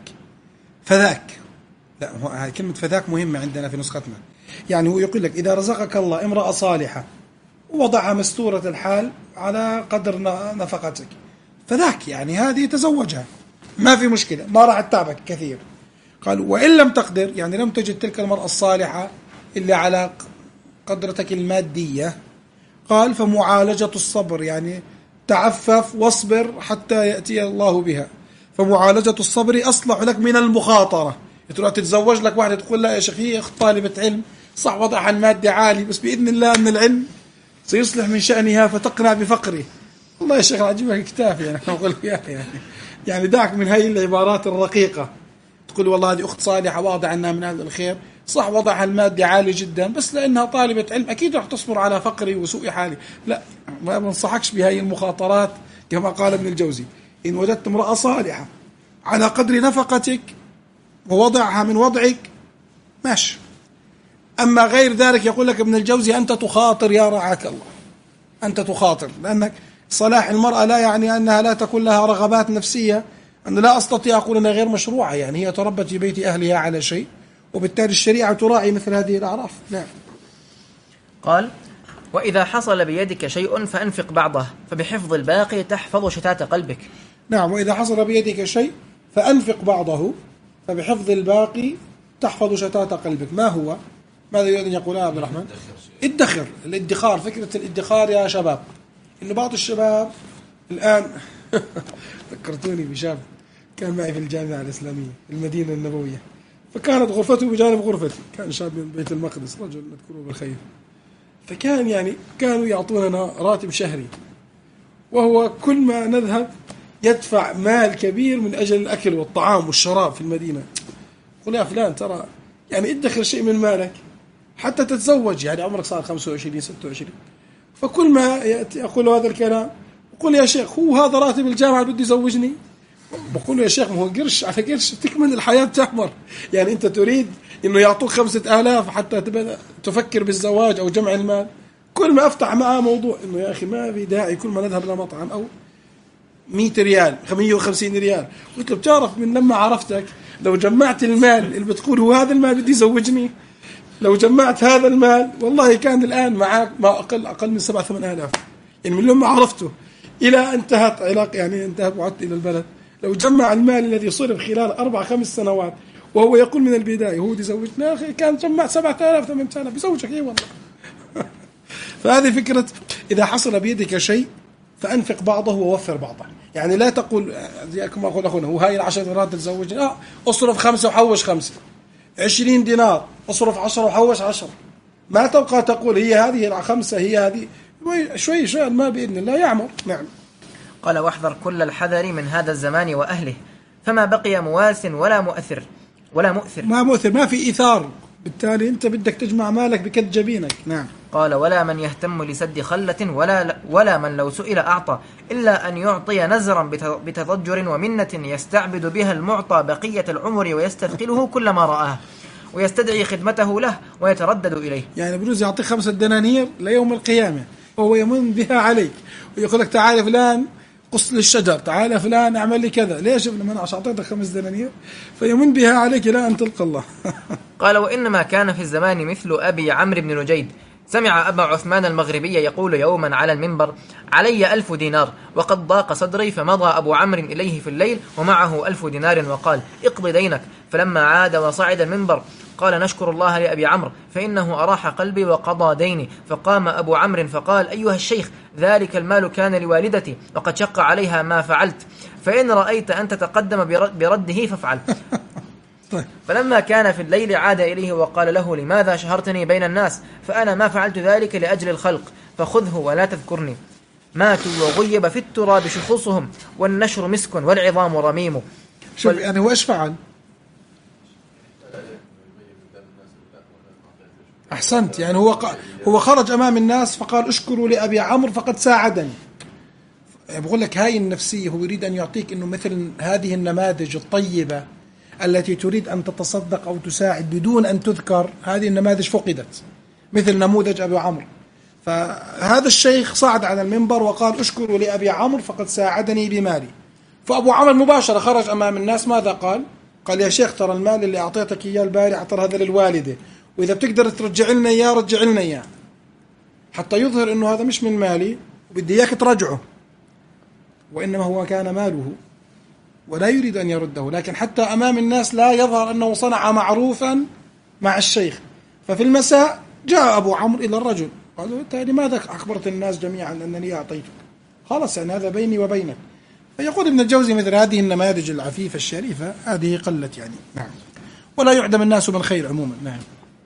فذاك، لا هو كلمة فذاك مهمة عندنا في نسختنا، يعني هو يقول لك إذا رزقك الله امرأة صالحة ووضعها مستورة الحال على قدر نفقتك فذاك، يعني هذه تزوجها ما في مشكلة، ما راح تتعبك كثير. قال: وإن لم تقدر، يعني لم تجد تلك المرأة الصالحة إلا على قدرتك المادية، قال: فمعالجة الصبر، يعني تعفف واصبر حتى يأتي الله بها، فمعالجة الصبر أصلح لك من المخاطرة. تروح تتزوج لك واحدة تقول لا يا شيخ هي أخت طالبة علم صح وضعها المادي عالي، بس بإذن الله أن العلم سيصلح من شأنها فتقنع بفقره. والله يا شيخ عجيبك كتافي يعني أقول يعني يعني دعك من هاي العبارات الرقيقة، تقول والله هذه أخت صالحة واضع أنها من أهل الخير، صح وضعها المادي عالي جدا بس لأنها طالبة علم أكيد راح تصبر على فقري وسوء حالي. لا، ما بنصحكش بهاي المخاطرات. كما قال ابن الجوزي: إن وجدت امرأة صالحة على قدر نفقتك ووضعها من وضعك ماشي، أما غير ذلك يقول لك ابن الجوزي أنت تخاطر يا رعاك الله، أنت تخاطر، لأنك صلاح المرأة لا يعني أنها لا تكون لها رغبات نفسية. أنا لا أستطيع أقول أنها غير مشروعة، يعني هي تربت في بيت أهلها على شيء، وبالتالي الشريعة تراعي مثل هذه الأعراف. نعم. قال: وإذا حصل بيدك شيء فأنفق بعضه، فبحفظ الباقي تحفظ شتات قلبك. نعم. وإذا حصل بيدك شيء فأنفق بعضه، فبحفظ الباقي تحفظ شتات قلبك. ما هو؟ ماذا يريد أن يقول عبد الرحمن؟ ادخر. الادخار، فكرة الادخار يا شباب، إن بعض الشباب الآن ذكرتوني بشاب كان معي في الجامعة الإسلامية المدينة النبوية، فكانت غرفته بجانب غرفتي، كان شاب من بيت المقدس رجل مذكور بالخير، فكان يعني كانوا يعطوننا راتب شهري، وهو كل ما نذهب يدفع مال كبير من أجل الأكل والطعام والشراب في المدينة. قل يا فلان ترى يعني ادخر شيء من مالك حتى تتزوج، يعني عمرك صار خمسة وعشرين ستة وعشرين، فكل ما يأتي أقول هذا الكلام بقول يا شيخ هو هذا راتب الجامعة بدي يزوجني؟ بقول يا شيخ ما هو قرش على قرش تكمل الحياة تحمر، يعني أنت تريد إنه يعطوك خمسة آلاف حتى تبدأ تفكر بالزواج أو جمع المال. كل ما أفتح معاه موضوع إنه يا أخي ما في داعي كل ما نذهب لمطعم أو مية ريال مية وخمسين ريال. قلت له بتعرف من لما عرفتك لو جمعت المال اللي بتقول هو هذا المال بدي يزوجني، لو جمعت هذا المال والله كان الآن معك ما أقل أقل من سبعة ثمان آلاف، يعني من لما عرفته إلى انتهت علاقة، يعني انتهت وعدت إلى البلد، لو جمع المال الذي صرف خلال أربع خمس سنوات وهو يقول من البداية هو يزوجنا، أخي كان جمع سبعة آلاف ثمانية آلاف يزوجك إيه والله. فهذه فكرة إذا حصل بيدك شيء فأنفق بعضه ووفر بعضه، يعني لا تقول زي كما أقول أخونا هو هاي العشر دينار تتزوجني، آه أصرف خمسة وحوش خمسة، عشرين دينار أصرف عشرة وحوش عشرة، ما تبقى تقول هي هذه الخمسة هي هذه، شوي شوي المال بإذن الله يعمر. نعم. قال واحذر كل الحذر من هذا الزمان وأهله، فما بقي مواس ولا مؤثر ولا مؤثر ما مؤثر، ما في إيثار، بالتالي أنت بدك تجمع مالك بكد جبينك. نعم. قال ولا من يهتم لسد خلة ولا, ولا من لو سئل أعطى، إلا أن يعطي نزرا بتضجر ومنة يستعبد بها المعطى بقية العمر ويستثقله كل ما رآه ويستدعي خدمته له ويتردد إليه. يعني بجوز يعطيك خمسة دنانير ليوم القيامة وهو يمن بها عليك ويقول لك تعال فلان قص للشجر، تعال فلان أعمل لي كذا، ليش؟ من أعطيتك خمس دنانير فيمن بها عليك لا أن تلقى الله. قال وإنما كان في الزمان مثل أبي عمرو بن نجيد، سمع أبا عثمان المغربي يقول يوما على المنبر علي ألف دينار وقد ضاق صدري، فمضى أبو عمرو إليه في الليل ومعه ألف دينار وقال اقض دينك، فلما عاد وصعد المنبر قال نشكر الله لأبي عمرو فإنه أراح قلبي وقضى ديني. فقام أبو عمرو فقال أيها الشيخ ذلك المال كان لوالدتي وقد شق عليها ما فعلت، فإن رأيت أن تتقدم برده فافعل. فلما كان في الليل عاد إليه وقال له لماذا شهرتني بين الناس؟ فأنا ما فعلت ذلك لأجل الخلق، فخذه ولا تذكرني. ماتوا وغيب في التراب شخوصهم والنشر مسك والعظام رميم. شوف وال... يعني هو إيش فعل؟ أحسنت، يعني هو ق... هو خرج أمام الناس فقال اشكروا لأبي عمرو فقد ساعدني. بقول لك هاي النفسية، هو يريد أن يعطيك إنه مثل هذه النماذج الطيبة التي تريد أن تتصدق أو تساعد بدون أن تذكر، هذه النماذج فقدت، مثل نموذج أبي عمرو. فهذا الشيخ صعد على المنبر وقال اشكروا لأبي عمرو فقد ساعدني بمالي. فأبو عمرو مباشرة خرج أمام الناس، ماذا قال؟ قال يا شيخ ترى المال اللي أعطيتك إياه البارحة ترى هذا للوالدة، وإذا بتقدر ترجع لنا إياه رجع لنا إياه، حتى يظهر إنه هذا مش من مالي وبدي إياك ترجعه، وإنما هو كان ماله ولا يريد أن يرده، لكن حتى أمام الناس لا يظهر أنه صنع معروفا مع الشيخ. ففي المساء جاء أبو عمرو إلى الرجل قال له لماذا أخبرت الناس جميعا أنني أعطيتك؟ خلاص يعني هذا بيني وبينك. فيقول ابن الجوزي مثل هذه النماذج العفيفة الشريفة هذه قلت يعني. نعم. ولا يعدم الناس من خير عموما. نعم.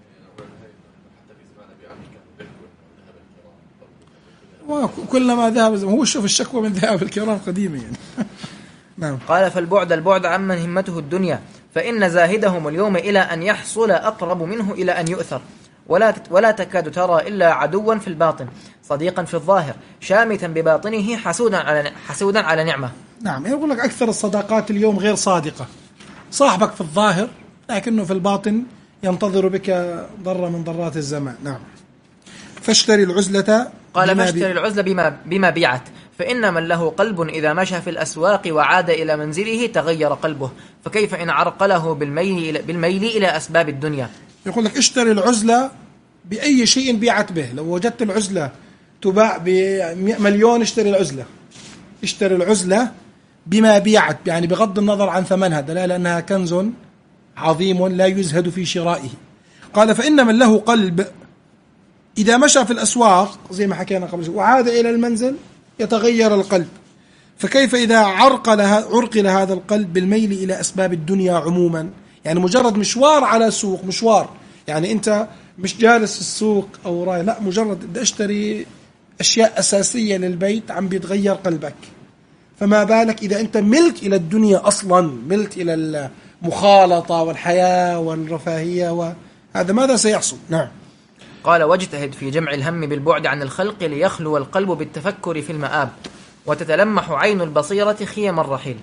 وكلما ذهب هو شوف الشكوى من ذهاب الكرام قديمة يعني. نعم. قال فالبعد البعد عمن همته الدنيا، فإن زاهدهم اليوم إلى أن يحصل أقرب منه إلى أن يؤثر، ولا ولا تكاد ترى إلا عدوا في الباطن صديقا في الظاهر شامتا بباطنه حسودا على حسودا على نعمة. نعم. يقول لك أكثر الصداقات اليوم غير صادقة، صاحبك في الظاهر لكنه في الباطن ينتظر بك ضرة من ضرات الزمان. نعم. فاشتري العزلة قال فاشتري العزلة بما, بما بيعت، فإن من له قلب إذا مشى في الأسواق وعاد إلى منزله تغير قلبه، فكيف إن عرقله بالميل, بالميل إلى أسباب الدنيا. يقول لك اشتري العزلة بأي شيء بيعت به، لو وجدت العزلة تباع بمليون اشتري العزلة، اشتري العزلة بما بيعت، يعني بغض النظر عن ثمنها، دلالة أنها كنز عظيم لا يزهد في شرائه. قال فإن من له قلب إذا مشى في الأسواق زي ما حكينا قبل وعاد إلى المنزل يتغير القلب، فكيف إذا عرقل عرقل هذا القلب بالميل إلى أسباب الدنيا عموما، يعني مجرد مشوار على سوق، مشوار يعني أنت مش جالس في السوق أو راي، لا مجرد بدي أشتري أشياء أساسية للبيت عم بيتغير قلبك، فما بالك إذا أنت ملت إلى الدنيا أصلا، ملت إلى المخالطة والحياة والرفاهية، وهذا ماذا سيحصل؟ نعم. قال واجتهد في جمع الهم بالبعد عن الخلق ليخلو القلب بالتفكر في المآب، وتتلمح عين البصيرة خيم الرحيل.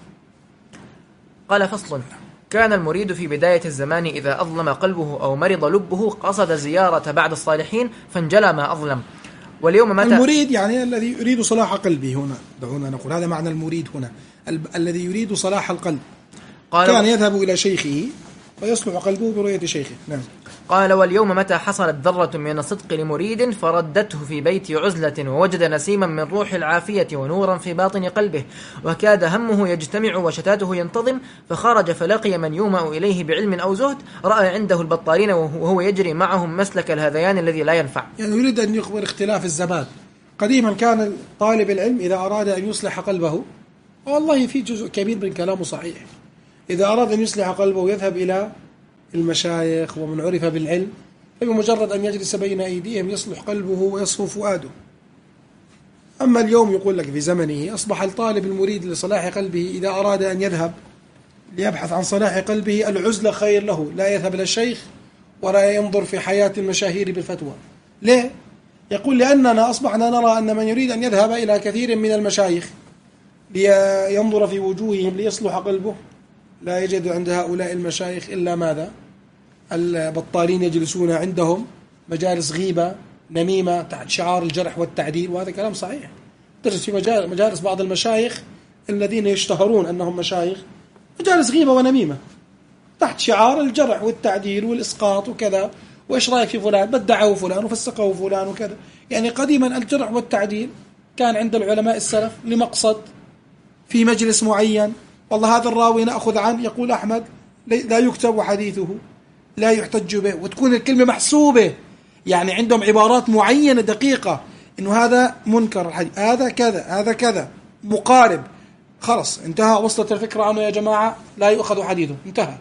قال فصل كان المريد في بداية الزمان إذا أظلم قلبه أو مرض لبه قصد زيارة بعد الصالحين فانجلى ما أظلم. واليوم متى المريد يعني الذي يريد صلاح قلبه، هنا دعونا نقول هذا معنى المريد هنا، ال- الذي يريد صلاح القلب. قال كان يذهب إلى شيخه فيصلح قلبه برؤية شيخه. نعم. قال واليوم متى حصلت ذرة من الصدق لمريد فردته في بيت عزلة ووجد نسيما من روح العافية ونورا في باطن قلبه، وكاد همه يجتمع وشتاته ينتظم، فخرج فلقي من يومأ إليه بعلم أو زهد، رأى عنده البطالين وهو يجري معهم مسلك الهذيان الذي لا ينفع. يعني يريد أن يخبر اختلاف الزمان. قديما كان طالب العلم إذا أراد أن يصلح قلبه، والله في جزء كبير من كلامه صحيح، إذا أراد أن يصلح قلبه يذهب إلى المشايخ ومن عرف بالعلم، فبمجرد أن يجلس بين أيديهم يصلح قلبه ويصفو فؤاده. أما اليوم يقول لك في زمنه أصبح الطالب المريد لصلاح قلبه إذا أراد أن يذهب ليبحث عن صلاح قلبه العزلة خير له، لا يذهب إلى الشيخ ولا ينظر في حياة المشاهير بالفتوى. ليه؟ يقول لأننا أصبحنا نرى أن من يريد أن يذهب إلى كثير من المشايخ لينظر في وجوههم ليصلح قلبه لا يجد عند هؤلاء المشايخ إلا ماذا؟ البطالين يجلسون عندهم مجالس غيبة نميمة تحت شعار الجرح والتعديل، وهذا كلام صحيح. تجلس في مجالس بعض المشايخ الذين يشتهرون أنهم مشايخ، مجالس غيبة ونميمة تحت شعار الجرح والتعديل والإسقاط وكذا، وإيش رأيك في فلان، بدعوا فلان وفسقوا فلان وكذا. يعني قديما الجرح والتعديل كان عند العلماء السلف لمقصد في مجلس معين، والله هذا الراوي نأخذ عنه يقول أحمد لا يكتب حديثه لا يحتج به، وتكون الكلمة محسوبة، يعني عندهم عبارات معينة دقيقة إنه هذا منكر الحديث، هذا كذا، هذا كذا، مقارب، خلص انتهى، وصلت الفكرة عنه يا جماعة لا يؤخذ حديثه، انتهى.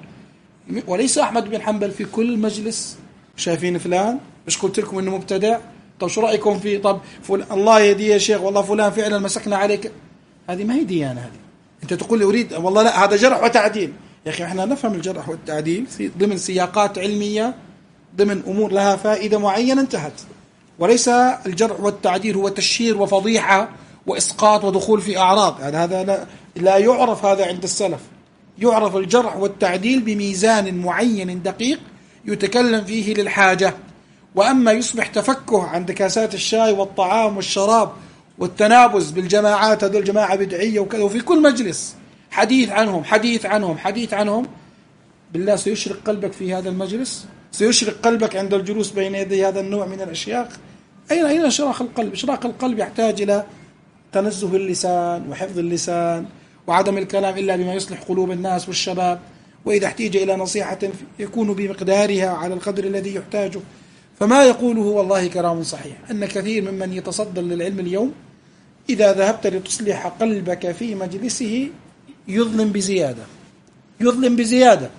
وليس أحمد بن حنبل في كل مجلس شايفين فلان مش قلت لكم إنه مبتدع، طب شو رأيكم فيه، طب فل... الله يهديه يا شيخ، والله فلان فعلا مسكنا عليك. هذه ما هي ديانة هذه. أنت تقول لي أريد والله لا هذا جرح وتعديل، يا أخي إحنا نفهم الجرح والتعديل ضمن سياقات علمية، ضمن أمور لها فائدة معينة انتهت، وليس الجرح والتعديل هو تشهير وفضيحة وإسقاط ودخول في أعراض. هذا هذا لا, لا يعرف هذا عند السلف. يعرف الجرح والتعديل بميزان معين دقيق يتكلم فيه للحاجة. وأما يصبح تفكه عند كاسات الشاي والطعام والشراب والتنابز بالجماعات، هذول جماعة بدعية وكذا، وفي كل مجلس حديث عنهم حديث عنهم حديث عنهم، بالله سيشرق قلبك في هذا المجلس؟ سيشرق قلبك عند الجلوس بين يدي هذا النوع من الأشياخ؟ أين أين إشراق القلب؟ إشراق القلب يحتاج إلى تنزه اللسان وحفظ اللسان وعدم الكلام إلا بما يصلح قلوب الناس والشباب، وإذا احتيج إلى نصيحة يكون بمقدارها على القدر الذي يحتاجه. فما يقوله والله كلام صحيح، أن كثير ممن يتصدر للعلم اليوم إذا ذهبت لتصلح قلبك في مجلسه يظلم بزيادة، يظلم بزيادة،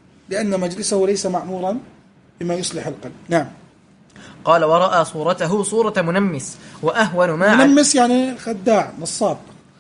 لأن مجلسه ليس معمورا بما يصلح القلب. نعم. قال ورأى صورته صورة منمس وأهون ما منمس يعني خداع نصاب.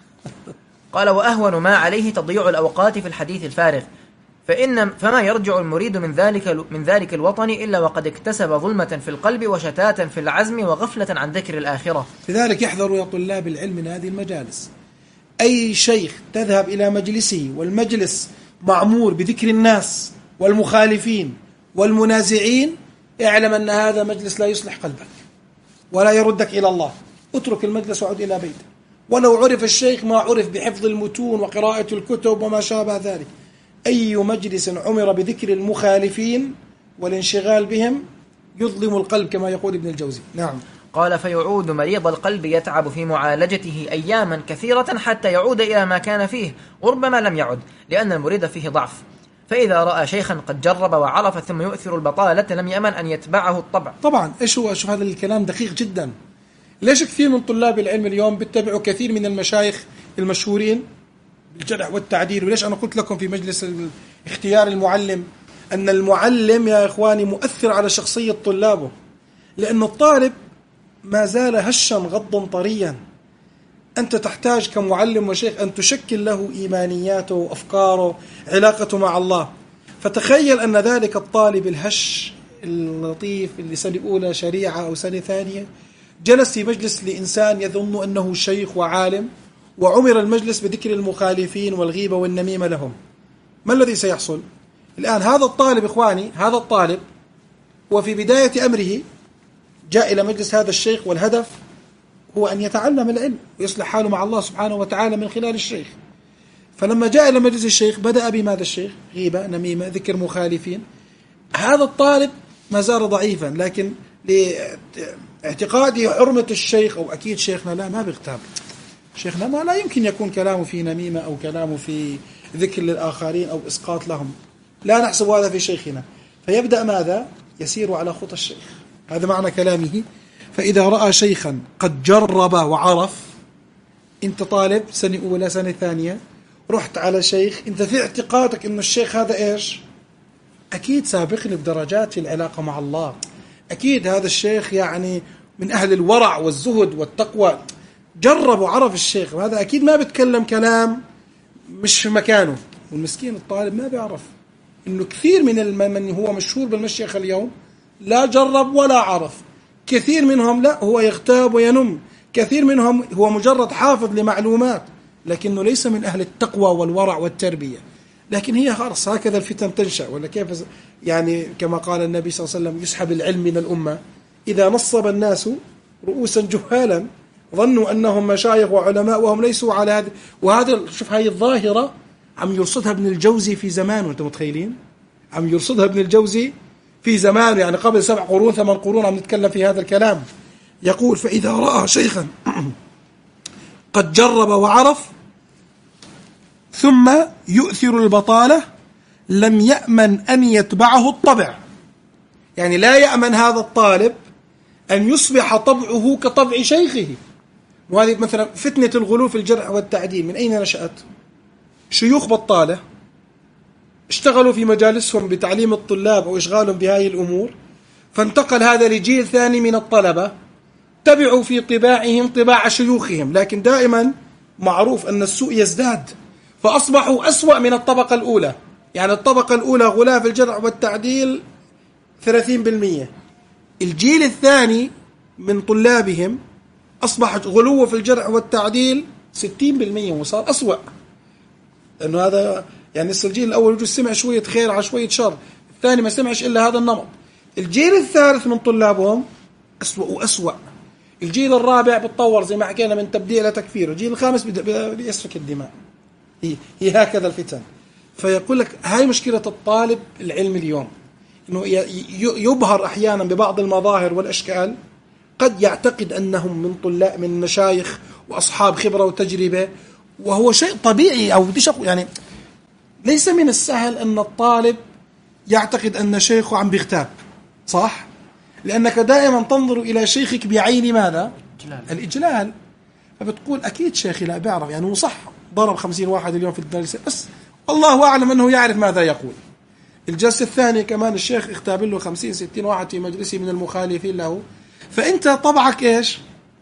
قال وأهون ما عليه تضييع الأوقات في الحديث الفارغ، فإن فما يرجع المريد من ذلك من ذلك الوطن إلا وقد اكتسب ظلمة في القلب وشتاتا في العزم وغفلة عن ذكر الآخرة. لذلك يحذروا يا طلاب العلم من هذه المجالس. أي شيخ تذهب إلى مجلسه والمجلس معمور بذكر الناس والمخالفين والمنازعين، اعلم أن هذا مجلس لا يصلح قلبك ولا يردك إلى الله. اترك المجلس وعد إلى بيتك. ولو عرف الشيخ ما عرف بحفظ المتون وقراءة الكتب وما شابه ذلك، أي مجلس عمر بذكر المخالفين والانشغال بهم يظلم القلب كما يقول ابن الجوزي. نعم. قال فيعود مريض القلب يتعب في معالجته أياما كثيرة حتى يعود إلى ما كان فيه، وربما لم يعد لأن المريد فيه ضعف. فإذا رأى شيخا قد جرب وعرف ثم يؤثر البطالة لم يأمن أن يتبعه الطبع. طبعا إيش هو؟ شوف هذا الكلام دقيق جدا. ليش كثير من طلاب العلم اليوم بيتبعوا كثير من المشايخ المشهورين بالجرح والتعديل؟ وليش أنا قلت لكم في مجلس اختيار المعلم أن المعلم يا إخواني مؤثر على شخصية طلابه، لأن الطالب ما زال هشا غضا طريا. أنت تحتاج كمعلم وشيخ أن تشكل له إيمانياته وأفكاره، علاقته مع الله. فتخيل أن ذلك الطالب الهش اللطيف اللي سنة أولى شريعة أو سنة ثانية جلس في مجلس لإنسان يظن أنه شيخ وعالم، وعمر المجلس بذكر المخالفين والغيبة والنميمة لهم. ما الذي سيحصل؟ الآن هذا الطالب إخواني، هذا الطالب وفي بداية أمره جاء إلى مجلس هذا الشيخ، والهدف هو أن يتعلم العلم ويصلح حاله مع الله سبحانه وتعالى من خلال الشيخ. فلما جاء إلى مجلس الشيخ بدأ بماذا الشيخ؟ غيبة، نميمة، ذكر مخالفين. هذا الطالب ما زال ضعيفا، لكن لاعتقاده حرمة الشيخ أو أكيد شيخنا لا ما بيغتاب، شيخنا ما لا يمكن يكون كلامه في نميمة أو كلامه في ذكر للآخرين أو إسقاط لهم، لا نحسب هذا في شيخنا. فيبدأ ماذا؟ يسير على خطى الشيخ. هذا معنى كلامه. فإذا رأى شيخا قد جرب وعرف، أنت طالب سنة أولى سنة ثانية رحت على شيخ، أنت في اعتقادك أن الشيخ هذا إيش؟ أكيد سابقني بدرجات في العلاقة مع الله، أكيد هذا الشيخ يعني من أهل الورع والزهد والتقوى، جرب وعرف الشيخ، وهذا أكيد ما بتكلم كلام مش في مكانه. والمسكين الطالب ما بيعرف إنه كثير من من هو مشهور بالمشيخة اليوم لا جرب ولا عرف. كثير منهم لا هو يغتاب وينم، كثير منهم هو مجرد حافظ لمعلومات لكنه ليس من أهل التقوى والورع والتربية. لكن هي خلاص هكذا الفتن تنشأ، ولا كيف؟ يعني كما قال النبي صلى الله عليه وسلم: يسحب العلم من الأمة إذا نصب الناس رؤوسا جهالا ظنوا أنهم مشايخ وعلماء وهم ليسوا على هذا. وهذا شوف هاي الظاهرة عم يرصدها ابن الجوزي في زمانه، أنتم متخيلين؟ عم يرصدها ابن الجوزي في زمانه، يعني قبل سبع قرون ثمان قرون عم نتكلم في هذا الكلام. يقول: فإذا رأى شيخا قد جرب وعرف ثم يؤثر البطالة لم يأمن أن يتبعه الطبع. يعني لا يأمن هذا الطالب أن يصبح طبعه كطبع شيخه. وهذه مثلا فتنة الغلو في الجرح والتعديل من أين نشأت؟ شيوخ بطالة اشتغلوا في مجالسهم بتعليم الطلاب أو إشغالهم بهذه الأمور، فانتقل هذا لجيل ثاني من الطلبة تبعوا في طباعهم طباع شيوخهم، لكن دائما معروف أن السوء يزداد، فأصبحوا أسوأ من الطبقة الأولى. يعني الطبقة الأولى غلاة في الجرح والتعديل ثلاثين بالمئة، الجيل الثاني من طلابهم أصبح غلو في الجرح والتعديل ستين بالمئة وصار أسوأ. لأنه هذا يعني الجيل الأول يجوز سمع شوية خير على شوية شر، الثاني ما سمعش إلا هذا النمط. الجيل الثالث من طلابهم أسوأ وأسوأ. الجيل الرابع بتطور زي ما حكينا من تبديع إلى تكفير، الجيل الخامس بيسفك الدماء. هي, هي هكذا الفتن. فيقول لك هاي مشكلة الطالب العلم اليوم، إنه يبهر أحيانا ببعض المظاهر والأشكال، قد يعتقد أنهم من طلاب من مشايخ وأصحاب خبرة وتجربة، وهو شيء طبيعي. أو بديش أقول يعني ليس من السهل أن الطالب يعتقد أن شيخه عم بيغتاب، صح؟ لأنك دائما تنظر إلى شيخك بعين ماذا؟ الإجلال. الإجلال. فبتقول أكيد شيخي لا بيعرف، يعني هو صح ضرب خمسين واحد اليوم في الدرس، بس الله أعلم أنه يعرف ماذا يقول. الجلسة الثانية كمان الشيخ اختاب له خمسين ستين واحد في مجلسه من المخالفين له، فأنت طبعك إيش؟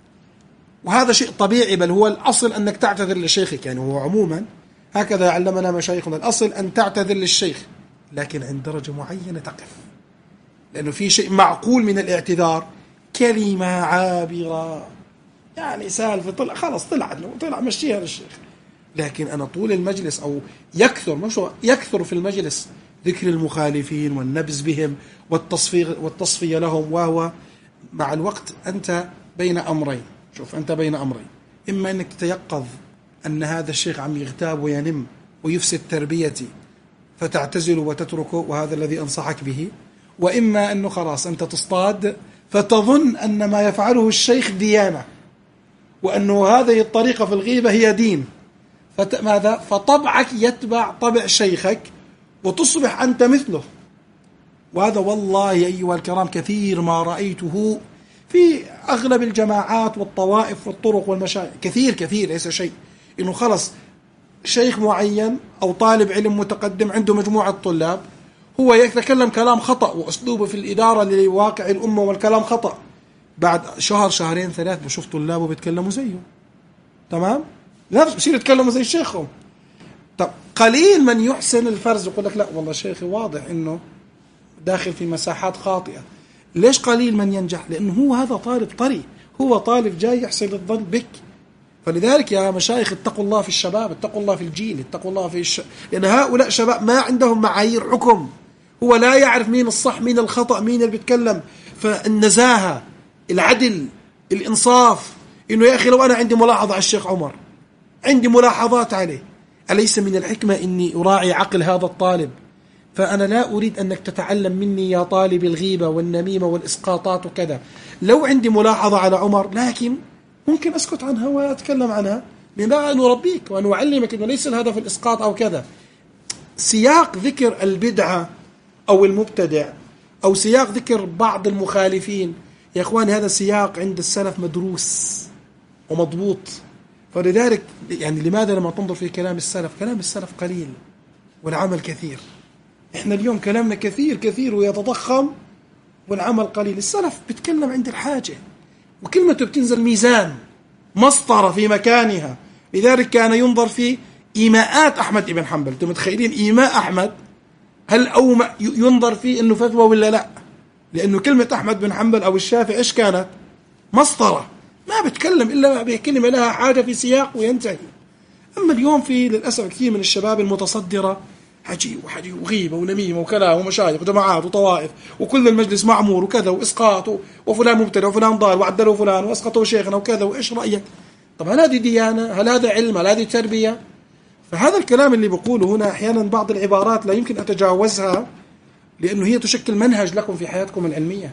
وهذا شيء طبيعي، بل هو الأصل أنك تعتذر لشيخك. يعني هو عموما هكذا علمنا مشايخنا، الأصل أن تعتذر للشيخ، لكن عند درجة معينة تقف، لأنه في شيء معقول من الاعتذار. كلمة عابرة يعني سالفة طلع خلاص طلع طلع مشيها للشيخ، لكن أنا طول المجلس أو يكثر مش يكثر في المجلس ذكر المخالفين والنبذ بهم والتصفية والتصفية لهم، وهو مع الوقت أنت بين أمرين. شوف أنت بين أمرين، إما أنك تتيقظ أن هذا الشيخ عم يغتاب وينم ويفسد تربيتي فتعتزله وتتركه، وهذا الذي أنصحك به، وإما أنه خلاص أنت تصطاد فتظن أن ما يفعله الشيخ ديانة، وأنه هذه الطريقة في الغيبة هي دين، فماذا؟ فطبعك يتبع طبع شيخك وتصبح أنت مثله. وهذا والله أيها الكرام كثير ما رأيته في أغلب الجماعات والطوائف والطرق والمشايخ، كثير كثير ليس شيء، إنه خلص شيخ معين أو طالب علم متقدم عنده مجموعة طلاب، هو يتكلم كلام خطأ وأسلوبه في الإدارة لواقع الأمة والكلام خطأ، بعد شهر شهرين ثلاث بشوف طلابه بيتكلموا زيه، تمام؟ لا بصير يتكلموا زي شيخهم. طب قليل من يحسن الفرز يقول لك لا والله شيخي واضح إنه داخل في مساحات خاطئة. ليش قليل من ينجح؟ لأنه هو هذا طالب طري، هو طالب جاي يحسن الظن بك. فلذلك يا مشايخ اتقوا الله في الشباب، اتقوا الله في الجيل، اتقوا الله في الش... لأن هؤلاء شباب ما عندهم معايير حكم، هو لا يعرف مين الصح مين الخطأ مين اللي بيتكلم. فالنزاهة، العدل، الإنصاف، إنه يا أخي لو أنا عندي ملاحظة على الشيخ عمر، عندي ملاحظات عليه، أليس من الحكمة إني أراعي عقل هذا الطالب؟ فأنا لا أريد أنك تتعلم مني يا طالب الغيبة والنميمة والإسقاطات وكذا. لو عندي ملاحظة على عمر لكن ممكن أسكت عنها وأتكلم عنها، من باب أن أربيك وأن أعلمك أنه ليس الهدف الإسقاط أو كذا. سياق ذكر البدعة أو المبتدع أو سياق ذكر بعض المخالفين يا إخواني هذا سياق عند السلف مدروس ومضبوط. فلذلك يعني لماذا لما تنظر في كلام السلف، كلام السلف قليل والعمل كثير. إحنا اليوم كلامنا كثير كثير ويتضخم والعمل قليل. السلف بتكلم عند الحاجة وكلمته بتنزل ميزان مسطرة في مكانها. لذلك كان ينظر في إيماءات أحمد بن حنبل. أنتم متخيلين إيماء أحمد هل أو ينظر فيه إنه فتوى ولا لا؟ لأنه كلمة أحمد بن حنبل أو الشافعي إيش كانت؟ مسطرة، ما بتكلم إلا بكلمة لها حاجة في سياق وينتهي. أما اليوم في للأسف كثير من الشباب المتصدرة حجي وحجي وغيبة ونميمة وكلام ومشايخ وجماعات وطوائف وكل المجلس معمور وكذا وإسقاط وفلان مبتدع وفلان ضال وعدلوا فلان وأسقطوا شيخنا وكذا. وإيش رأيك؟ طب هل هذه ديانة؟ هل هذا علم؟ هل هذه تربية؟ فهذا الكلام اللي بقوله هنا أحيانا بعض العبارات لا يمكن أتجاوزها لأنه هي تشكل منهج لكم في حياتكم العلمية.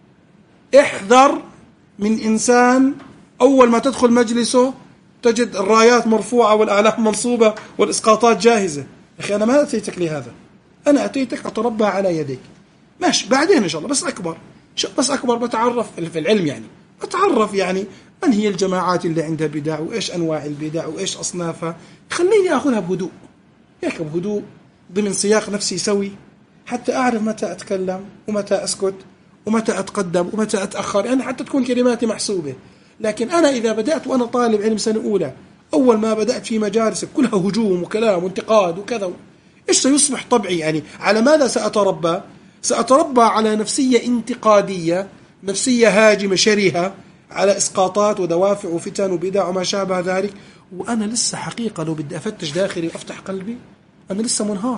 احذر من إنسان أول ما تدخل مجلسه تجد الرايات مرفوعة والأعلام منصوبة والإسقاطات جاهزة. أخي أنا ما أتيتك لهذا، أنا أتيتك أتربى على يديك، ماشي بعدين إن شاء الله، بس أكبر بس أكبر بتعرف في العلم، يعني بتعرف يعني من هي الجماعات اللي عندها بدع وإيش أنواع البدع وإيش أصنافها. خليني أخذها بهدوء هيك، بهدوء ضمن سياق نفسي سوي، حتى أعرف متى أتكلم ومتى أسكت ومتى أتقدم ومتى أتأخر، يعني حتى تكون كلماتي محسوبة. لكن أنا إذا بدأت وأنا طالب علم سنة أولى، أول ما بدأت في مجالس كلها هجوم وكلام وانتقاد وكذا، إيش سيصبح طبعي؟ يعني على ماذا سأتربى؟ سأتربى على نفسية انتقادية، نفسية هاجمة شرهة، على إسقاطات ودوافع وفتن وبدع وما شابه ذلك. وأنا لسه حقيقة لو بدي أفتش داخلي وأفتح قلبي أنا لسه منهار،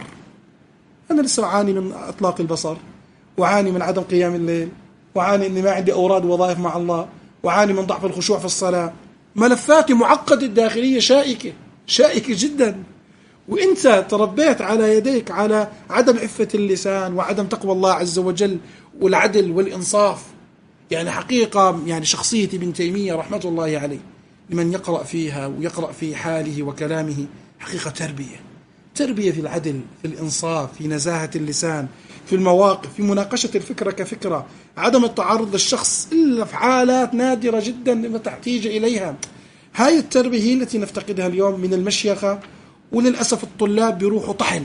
أنا لسه أعاني من إطلاق البصر، وعاني من عدم قيام الليل، وعاني أني ما عندي أوراد ووظائف مع الله، وعاني من ضعف الخشوع في الصلاة. ملفاتي معقدة الداخلية، شائكة شائكة جدا. وإنت تربيت على يديك على عدم عفة اللسان وعدم تقوى الله عز وجل والعدل والإنصاف. يعني حقيقة يعني شخصية ابن تيمية رحمة الله عليه لمن يقرأ فيها ويقرأ في حاله وكلامه حقيقة تربية تربية في العدل، في الإنصاف، في نزاهة اللسان، في المواقف، في مناقشة الفكرة كفكرة، عدم التعرض للشخص إلا في حالات نادرة جدا متى احتاج إليها. هاي التربية هي التي نفتقدها اليوم من المشيخة. وللأسف الطلاب بيروحوا طحن.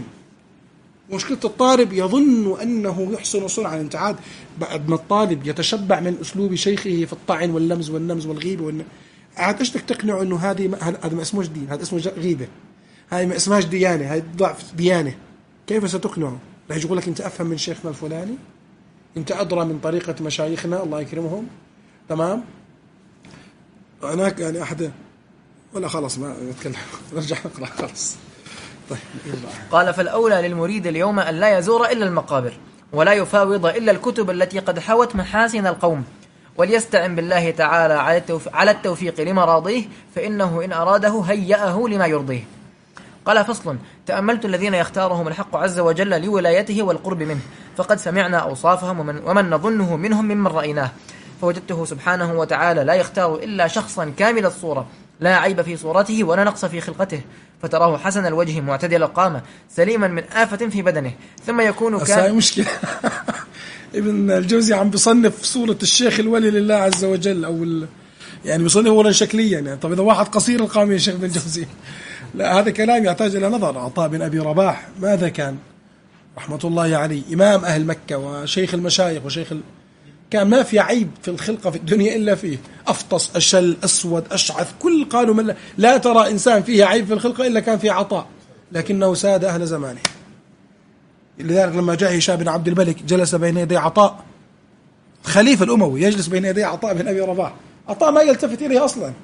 مشكلة الطالب يظن أنه يحسن صنعا. انت عاد بعد ما الطالب يتشبع من أسلوب شيخه في الطعن واللمز والنمز والغيبة والن... عاد ايش بدك تقنعه انه هذه ما... هذا ما اسمه دين، هذا اسمه غيبة، هاي ما اسمهاش ديانة، هاي ضعف ديانة. كيف ستقنعه؟ رح يقول لك انت افهم من شيخنا الفلاني، انت ادرى من طريقة مشايخنا الله يكرمهم، تمام. هناك يعني احد ولا خلاص ما نتكلم نرجع نقرأ خلاص. طيب قال فالأولى للمريد اليوم أن لا يزور إلا المقابر ولا يفاوض إلا الكتب التي قد حوت محاسن القوم، وليستعن بالله تعالى على التوفيق لمراضيه، فإنه إن أراده هيأه لما يرضيه. قال فصل: تأملت الذين يختارهم الحق عز وجل لولايته والقرب منه، فقد سمعنا أوصافهم ومن, ومن نظنه منهم ممن رأيناه، فوجدته سبحانه وتعالى لا يختار إلا شخصا كامل الصورة، لا عيب في صورته ولا نقص في خلقته، فتراه حسن الوجه معتدل القامة سليما من آفة في بدنه، ثم يكون كان مشكلة. ابن الجوزي عم بصنف صورة الشيخ الولي لله عز وجل، أو ال... يعني بصنف أولا شكليا. يعني طب إذا واحد قصير القامة يا شيخ ابن الجوزي، لا هذا كلام يحتاج إلى نظر. عطاء بن أبي رباح ماذا كان رحمة الله عليه؟ إمام أهل مكة وشيخ المشايخ وشيخ ال... كان ما في عيب في الخلقة في الدنيا إلا فيه، أفطس أشل أسود أشعث، كل قالوا من لا ترى إنسان فيه عيب في الخلقة إلا كان فيه عطاء، لكنه ساد أهل زمانه. لذلك لما جاء هشام بن عبد الملك جلس بين يدي عطاء خليفة الأموي، يجلس بين يدي عطاء بن أبي رباح، عطاء ما يلتفت إليه أصلا.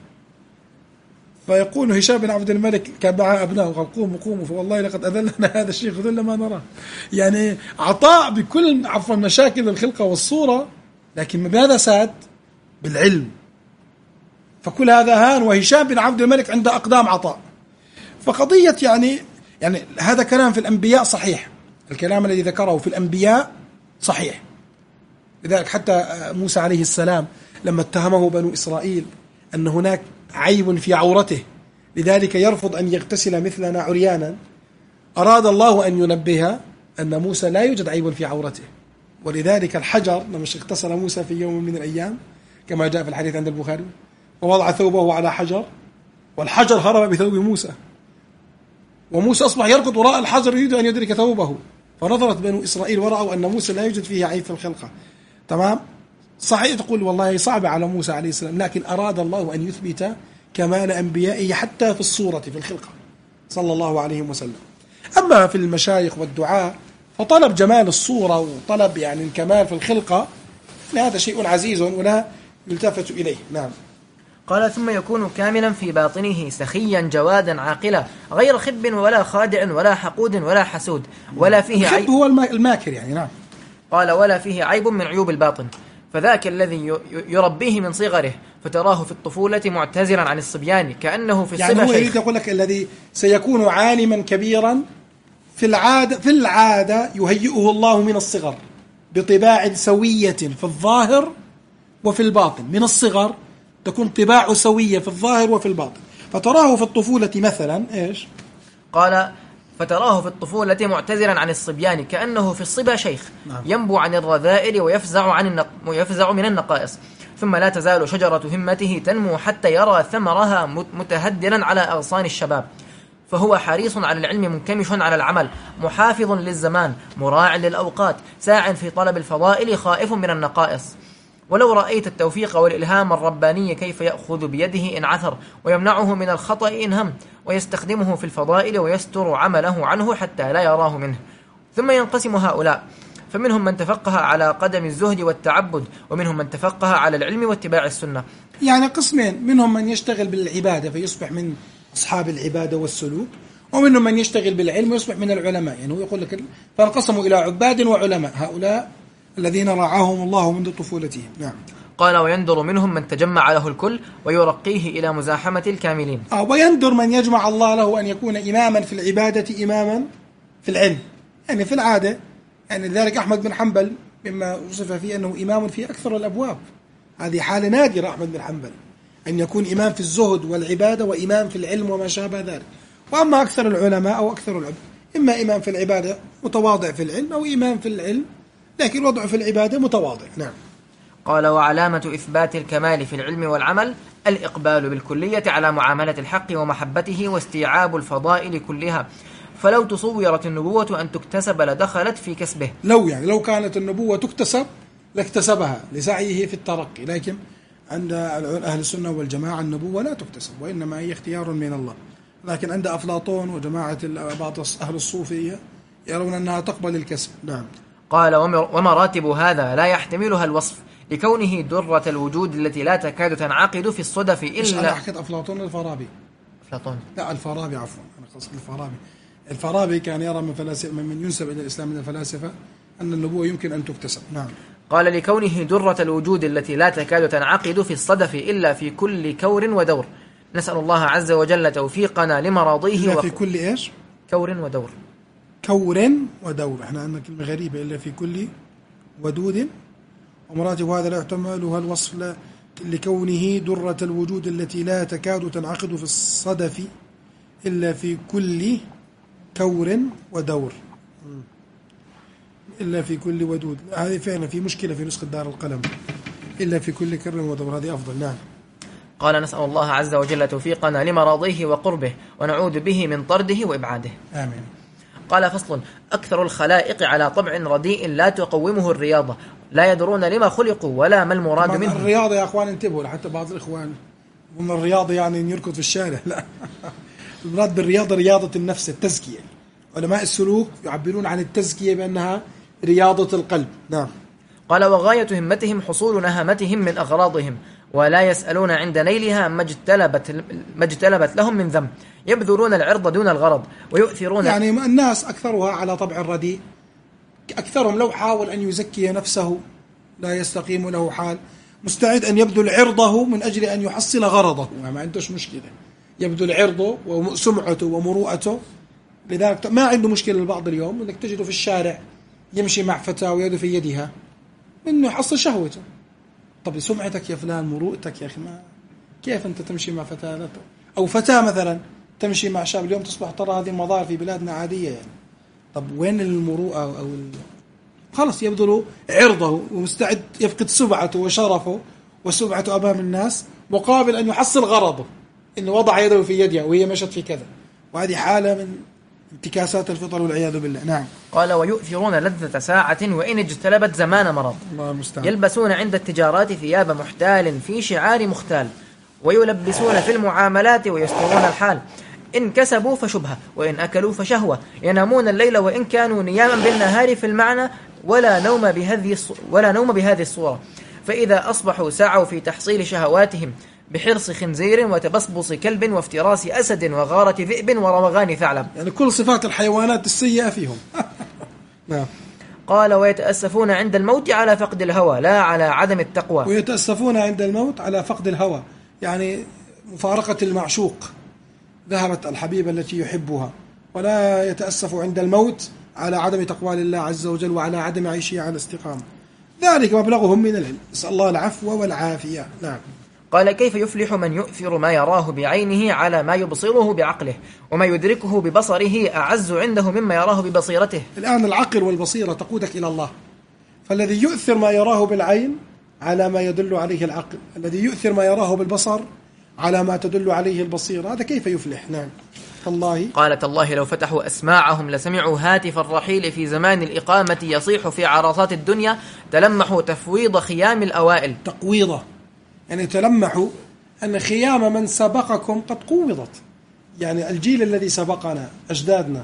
فيقول هشام بن عبد الملك كان معه أبناء وقال قوموا قوموا فوالله لقد أذلنا هذا الشيخ ذل ما نراه. يعني عطاء بكل عفوا مشاكل الخلقة والصورة، لكن ماذا ساد؟ بالعلم. فكل هذا هان، وهشام بن عبد الملك عند أقدام عطاء. فقضية يعني يعني هذا كلام في الأنبياء صحيح، الكلام الذي ذكره في الأنبياء صحيح. لذلك حتى موسى عليه السلام لما اتهمه بنو إسرائيل أن هناك عيب في عورته لذلك يرفض أن يغتسل مثلنا عريانا، أراد الله أن ينبه أن موسى لا يوجد عيب في عورته. ولذلك الحجر لما اغتسل موسى في يوم من الأيام كما جاء في الحديث عند البخاري، ووضع ثوبه على حجر والحجر هرب بثوب موسى، وموسى أصبح يركض وراء الحجر يريد أن يدرك ثوبه، فنظرت بنو إسرائيل ورأوا أن موسى لا يوجد فيه عيب في الخلقة. تمام. صحيح تقول والله صعبة على موسى عليه السلام، لكن أراد الله أن يثبت كمال أنبيائه حتى في الصورة في الخلقة صلى الله عليه وسلم. أما في المشايخ والدعاء فطلب جمال الصورة وطلب يعني الكمال في الخلقة هذا شيء عزيز ولا يلتفت إليه. نعم. قال ثم يكون كاملا في باطنه سخيا جوادا عاقلا غير خب ولا خادع ولا حقود ولا حسود ولا فيه الخب عيب. هو الماكر يعني. نعم. قال ولا فيه عيب من عيوب الباطن، فذاك الذي يربيه من صغره فتراه في الطفولة معتزرا عن الصبيان كأنه في الصبا يعني هو شيخ. يريد يقول لك الذي سيكون عالما كبيرا في العادة في العادة يهيئه الله من الصغر بطباع سوية في الظاهر وفي الباطن. من الصغر تكون طباع سوية في الظاهر وفي الباطن، فتراه في الطفولة مثلا إيش؟ قال فتراه في الطفولة معتزرا عن الصبيان كأنه في الصبا شيخ. نعم. ينبو عن الرذائل ويفزع عن النق... ويفزع من النقائص، ثم لا تزال شجرة همته تنمو حتى يرى ثمرها متهدرا على أغصان الشباب، فهو حريص على العلم منكمش على العمل محافظ للزمان مراع للأوقات ساع في طلب الفضائل خائف من النقائص. ولو رأيت التوفيق والإلهام الرباني كيف يأخذ بيده إن عثر ويمنعه من الخطأ إن هم ويستخدمه في الفضائل ويستر عمله عنه حتى لا يراه منه. ثم ينقسم هؤلاء، فمنهم من تفقه على قدم الزهد والتعبد، ومنهم من تفقه على العلم واتباع السنة. يعني قسمين، منهم من يشتغل بالعبادة فيصبح من أصحاب العبادة والسلوك، ومنهم من يشتغل بالعلم ويصبح من العلماء. يعني هو يقول لك فانقسموا إلى عباد وعلماء، هؤلاء الذين رعاهم الله منذ طفولتهم. نعم. قال ويندر منهم من تجمع له الكل ويرقيه إلى مزاحمة الكاملين. آه ويندر من يجمع الله له أن يكون إماما في العبادة إماما في العلم. يعني في العادة يعني لذلك أحمد بن حنبل مما وصف فيه أنه إمام في أكثر الأبواب. هذه حالة نادرة أحمد بن حنبل أن يكون إمام في الزهد والعبادة وإمام في العلم وما شابه ذلك. وأما أكثر العلماء أو أكثر العلماء إما إمام في العبادة متواضع في العلم، أو إمام في العلم لكن وضعه في العبادة متواضع. نعم. قال وعلامة إثبات الكمال في العلم والعمل الإقبال بالكلية على معاملة الحق ومحبته واستيعاب الفضائل كلها، فلو تصورت النبوة أن تكتسب لدخلت في كسبه. لو يعني لو كانت النبوة تكتسب لاكتسبها لسعيه في الترقي، لكن عند أهل السنة والجماعة النبوة لا تكتسب وإنما هي اختيار من الله. لكن عند أفلاطون وجماعة بعض أهل الصوفية يرون أنها تقبل الكسب. نعم. قال ومراتب هذا لا يحتملها الوصف لكونه درة الوجود التي لا تكاد تنعقد في الصدف إلا. أنا حكيت أفلاطون الفارابي. أفلاطون لا الفارابي عفوا أنا قصدي الفارابي. الفارابي كان يرى من فلاسفة من ينسب إلى الإسلام من الفلاسفة أن النبوة يمكن أن تكتسب. نعم. قال لكونه درة الوجود التي لا تكاد تنعقد في الصدف إلا في كل كور ودور. نسأل الله عز وجل توفيقنا لمراضيه. إلا في كل إيش؟ كور ودور. كور ودور. احنا عندنا كلمة غريبة، إلا في كل ودود. ومراتب هذا لا يحتملها الوصف لا لكونه درة الوجود التي لا تكاد تنعقد في الصدف إلا في كل كور ودور. إلا في كل ودود، هذه فعلا في مشكلة في نسخة دار القلم. إلا في كل كر ودور، هذه أفضل. نعم. قال نسأل الله عز وجل توفيقنا لمراضيه وقربه ونعوذ به من طرده وإبعاده. آمين. قال فصل أكثر الخلائق على طبع رديء لا تقومه الرياضة، لا يدرون لما خلقوا ولا ما المراد منهم. الرياضة يا أخوان انتبهوا، حتى بعض الإخوان من الرياضة يعني أن يركض في الشارع، لا. المراد بالرياضة رياضة النفس، التزكية. علماء السلوك يعبرون عن التزكية بأنها رياضة القلب. نعم. قال وغاية همتهم حصول نهمتهم من أغراضهم، ولا يسألون عند نيلها ما اجتلبت ما اجتلبت لهم من ذنب، يبذلون العرض دون الغرض ويؤثرون. يعني الناس أكثرها على طبع الرديء، أكثرهم لو حاول أن يزكي نفسه لا يستقيم له حال، مستعد أن يبذل عرضه من أجل أن يحصل غرضه، ما عندوش مشكلة، يبذل عرضه وسمعته ومروءته. لذلك ما عنده مشكلة البعض اليوم أنك تجده في الشارع يمشي مع فتاة ويده في يدها إنه يحصل شهوته. طب سمعتك يا فلان، مروءتك يا أخي، ما كيف أنت تمشي مع فتاة أو فتاة مثلا تمشي مع شاب؟ اليوم تصبح ترى هذه المظاهر في بلادنا عادية يعني. طب وين المروءة أو ال... خلص يبذل عرضه ومستعد يفقد سمعته وشرفه وسمعته أمام الناس مقابل أن يحصل غرضه، إنه وضع يده في يدها وهي مشت في كذا. وهذه حالة من انتكاسات الفطر والعياذ بالله. نعم. قال ويؤثرون لذة ساعة وإن اجتلبت زمان مرض. الله المستعان. يلبسون عند التجارات ثياب محتال في شعار مختال، ويلبسون في المعاملات ويسترون الحال. إن كسبوا فشبهة، وإن أكلوا فشهوة. ينامون الليل وإن كانوا نياما بالنهار في المعنى، ولا نوم بهذه ولا نوم بهذه الصورة. فإذا أصبحوا سعوا في تحصيل شهواتهم بحرص خنزير وتبصبص كلب وافتراس أسد وغارة ذئب وروغان ثعلب. يعني كل صفات الحيوانات السيئة فيهم. نعم. قال ويتأسفون عند الموت على فقد الهوى لا على عدم التقوى. ويتأسفون عند الموت على فقد الهوى، يعني مفارقة المعشوق، ذهبت الحبيبة التي يحبها، ولا يتأسف عند الموت على عدم تقوى لله عز وجل وعلى عدم عيشه على استقامة. ذلك مبلغهم من العلم، نسأل الله العفو والعافية. نعم. قال كيف يفلح من يؤثر ما يراه بعينه على ما يبصره بعقله، وما يدركه ببصره أعز عنده مما يراه ببصيرته. الآن العقل والبصيرة تقودك إلى الله، فالذي يؤثر ما يراه بالعين على ما يدل عليه العقل، الذي يؤثر ما يراه بالبصر على ما تدل عليه البصيرة، هذا كيف يفلح؟ نعم. الله قال تالله لو فتحوا أسماعهم لسمعوا هاتف الرحيل في زمان الإقامة يصيح في عرصات الدنيا تلمحوا تفويض خيام الأوائل. تقويضة يعني تلمحوا أن خيام من سبقكم قد قوضت، يعني الجيل الذي سبقنا أجدادنا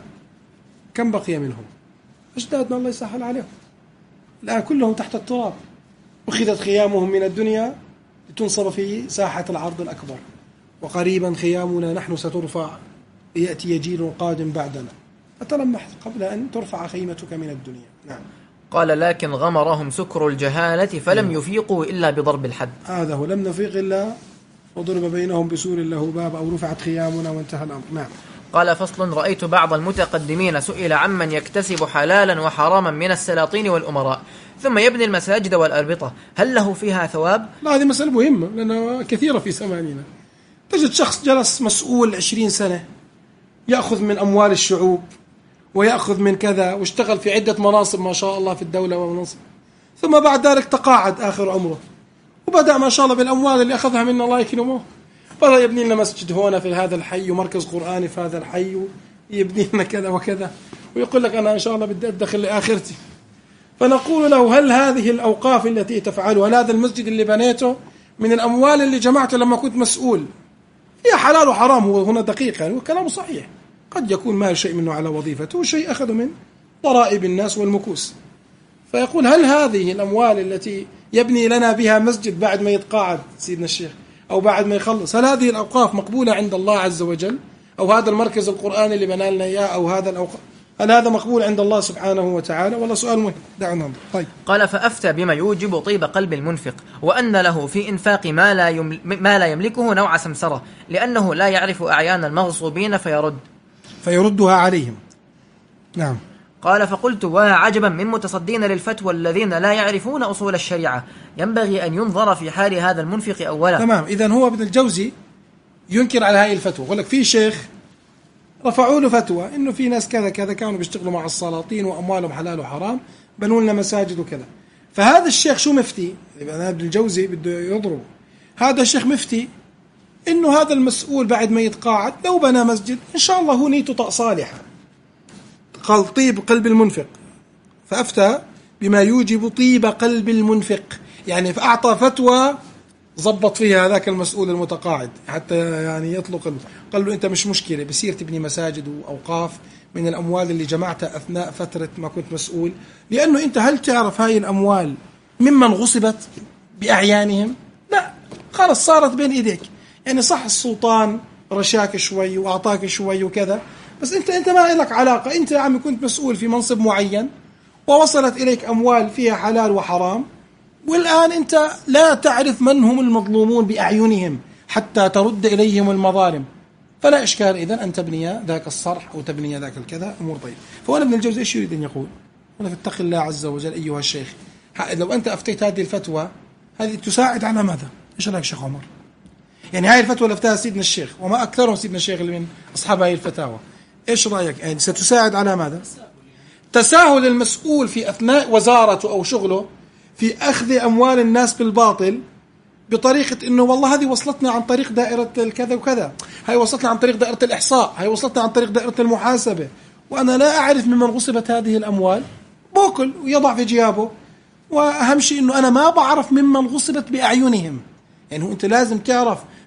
كم بقي منهم؟ أجدادنا الله يسهل عليهم الآن كلهم تحت التراب، أخذت خيامهم من الدنيا لتنصب في ساحة العرض الأكبر، وقريبا خيامنا نحن سترفع ليأتي جيل قادم بعدنا، فتلمح قبل أن ترفع خيمتك من الدنيا. نعم. قال لكن غمرهم سكر الجهالة فلم يفيقوا إلا بضرب الحد. هذا هو، لم نفيق إلا وضرب بينهم بسور له باب أو رفعت خيامنا وانتهى الأمر. نعم. قال فصل رأيت بعض المتقدمين سئل عمن يكتسب حلالا وحراما من السلاطين والأمراء ثم يبني المساجد والأربطة هل له فيها ثواب؟ لا، هذه مسألة مهمة لأنها كثيرة في زماننا. تجد شخص جلس مسؤول عشرين سنة يأخذ من أموال الشعوب ويأخذ من كذا واشتغل في عدة مناصب ما شاء الله في الدولة ومناصب، ثم بعد ذلك تقاعد آخر عمره وبدأ ما شاء الله بالأموال اللي أخذها منا الله يكرمه، بدأ يبني لنا مسجد هنا في هذا الحي ومركز قرآني في هذا الحي ويبني لنا كذا وكذا، ويقول لك أنا إن شاء الله بدي أدخل لآخرتي. فنقول له هل هذه الأوقاف التي تفعلها، هل هذا المسجد اللي بنيته من الأموال اللي جمعته لما كنت مسؤول هي حلال وحرام؟ هو هنا دقيق يعني وكلامه صحيح، قد يكون مال شيء منه على وظيفته وشيء أخذه من ضرائب الناس والمكوس. فيقول هل هذه الأموال التي يبني لنا بها مسجد بعد ما يتقاعد سيدنا الشيخ أو بعد ما يخلص، هل هذه الأوقاف مقبولة عند الله عز وجل؟ أو هذا المركز القرآني اللي بنى لنا إياه أو هذا الأوقاف هل هذا مقبول عند الله سبحانه وتعالى؟ والله سؤال مهم، دعنا ننظر. طيب. قال فأفتى بما يوجب طيب قلب المنفق، وأن له في إنفاق ما لا, يمل... ما لا يملكه نوع سمسرة، لأنه لا يعرف أعيان المغصوبين فيرد فيردها عليهم. نعم. قال فقلت وعجبا من متصدين للفتوى الذين لا يعرفون أصول الشريعة، ينبغي أن ينظر في حال هذا المنفق أولا. تمام. إذن هو ابن الجوزي ينكر على هذه الفتوى، يقول لك في شيخ رفعوا له فتوى إنه في ناس كذا كذا كانوا بيشتغلوا مع السلاطين وأموالهم حلال وحرام، بنوا لنا مساجد وكذا. فهذا الشيخ شو مفتي؟ ابن الجوزي بده يضرب. هذا الشيخ مفتي إنه هذا المسؤول بعد ما يتقاعد لو بنى مسجد إن شاء الله هو نيته طاق صالحة. قال طيب قلب المنفق، فأفتى بما يوجب طيب قلب المنفق، يعني فأعطى فتوى ضبط فيها هذاك المسؤول المتقاعد حتى يعني يطلق. قال له أنت مش مشكلة بصير تبني مساجد وأوقاف من الأموال اللي جمعتها أثناء فترة ما كنت مسؤول، لأنه أنت هل تعرف هاي الأموال ممن غصبت بأعيانهم؟ لا، خلاص صارت بين إيديك. يعني صح السلطان رشاك شوي وأعطاك شوي وكذا، بس أنت أنت ما لك علاقة. أنت يا عمي كنت مسؤول في منصب معين ووصلت إليك أموال فيها حلال وحرام، والآن أنت لا تعرف من هم المظلومون بأعينهم حتى ترد إليهم المظالم، فلا إشكال إذن أن تبني ذاك الصرح أو تبني ذاك الكذا، أمور طيب. فهنا ابن الجوزي إيش يريد أن يقول؟ هنا فاتق الله عز وجل أيها الشيخ، لو أنت أفتيت هذه الفتوى هذه تساعد على ماذا؟ إيش رأيك شيخ عمر؟ يعني هاي الفتوى اللي افتاها سيدنا الشيخ وما أكثرهم سيدنا الشيخ اللي من أصحاب هاي الفتاوى، إيش رأيك؟ يعني ستساعد على ماذا؟ تساهل المسؤول في أثناء وزارته أو شغله في أخذ أموال الناس بالباطل بطريقة إنه والله هذه وصلتنا عن طريق دائرة الكذا وكذا، هاي وصلتنا عن طريق دائرة الإحصاء، هاي وصلتنا عن طريق دائرة المحاسبة، وأنا لا أعرف ممن غصبت هذه الأموال، بوكل ويضع في جيابه. وأهم شيء إنه أنا ما بعرف ممن غصبت بأعينهم. يعني أنت لازم تعرف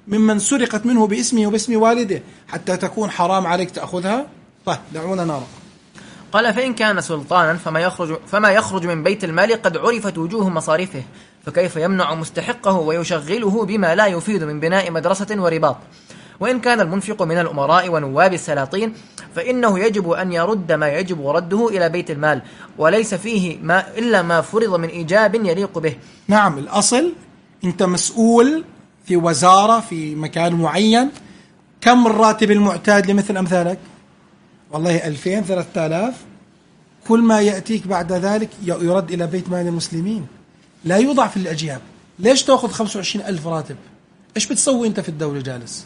ممن سرقت منه باسمه وباسم والده حتى تكون حرام عليك تأخذها؟ طيب دعونا نرى. قال فإن كان سلطانا فما يخرج, فما يخرج من بيت المال قد عرفت وجوه مصارفه، فكيف يمنع مستحقه ويشغله بما لا يفيد من بناء مدرسة ورباط؟ وإن كان المنفق من الأمراء ونواب السلاطين فإنه يجب أن يرد ما يجب رده إلى بيت المال، وليس فيه ما إلا ما فرض من إيجاب يليق به. نعم، الأصل أنت مسؤول في وزارة في مكان معين، كم الراتب المعتاد لمثل أمثالك؟ والله ألفين ثلاثة آلاف، كل ما يأتيك بعد ذلك يرد إلى بيت مال المسلمين، لا يوضع في الأجياب. ليش تأخذ خمسة وعشرين ألف راتب؟ إيش بتسوي أنت في الدولة جالس؟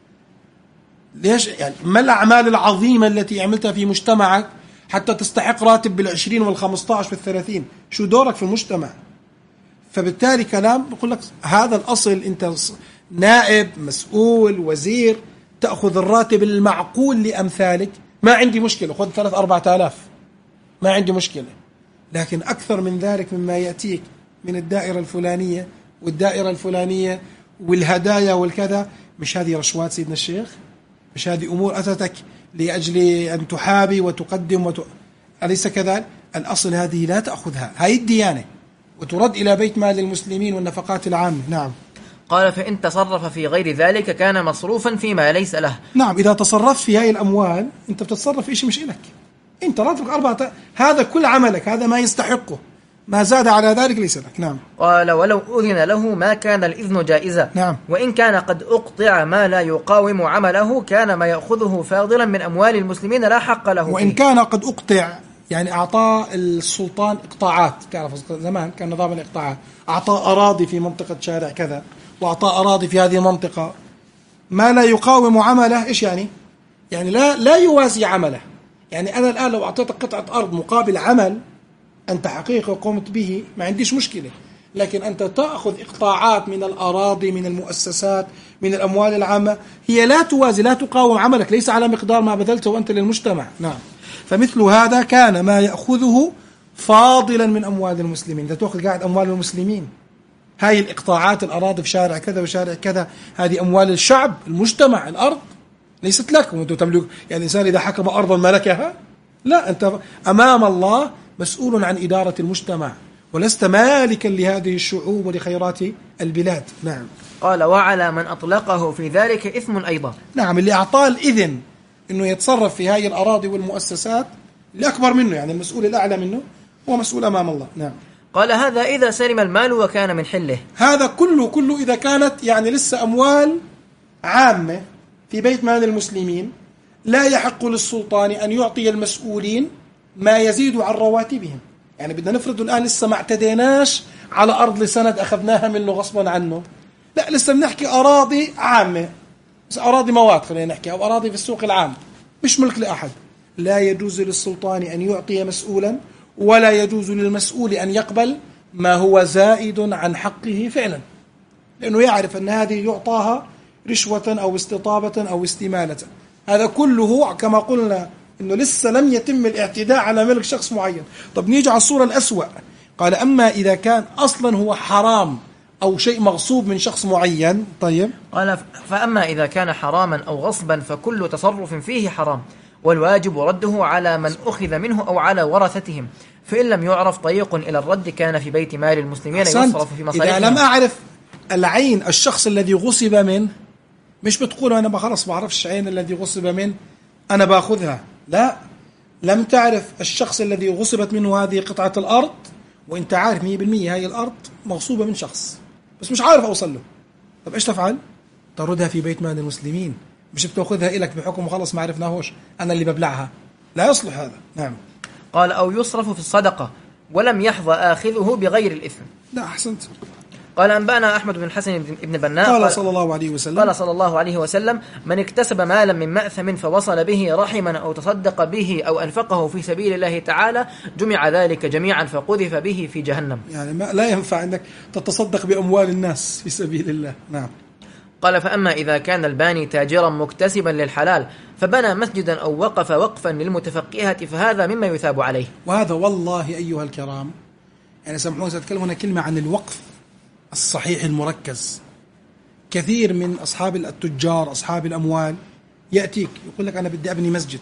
ليش يعني ما الأعمال العظيمة التي عملتها في مجتمعك حتى تستحق راتب بالعشرين والخمسة عشر والثلاثين؟ شو دورك في المجتمع؟ فبالتالي كلام بقول لك هذا الأصل، أنت نائب مسؤول وزير تأخذ الراتب المعقول لأمثالك، ما عندي مشكلة، خذ ثلاث أربعة آلاف ما عندي مشكلة. لكن أكثر من ذلك مما يأتيك من الدائرة الفلانية والدائرة الفلانية والهدايا والكذا، مش هذه رشوات سيدنا الشيخ؟ مش هذه أمور أتتك لأجل أن تحابي وتقدم وت... أليس كذلك؟ الأصل هذه لا تأخذها، هاي الديانة، وترد إلى بيت مال المسلمين والنفقات العامة. نعم. قال فإن تصرف في غير ذلك كان مصروفا فيما ليس له. نعم، إذا تصرفت في هاي الأموال أنت بتتصرف في شيء مش إلك، أنت راتبك أربعة، هذا كل عملك، هذا ما يستحقه، ما زاد على ذلك ليس لك. نعم. قال ولو أذن له ما كان الإذن جائزا. نعم. وإن كان قد أقطع ما لا يقاوم عمله كان ما يأخذه فاضلا من أموال المسلمين لا حق له. وإن كان قد أقطع يعني أعطاه السلطان إقطاعات، تعرف زمان كان نظام الإقطاعات، أعطاه أراضي في منطقة شارع كذا وأعطاه أراضي في هذه المنطقة، ما لا يقاوم عمله. إيش يعني؟ يعني لا لا يوازي عمله. يعني أنا الآن لو أعطيتك قطعة أرض مقابل عمل أنت حقيقة قمت به ما عنديش مشكلة، لكن أنت تأخذ إقطاعات من الأراضي من المؤسسات من الأموال العامة، هي لا توازي لا تقاوم عملك، ليس على مقدار ما بذلته أنت للمجتمع. نعم. فمثل هذا كان ما يأخذه فاضلا من أموال المسلمين. إذا تأخذ قاعد أموال المسلمين، هاي الإقطاعات الأراضي في شارع كذا وشارع كذا، هذه أموال الشعب المجتمع، الأرض ليست لك وأنت تملك. يعني الإنسان إذا حكم أرضا ملكها؟ لا، أنت أمام الله مسؤول عن إدارة المجتمع، ولست مالكا لهذه الشعوب ولخيرات البلاد. نعم. قال وعلى من أطلقه في ذلك إثم أيضا. نعم، اللي أعطاه الإذن أنه يتصرف في هذه الأراضي والمؤسسات اللي أكبر منه، يعني المسؤول الأعلى منه هو مسؤول أمام الله. نعم. قال هذا إذا سلم المال وكان من حله. هذا كله كله إذا كانت يعني لسه أموال عامة في بيت مال المسلمين، لا يحق للسلطان أن يعطي المسؤولين ما يزيد عن رواتبهم. يعني بدنا نفرض الآن لسه ما اعتديناش على أرض لسند أخذناها منه غصبا عنه، لا، لسه بنحكي أراضي عامة، بس أراضي مواد خلينا نحكي، أو أراضي في السوق العام مش ملك لأحد. لا يجوز للسلطان أن يعطي مسؤولا، ولا يجوز للمسؤول أن يقبل ما هو زائد عن حقه فعلا، لأنه يعرف أن هذه يعطاها رشوة أو استطابة أو استمالة. هذا كله كما قلنا إنه لسه لم يتم الاعتداء على ملك شخص معين. طب نيجي على الصورة الأسوأ. قال أما إذا كان أصلا هو حرام أو شيء مغصوب من شخص معين. طيب. قال فأما إذا كان حراما أو غصبا فكل تصرف فيه حرام، والواجب رده على من أخذ منه أو على ورثتهم، فإن لم يعرف طريق إلى الرد كان في بيت مال المسلمين يصرف في مصالحهم. إذا لم أعرف العين الشخص الذي غصب منه، مش بتقول أنا خلاص ما أعرفش عين الذي غصب منه أنا بأخذها، لا، لم تعرف الشخص الذي غصبت منه هذه قطعة الأرض، وإنت عارف مية بالمية هاي الأرض مغصوبة من شخص بس مش عارف أوصل له. طب إيش تفعل؟ تردها في بيت مال المسلمين، مش بتأخذها إلك بحكم خلاص ما عرفناهوش أنا اللي ببلعها، لا يصلح هذا. نعم. قال أو يصرف في الصدقة ولم يحظى آخذه بغير الإثم. لا، أحسنت. قال أنبأنا أحمد بن الحسن بن بناء قال, قال صلى الله عليه وسلم قال صلى الله عليه وسلم من اكتسب مالا من مأثم فوصل به رحما أو تصدق به أو أنفقه في سبيل الله تعالى جمع ذلك جميعا فقذف به في جهنم. يعني ما لا ينفع أنك تتصدق بأموال الناس في سبيل الله. نعم. قال فأما إذا كان الباني تاجرا مكتسبا للحلال فبنى مسجدا أو وقف وقفا للمتفقهة فهذا مما يثاب عليه. وهذا والله أيها الكرام، يعني سامحوني سأتكلم هنا كلمة عن الوقف الصحيح المركز. كثير من أصحاب التجار أصحاب الأموال يأتيك يقول لك أنا بدي أبني مسجد.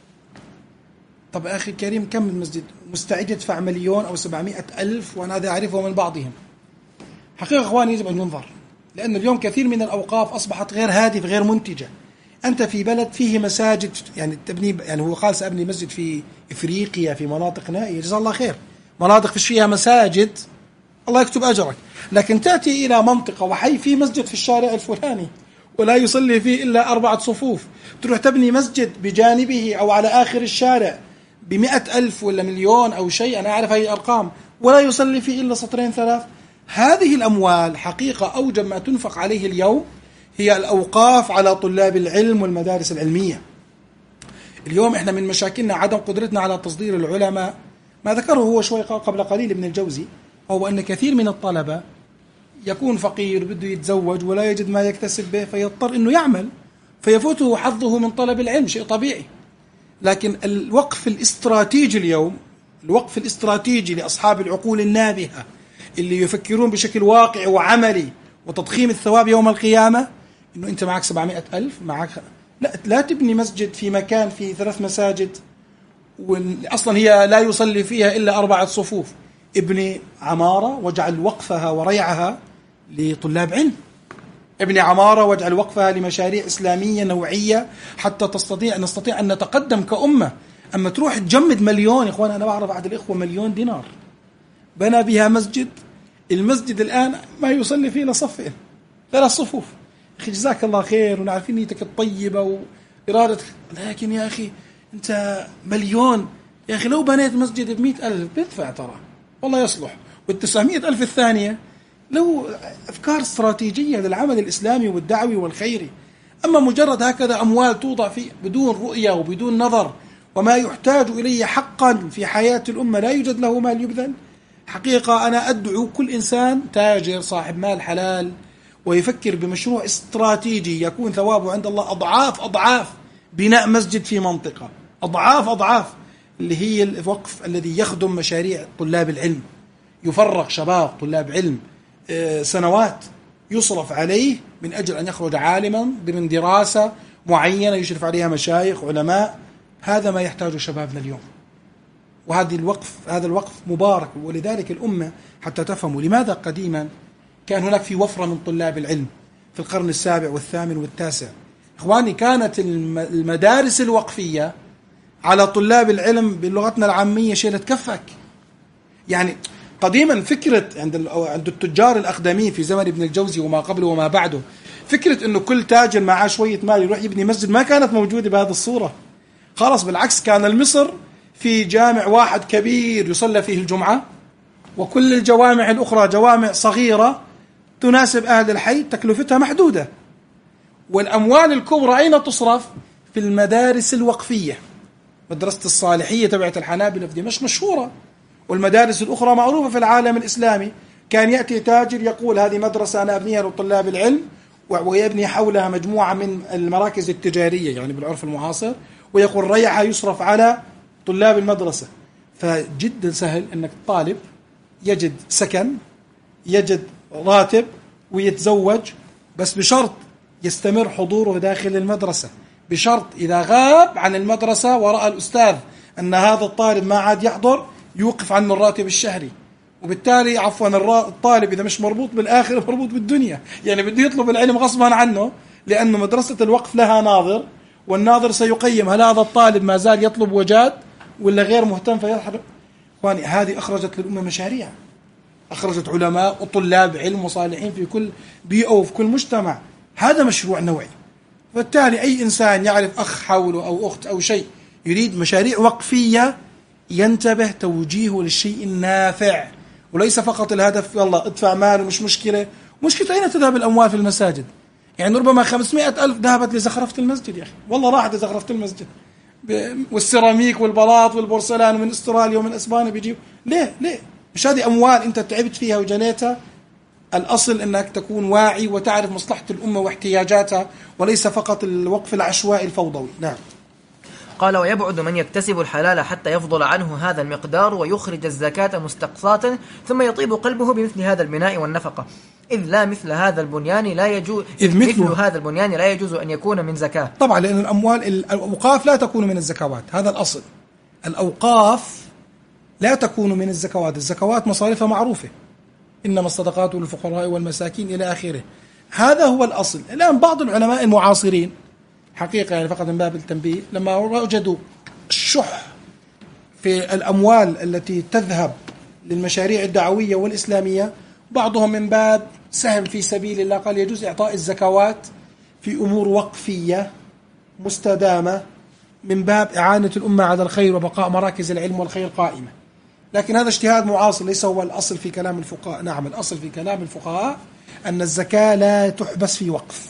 طب أخي الكريم كم المسجد؟ مستعد يدفع مليون أو سبعمائة ألف وأنا هذا أعرفه من بعضهم. حقيقة أخواني يجب أن ينظر، لأن اليوم كثير من الأوقاف أصبحت غير هادفة غير منتجة. أنت في بلد فيه مساجد، يعني تبني، يعني هو قال سأبني مسجد في إفريقيا في مناطق نائية، جزاه الله خير، مناطق فيش فيها مساجد الله يكتب أجرك. لكن تأتي إلى منطقة وحي في مسجد في الشارع الفلاني ولا يصلي فيه إلا أربعة صفوف، تروح تبني مسجد بجانبه أو على آخر الشارع بمئة ألف ولا مليون أو شيء، أنا أعرف هذه الأرقام، ولا يصلي فيه إلا سطرين ثلاث. هذه الأموال حقيقة أوجب ما تنفق عليه اليوم هي الأوقاف على طلاب العلم والمدارس العلمية. اليوم إحنا من مشاكلنا عدم قدرتنا على تصدير العلماء. ما ذكره هو شوي قبل قليل ابن الجوزي هو أن كثير من الطلبة يكون فقير بده يتزوج ولا يجد ما يكتسب به فيضطر أنه يعمل فيفوته حظه من طلب العلم، شيء طبيعي. لكن الوقف الاستراتيجي اليوم، الوقف الاستراتيجي لأصحاب العقول النابهة اللي يفكرون بشكل واقعي وعملي وتضخيم الثواب يوم القيامة، إنه أنت معك سبعمائة ألف، معك لا لا تبني مسجد في مكان في ثلاث مساجد وأصلا هي لا يصلي فيها إلا أربعة صفوف. ابني عمارة واجعل وقفها وريعها لطلاب علم، ابني عمارة واجعل وقفها لمشاريع إسلامية نوعية حتى تستطيع نستطيع أن نتقدم كأمة. أما تروح تجمد مليون، إخوان أنا بعرف أحد الإخوة مليون دينار بنى بها مسجد، المسجد الآن ما يصلي فيه لصفين ثلاث صفوف. أخي جزاك الله خير ونعرف نيتك الطيبة وإرادتك، لكن يا أخي أنت مليون، يا أخي لو بنيت مسجد بمئة ألف بيدفع ترى والله يصلح، والتسعمائة ألف الثانية له أفكار استراتيجية للعمل الإسلامي والدعوي والخيري. أما مجرد هكذا أموال توضع فيه بدون رؤية وبدون نظر وما يحتاج إليه حقا في حياة الأمة لا يوجد له مال يبذل. حقيقة أنا أدعو كل إنسان تاجر صاحب مال حلال ويفكر بمشروع استراتيجي يكون ثوابه عند الله أضعاف أضعاف بناء مسجد في منطقة، أضعاف أضعاف، اللي هي الوقف الذي يخدم مشاريع طلاب العلم، يفرغ شباب طلاب علم سنوات يصرف عليه من أجل أن يخرج عالما ضمن دراسة معينة يشرف عليها مشايخ علماء. هذا ما يحتاجه شبابنا اليوم، وهذه الوقف هذا الوقف مبارك. ولذلك الأمة حتى تفهموا لماذا قديما كان هناك في وفرة من طلاب العلم في القرن السابع والثامن والتاسع. إخواني كانت المدارس الوقفية على طلاب العلم بلغتنا العامية شيلة كفك. يعني قديما فكرة عند عند التجار الأقدمين في زمن ابن الجوزي وما قبله وما بعده، فكرة إنه كل تاجر معاه شوية مال يروح يبني مسجد ما كانت موجودة بهذه الصورة خلاص. بالعكس كان المصر في جامع واحد كبير يصلى فيه الجمعة، وكل الجوامع الأخرى جوامع صغيرة تناسب أهل الحي تكلفتها محدودة. والأموال الكبرى أين تصرف؟ في المدارس الوقفية. مدرسة الصالحية تبعت الحنابلة في دمشق مشهورة، والمدارس الأخرى معروفة في العالم الإسلامي. كان يأتي تاجر يقول هذه مدرسة أنا أبنيها لطلاب العلم، ويبني حولها مجموعة من المراكز التجارية يعني بالعرف المعاصر، ويقول ريعها يصرف على طلاب المدرسة. فجدا سهل أنك الطالب يجد سكن، يجد راتب، ويتزوج، بس بشرط يستمر حضوره داخل المدرسة، بشرط إذا غاب عن المدرسة ورأى الأستاذ أن هذا الطالب ما عاد يحضر يوقف عنه الراتب الشهري. وبالتالي عفوا الطالب إذا مش مربوط بالآخرة مربوط بالدنيا، يعني بده يطلب العلم غصبا عنه، لأنه مدرسة الوقف لها ناظر، والناظر سيقيم هل هذا الطالب ما زال يطلب وجاد ولا غير مهتم فيحضر. إخواني هذه أخرجت للأمة مشاريع، أخرجت علماء وطلاب علم وصالحين في كل بيئة وفي كل مجتمع. هذا مشروع نوعي. فبالتالي أي إنسان يعرف أخ حوله أو أخت أو شيء يريد مشاريع وقفية ينتبه توجيهه للشيء النافع، وليس فقط الهدف يلا ادفع مال ومش مشكلة. مشكلة أين تذهب الأموال في المساجد؟ يعني ربما خمسمائة ألف ذهبت لزخرفة المسجد، يا أخي والله راحت لزخرفة المسجد، والسيراميك والبلاط والبورسلان ومن استراليا ومن اسبانيا بيجيب. ليه ليه مش هذه اموال انت تعبت فيها وجنيتها؟ الاصل انك تكون واعي وتعرف مصلحة الامة واحتياجاتها، وليس فقط الوقف العشوائي الفوضوي. نعم. قال ويبعد من يكتسب الحلال حتى يفضل عنه هذا المقدار ويخرج الزكاة مستقصاة ثم يطيب قلبه بمثل هذا البناء والنفقة. إذ لا مثل هذا البنيان لا يجوز إذ مثل مثله. هذا البنيان لا يجوز أن يكون من زكاة. طبعا لأن الأموال الأوقاف لا تكون من الزكوات، هذا الأصل. الأوقاف لا تكون من الزكوات، الزكوات مصاريفها معروفة، إنما الصدقات للفقراء والمساكين إلى آخره، هذا هو الأصل. الآن بعض العلماء المعاصرين حقيقة يعني فقط من باب التنبيه لما وجدوا الشح في الأموال التي تذهب للمشاريع الدعوية والإسلامية، بعضهم من باب سهم في سبيل الله قال يجوز إعطاء الزكوات في أمور وقفية مستدامة من باب إعانة الأمة على الخير وبقاء مراكز العلم والخير قائمة. لكن هذا اجتهاد معاصر ليس هو الأصل في كلام الفقهاء. نعم الأصل في كلام الفقهاء أن الزكاة لا تحبس في وقف،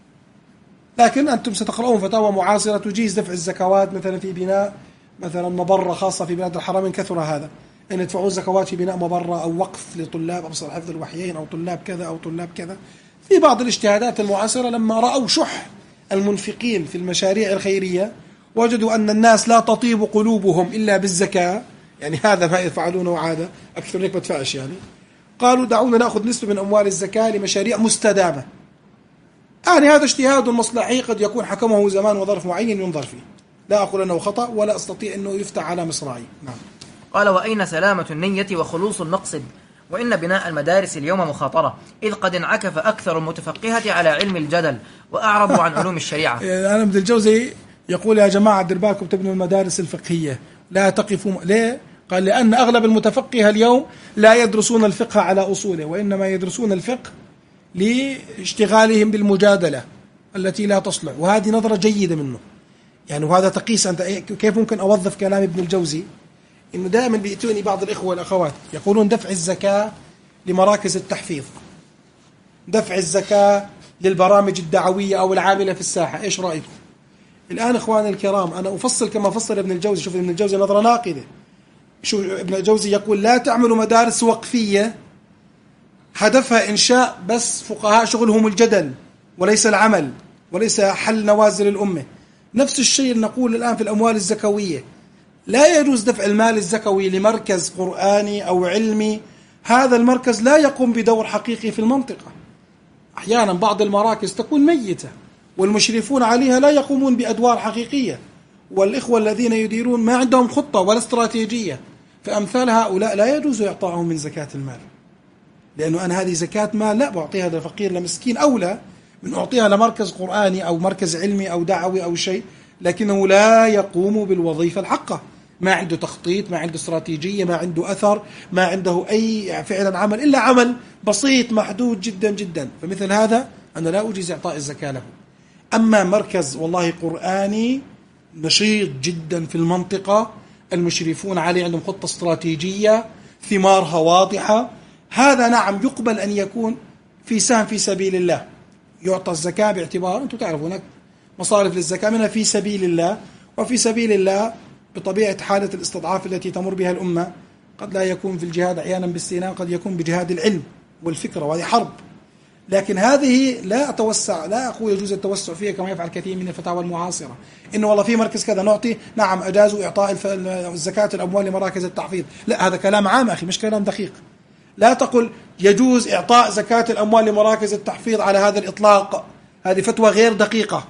لكن أنتم ستقرؤون فتاوى معاصرة تجيز دفع الزكوات مثلا في بناء مثلا مبرة خاصة في بلاد الحرمين، كثر هذا أن يدفعون زكوات في بناء مبرة أو وقف لطلاب أبصر حفظ الوحيين أو طلاب كذا أو طلاب كذا. في بعض الاجتهادات المعاصرة لما رأوا شح المنفقين في المشاريع الخيرية وجدوا أن الناس لا تطيب قلوبهم إلا بالزكاة، يعني هذا ما يفعلونه عادة أكثر هيك بدفعش، يعني قالوا دعونا نأخذ نسبة من أموال الزكاة لمشاريع مستدامة. يعني هذا اجتهاد مصلحي قد يكون حكمه زمان وظرف معين ينظر فيه، لا أقول أنه خطأ ولا أستطيع أنه يفتح على مصراعي. نعم. قال وأين سلامة النية وخلوص المقصد؟ وإن بناء المدارس اليوم مخاطرة، إذ قد انعكف أكثر المتفقهة على علم الجدل وأعرضوا عن علوم الشريعة. أنا ابن الجوزي يقول يا جماعة دير بالكم تبنوا المدارس الفقهية، لا تقفوا. ليه؟ قال لأن أغلب المتفقهة اليوم لا يدرسون الفقه على أصوله، وإنما يدرسون الفقه لاشتغالهم بالمجادلة التي لا تصلح، وهذه نظرة جيدة منه. يعني وهذا تقيس أنت كيف ممكن أوظف كلام ابن الجوزي؟ إنه دائما بيأتوني بعض الإخوة والأخوات يقولون دفع الزكاة لمراكز التحفيظ، دفع الزكاة للبرامج الدعوية أو العاملة في الساحة، إيش رأيكم؟ الآن إخواني الكرام أنا أفصل كما فصل ابن الجوزي. شوف ابن الجوزي نظرة ناقدة. شوف ابن الجوزي يقول لا تعملوا مدارس وقفية هدفها إنشاء بس فقهاء شغلهم الجدل وليس العمل وليس حل نوازل الأمة. نفس الشيء نقول الآن في الأموال الزكوية، لا يجوز دفع المال الزكوي لمركز قرآني أو علمي هذا المركز لا يقوم بدور حقيقي في المنطقة. أحيانا بعض المراكز تكون ميتة والمشرفون عليها لا يقومون بأدوار حقيقية، والإخوة الذين يديرون ما عندهم خطة ولا استراتيجية، فأمثال هؤلاء لا يجوز إعطائهم من زكاة المال، لأنه أنا هذه زكاة مال لا بعطيها لفقير لمسكين، أولى من أعطيها لمركز قرآني أو مركز علمي أو دعوي أو شيء، لكنه لا يقوم بالوظيفة الحقة، ما عنده تخطيط، ما عنده استراتيجية، ما عنده أثر، ما عنده أي فعلا عمل إلا عمل بسيط محدود جدا جدا. فمثل هذا أنا لا أجيز إعطاء الزكاة له. أما مركز والله قرآني نشيط جدا في المنطقة، المشرفون عليه عندهم خطة استراتيجية، ثمارها واضحة، هذا نعم يقبل أن يكون في سهم في سبيل الله، يعطى الزكاة باعتبار أنتم تعرفون هناك مصارف للزكاة منها في سبيل الله، وفي سبيل الله بطبيعة حالة الاستضعاف التي تمر بها الأمة قد لا يكون في الجهاد أحيانا بالسنان، قد يكون بجهاد العلم والفكرة، وهذه حرب. لكن هذه لا أتوسع، لا أقول يجوز التوسع فيها كما يفعل كثير من الفتاوى المعاصرة، إنه والله في مركز كذا نعطي، نعم أجازوا إعطاء الزكاة الأموال لمراكز التحفيظ، لا هذا كلام عام أخي مش كلام دقيق. لا تقل يجوز إعطاء زكاة الأموال لمراكز التحفيظ على هذا الإطلاق، هذه فتوى غير دقيقة.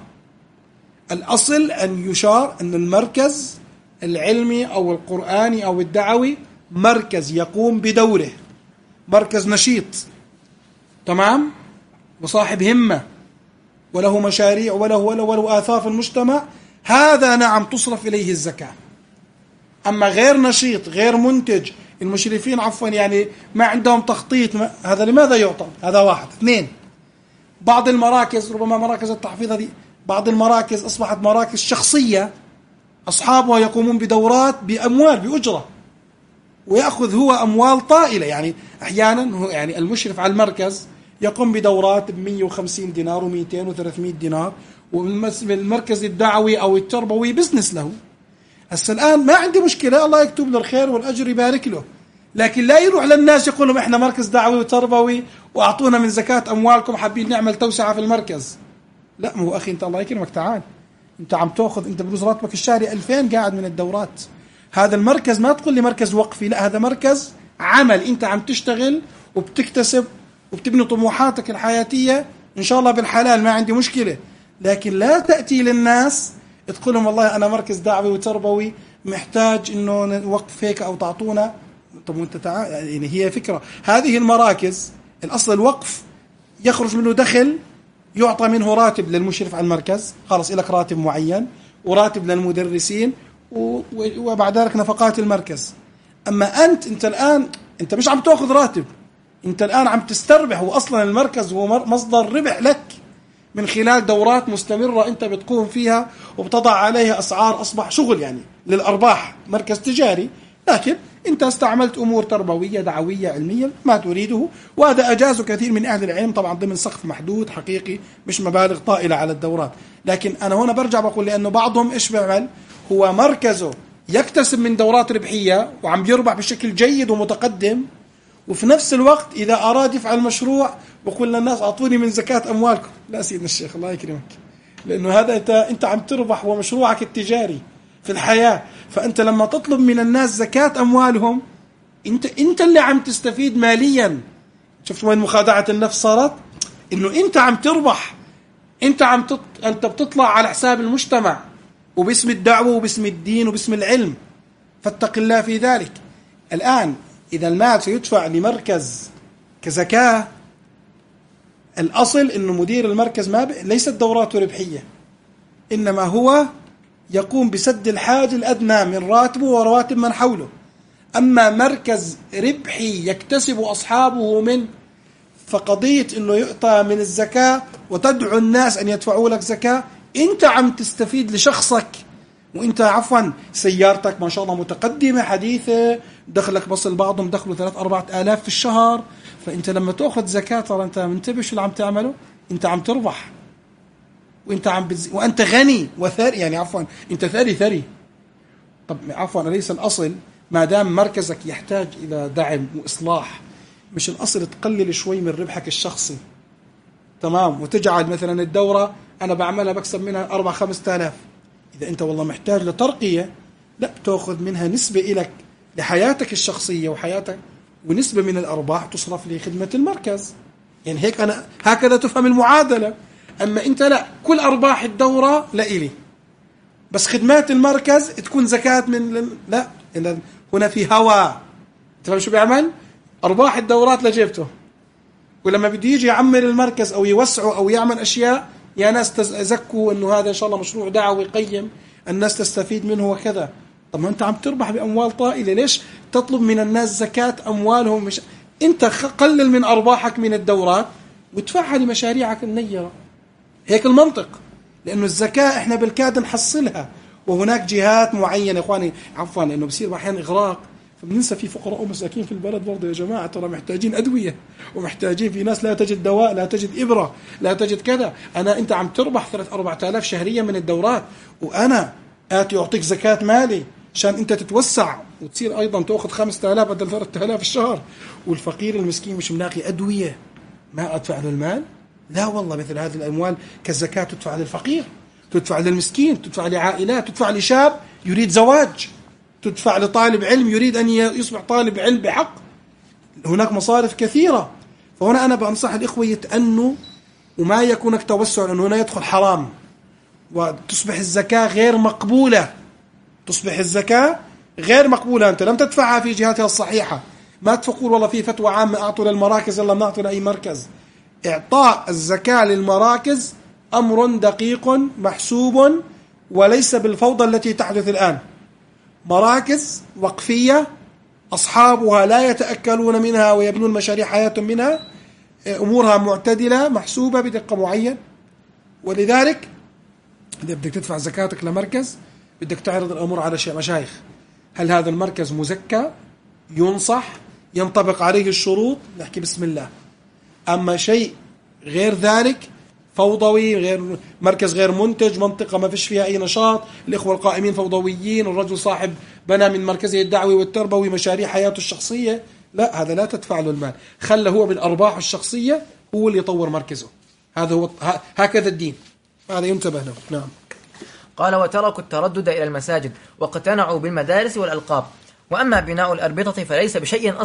الأصل أن يشار أن المركز العلمي أو القرآني أو الدعوي مركز يقوم بدوره، مركز نشيط تمام وصاحب همة وله مشاريع وله وله وله آثار في المجتمع، هذا نعم تصرف إليه الزكاة. أما غير نشيط غير منتج، المشرفين عفوا يعني ما عندهم تخطيط، ما هذا لماذا يعطى؟ هذا واحد. اثنين، بعض المراكز ربما مراكز التحفيظ هذه بعض المراكز أصبحت مراكز شخصية، أصحابها يقومون بدورات بأموال بأجرة، ويأخذ هو أموال طائلة. يعني أحيانا هو يعني المشرف على المركز يقوم بدورات بمية وخمسين دينار ومئتين وثلاثمائة دينار، والمركز الدعوي أو التربوي بزنس له. هسه الآن ما عندي مشكلة، الله يكتب له الخير والأجر يبارك له، لكن لا يروح للناس يقول لهم إحنا مركز دعوي وتربوي وأعطونا من زكاة أموالكم حابين نعمل توسعة في المركز. لا، ما هو أخي أنت الله يكرمك تعال، أنت عم تأخذ أنت بروز راتبك الشهري ألفين قاعد من الدورات. هذا المركز ما تقول لي مركز وقفي، لا هذا مركز عمل، أنت عم تشتغل وبتكتسب وبتبني طموحاتك الحياتية إن شاء الله بالحلال، ما عندي مشكلة. لكن لا تأتي للناس تقول لهم والله أنا مركز دعوي وتربوي محتاج إنه نوقف هيك أو تعطونا. طب وانت تع... يعني هي فكرة هذه المراكز الأصل الوقف يخرج منه دخل يعطى منه راتب للمشرف على المركز، خلص لك راتب معين وراتب للمدرسين و... وبعد ذلك نفقات المركز. أما أنت أنت الآن أنت مش عم تأخذ راتب، أنت الآن عم تستربح، وأصلا المركز هو مصدر ربح لك من خلال دورات مستمرة أنت بتقوم فيها وبتضع عليها أسعار، أصبح شغل يعني للأرباح، مركز تجاري. لكن أنت استعملت أمور تربوية دعوية علمية ما تريده، وهذا أجازه كثير من أهل العلم طبعا ضمن سقف محدود حقيقي، مش مبالغ طائلة على الدورات. لكن أنا هنا برجع بقول لأنه بعضهم إيش بيعمل، هو مركزه يكتسب من دورات ربحية وعم بيربح بشكل جيد ومتقدم، وفي نفس الوقت إذا أراد يفعل مشروع بقول للناس أعطوني من زكاة أموالكم. لا سيدنا الشيخ الله يكرمك، لأنه هذا أنت أنت عم تربح ومشروعك التجاري في الحياة. فأنت لما تطلب من الناس زكاة أموالهم أنت أنت اللي عم تستفيد ماليا. شفت وين مخادعة النفس صارت؟ إنه أنت عم تربح، أنت عم تط... أنت بتطلع على حساب المجتمع وباسم الدعوة وباسم الدين وباسم العلم، فاتق الله في ذلك. الآن إذا المال سيدفع لمركز كزكاة، الأصل إنه مدير المركز ما ب... ليست دوراته ربحية، إنما هو يقوم بسد الحاجة الأدنى من راتبه ورواتب من حوله. أما مركز ربحي يكتسب أصحابه من، فقضية إنه يؤتى من الزكاة وتدعو الناس أن يدفعوا لك زكاة، أنت عم تستفيد لشخصك، وأنت عفوا سيارتك ما شاء الله متقدمة حديثة، دخلك بصل بعضهم دخلوا ثلاث أربعة آلاف في الشهر. فأنت لما تأخذ زكاة ترى أنت منتبه شو اللي عم تعمله، أنت عم تربح وأنت عم بتز... وأنت غني وثري، يعني عفوا أنت ثري ثري. طب عفوا أليس الأصل ما دام مركزك يحتاج إلى دعم وإصلاح، مش الأصل تقلل شوي من ربحك الشخصي تمام، وتجعل مثلا الدورة أنا بعملها بكسب منها أربع خمسة آلاف، إذا أنت والله محتاج لترقية لا تأخذ منها نسبة إلك لحياتك الشخصية وحياتك، ونسبة من الأرباح تصرف لخدمة المركز. يعني هيك أنا هكذا تفهم المعادلة. أما أنت لا، كل أرباح الدورة لإلي، بس خدمات المركز تكون زكاة من لا، هنا في هوا. تفهم شو بيعمل؟ أرباح الدورات لجيبته، ولما بده يجي يعمر المركز أو يوسعه أو يعمل أشياء، يا ناس تزكوا إنه هذا إن شاء الله مشروع دعوي قيم الناس تستفيد منه وكذا. طب ما أنت عم تربح بأموال طائلة، ليش تطلب من الناس زكاة أموالهم؟ مش أنت قلل من أرباحك من الدورات وادفعها لمشاريعك النيرة، هيك المنطق. لأنه الزكاة إحنا بالكاد نحصلها، وهناك جهات معينة إخواني عفوا، لأنه بصير أحيانا إغراق، فبننسى في فقراء ومساكين في البلد برضه يا جماعة، ترى محتاجين أدوية، ومحتاجين في ناس لا تجد دواء، لا تجد إبرة، لا تجد كذا. أنا أنت عم تربح ثلاث أربعة آلاف شهريا من الدورات، وأنا آتي أعطيك زكاة مالي عشان أنت تتوسع وتصير أيضا تأخذ خمسة آلاف بدل ثلاثة آلاف الشهر. والفقير المسكين مش ملاقي أدوية، ما أدفع له المال؟ لا والله، مثل هذه الأموال كالزكاة تدفع للفقير، تدفع للمسكين، تدفع لعائلات، تدفع لشاب يريد زواج، تدفع لطالب علم يريد أن يصبح طالب علم بحق. هناك مصارف كثيرة. فهنا أنا بنصح الإخوة يتأنوا وما يكونك توسع، لأنه هنا يدخل حرام وتصبح الزكاة غير مقبولة، تصبح الزكاة غير مقبولة، أنت لم تدفعها في جهاتها الصحيحة. ما تقول والله في فتوى عامة أعطوا للمراكز يلا نعطي لأي مركز. إعطاء الزكاة للمراكز أمر دقيق محسوب، وليس بالفوضى التي تحدث الآن. مراكز وقفية أصحابها لا يتأكلون منها ويبنون مشاريع حياتهم منها، أمورها معتدلة محسوبة بدقة معين. ولذلك إذا بدك تدفع زكاتك لمركز بدك تعرض الأمور على مشايخ، هل هذا المركز مزكى ينصح ينطبق عليه الشروط، نحكي بسم الله. أما شيء غير ذلك فوضوي، غير مركز غير منتج، منطقة ما فيش فيها أي نشاط، الإخوة القائمين فوضويين، الرجل صاحب بنى من مركزه الدعوي والتربوي مشاريع حياته الشخصية، لا هذا لا تدفع له المال، خله هو بالأرباح الشخصية هو اللي يطور مركزه. هذا هو هكذا الدين، هذا ينتبه له. نعم. قال وتركوا التردد إلى المساجد واقتنعوا بالمدارس والألقاب. وأما بناء الأربطة فليس بشيء أصلا،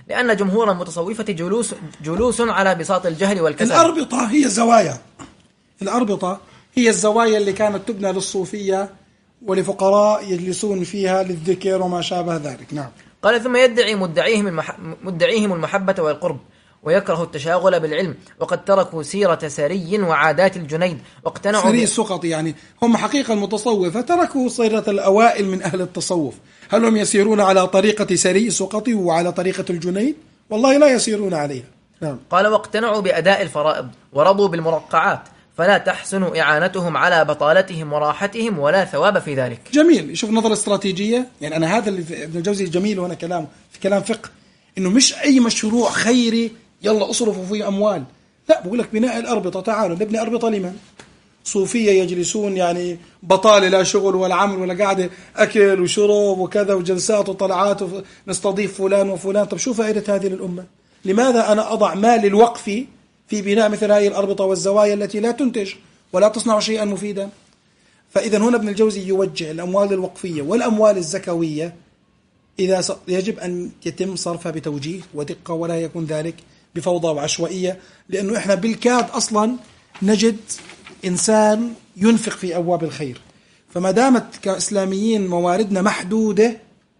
لأن جمهور المتصوفة جلوس, جلوس على بساط الجهل والكسل. الأربطة هي الزوايا، الأربطة هي الزوايا اللي كانت تبنى للصوفية ولفقراء يجلسون فيها للذكر وما شابه ذلك. نعم. قال ثم يدعي مدعيهم, المح... مدعيهم المحبة والقرب ويكره التشاغل بالعلم، وقد تركوا سيرة سري وعادات الجنيد واقتنعوا سري السقطي، يعني هم حقيقة المتصوفة تركوا سيرة الأوائل من أهل التصوف. هل هم يسيرون على طريقة سري السقطي وعلى طريقة الجنيد؟ والله لا يسيرون عليها. نعم. قال واقتنعوا بأداء الفرائض ورضوا بالمرقعات، فلا تحسن إعانتهم على بطالتهم وراحتهم ولا ثواب في ذلك. جميل. شوف نظرة استراتيجية، يعني أنا هذا اللي في ابن الجوزي جميل هنا كلامه في كلام فقه، إنه مش أي مشروع خيري يلا أصرفوا فيه أموال، لا، بقول لك بناء الأربطة، تعالوا نبني أربطة لمن؟ صوفية يجلسون يعني بطالة، لا شغل ولا عمل ولا قاعدة أكل وشرب وكذا وجلسات وطلعات ونستضيف فلان وفلان. طب شو فائدة هذه للأمة؟ لماذا أنا أضع مال الوقف في بناء مثل هذه الأربطة والزوايا التي لا تنتج ولا تصنع شيئا مفيدا؟ فإذا هنا ابن الجوزي يوجه الأموال الوقفية والأموال الزكوية إذا يجب أن يتم صرفها بتوجيه ودقة، ولا يكون ذلك بفوضى وعشوائية، لأنه إحنا بالكاد أصلا نجد إنسان ينفق في أبواب الخير. فما دامت كإسلاميين مواردنا محدودة،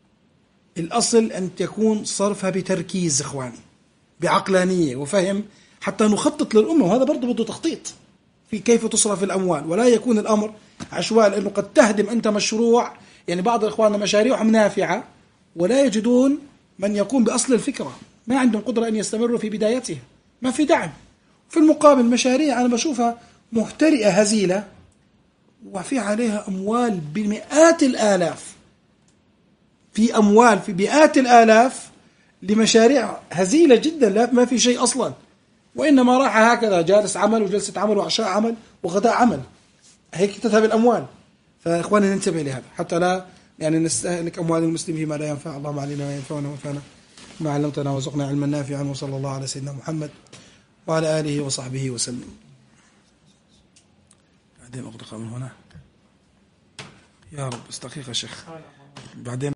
الأصل أن تكون صرفها بتركيز إخواني، بعقلانية وفهم، حتى نخطط للأمة. وهذا برضو بده تخطيط في كيف تصرف الأموال، ولا يكون الأمر عشوائي، لأنه قد تهدم أنت مشروع. يعني بعض إخواننا مشاريعهم نافعة ولا يجدون من يقوم بأصل الفكرة، ما عندهم قدرة أن يستمروا في بدايتها، ما في دعم. في المقابل مشاريع أنا بشوفها مهترئة هزيلة وفي عليها أموال بمئات الآلاف، في أموال في مئات الآلاف لمشاريع هزيلة جدا، لا ما في شيء أصلا، وإنما راح هكذا جالس عمل وجلسة عمل وعشاء عمل وغداء عمل، هيك تذهب الأموال. فإخواني ننتبه لهذا حتى لا يعني نستهلك أموال المسلم فيما لا ينفع. اللهم علينا وينفعنا وانفعنا ما علمتنا وارزقنا علما نافعا، وصلى الله على سيدنا محمد وعلى آله وصحبه وسلم. بعدين أغدق من هنا يا رب. استقيق يا شيخ بعدين.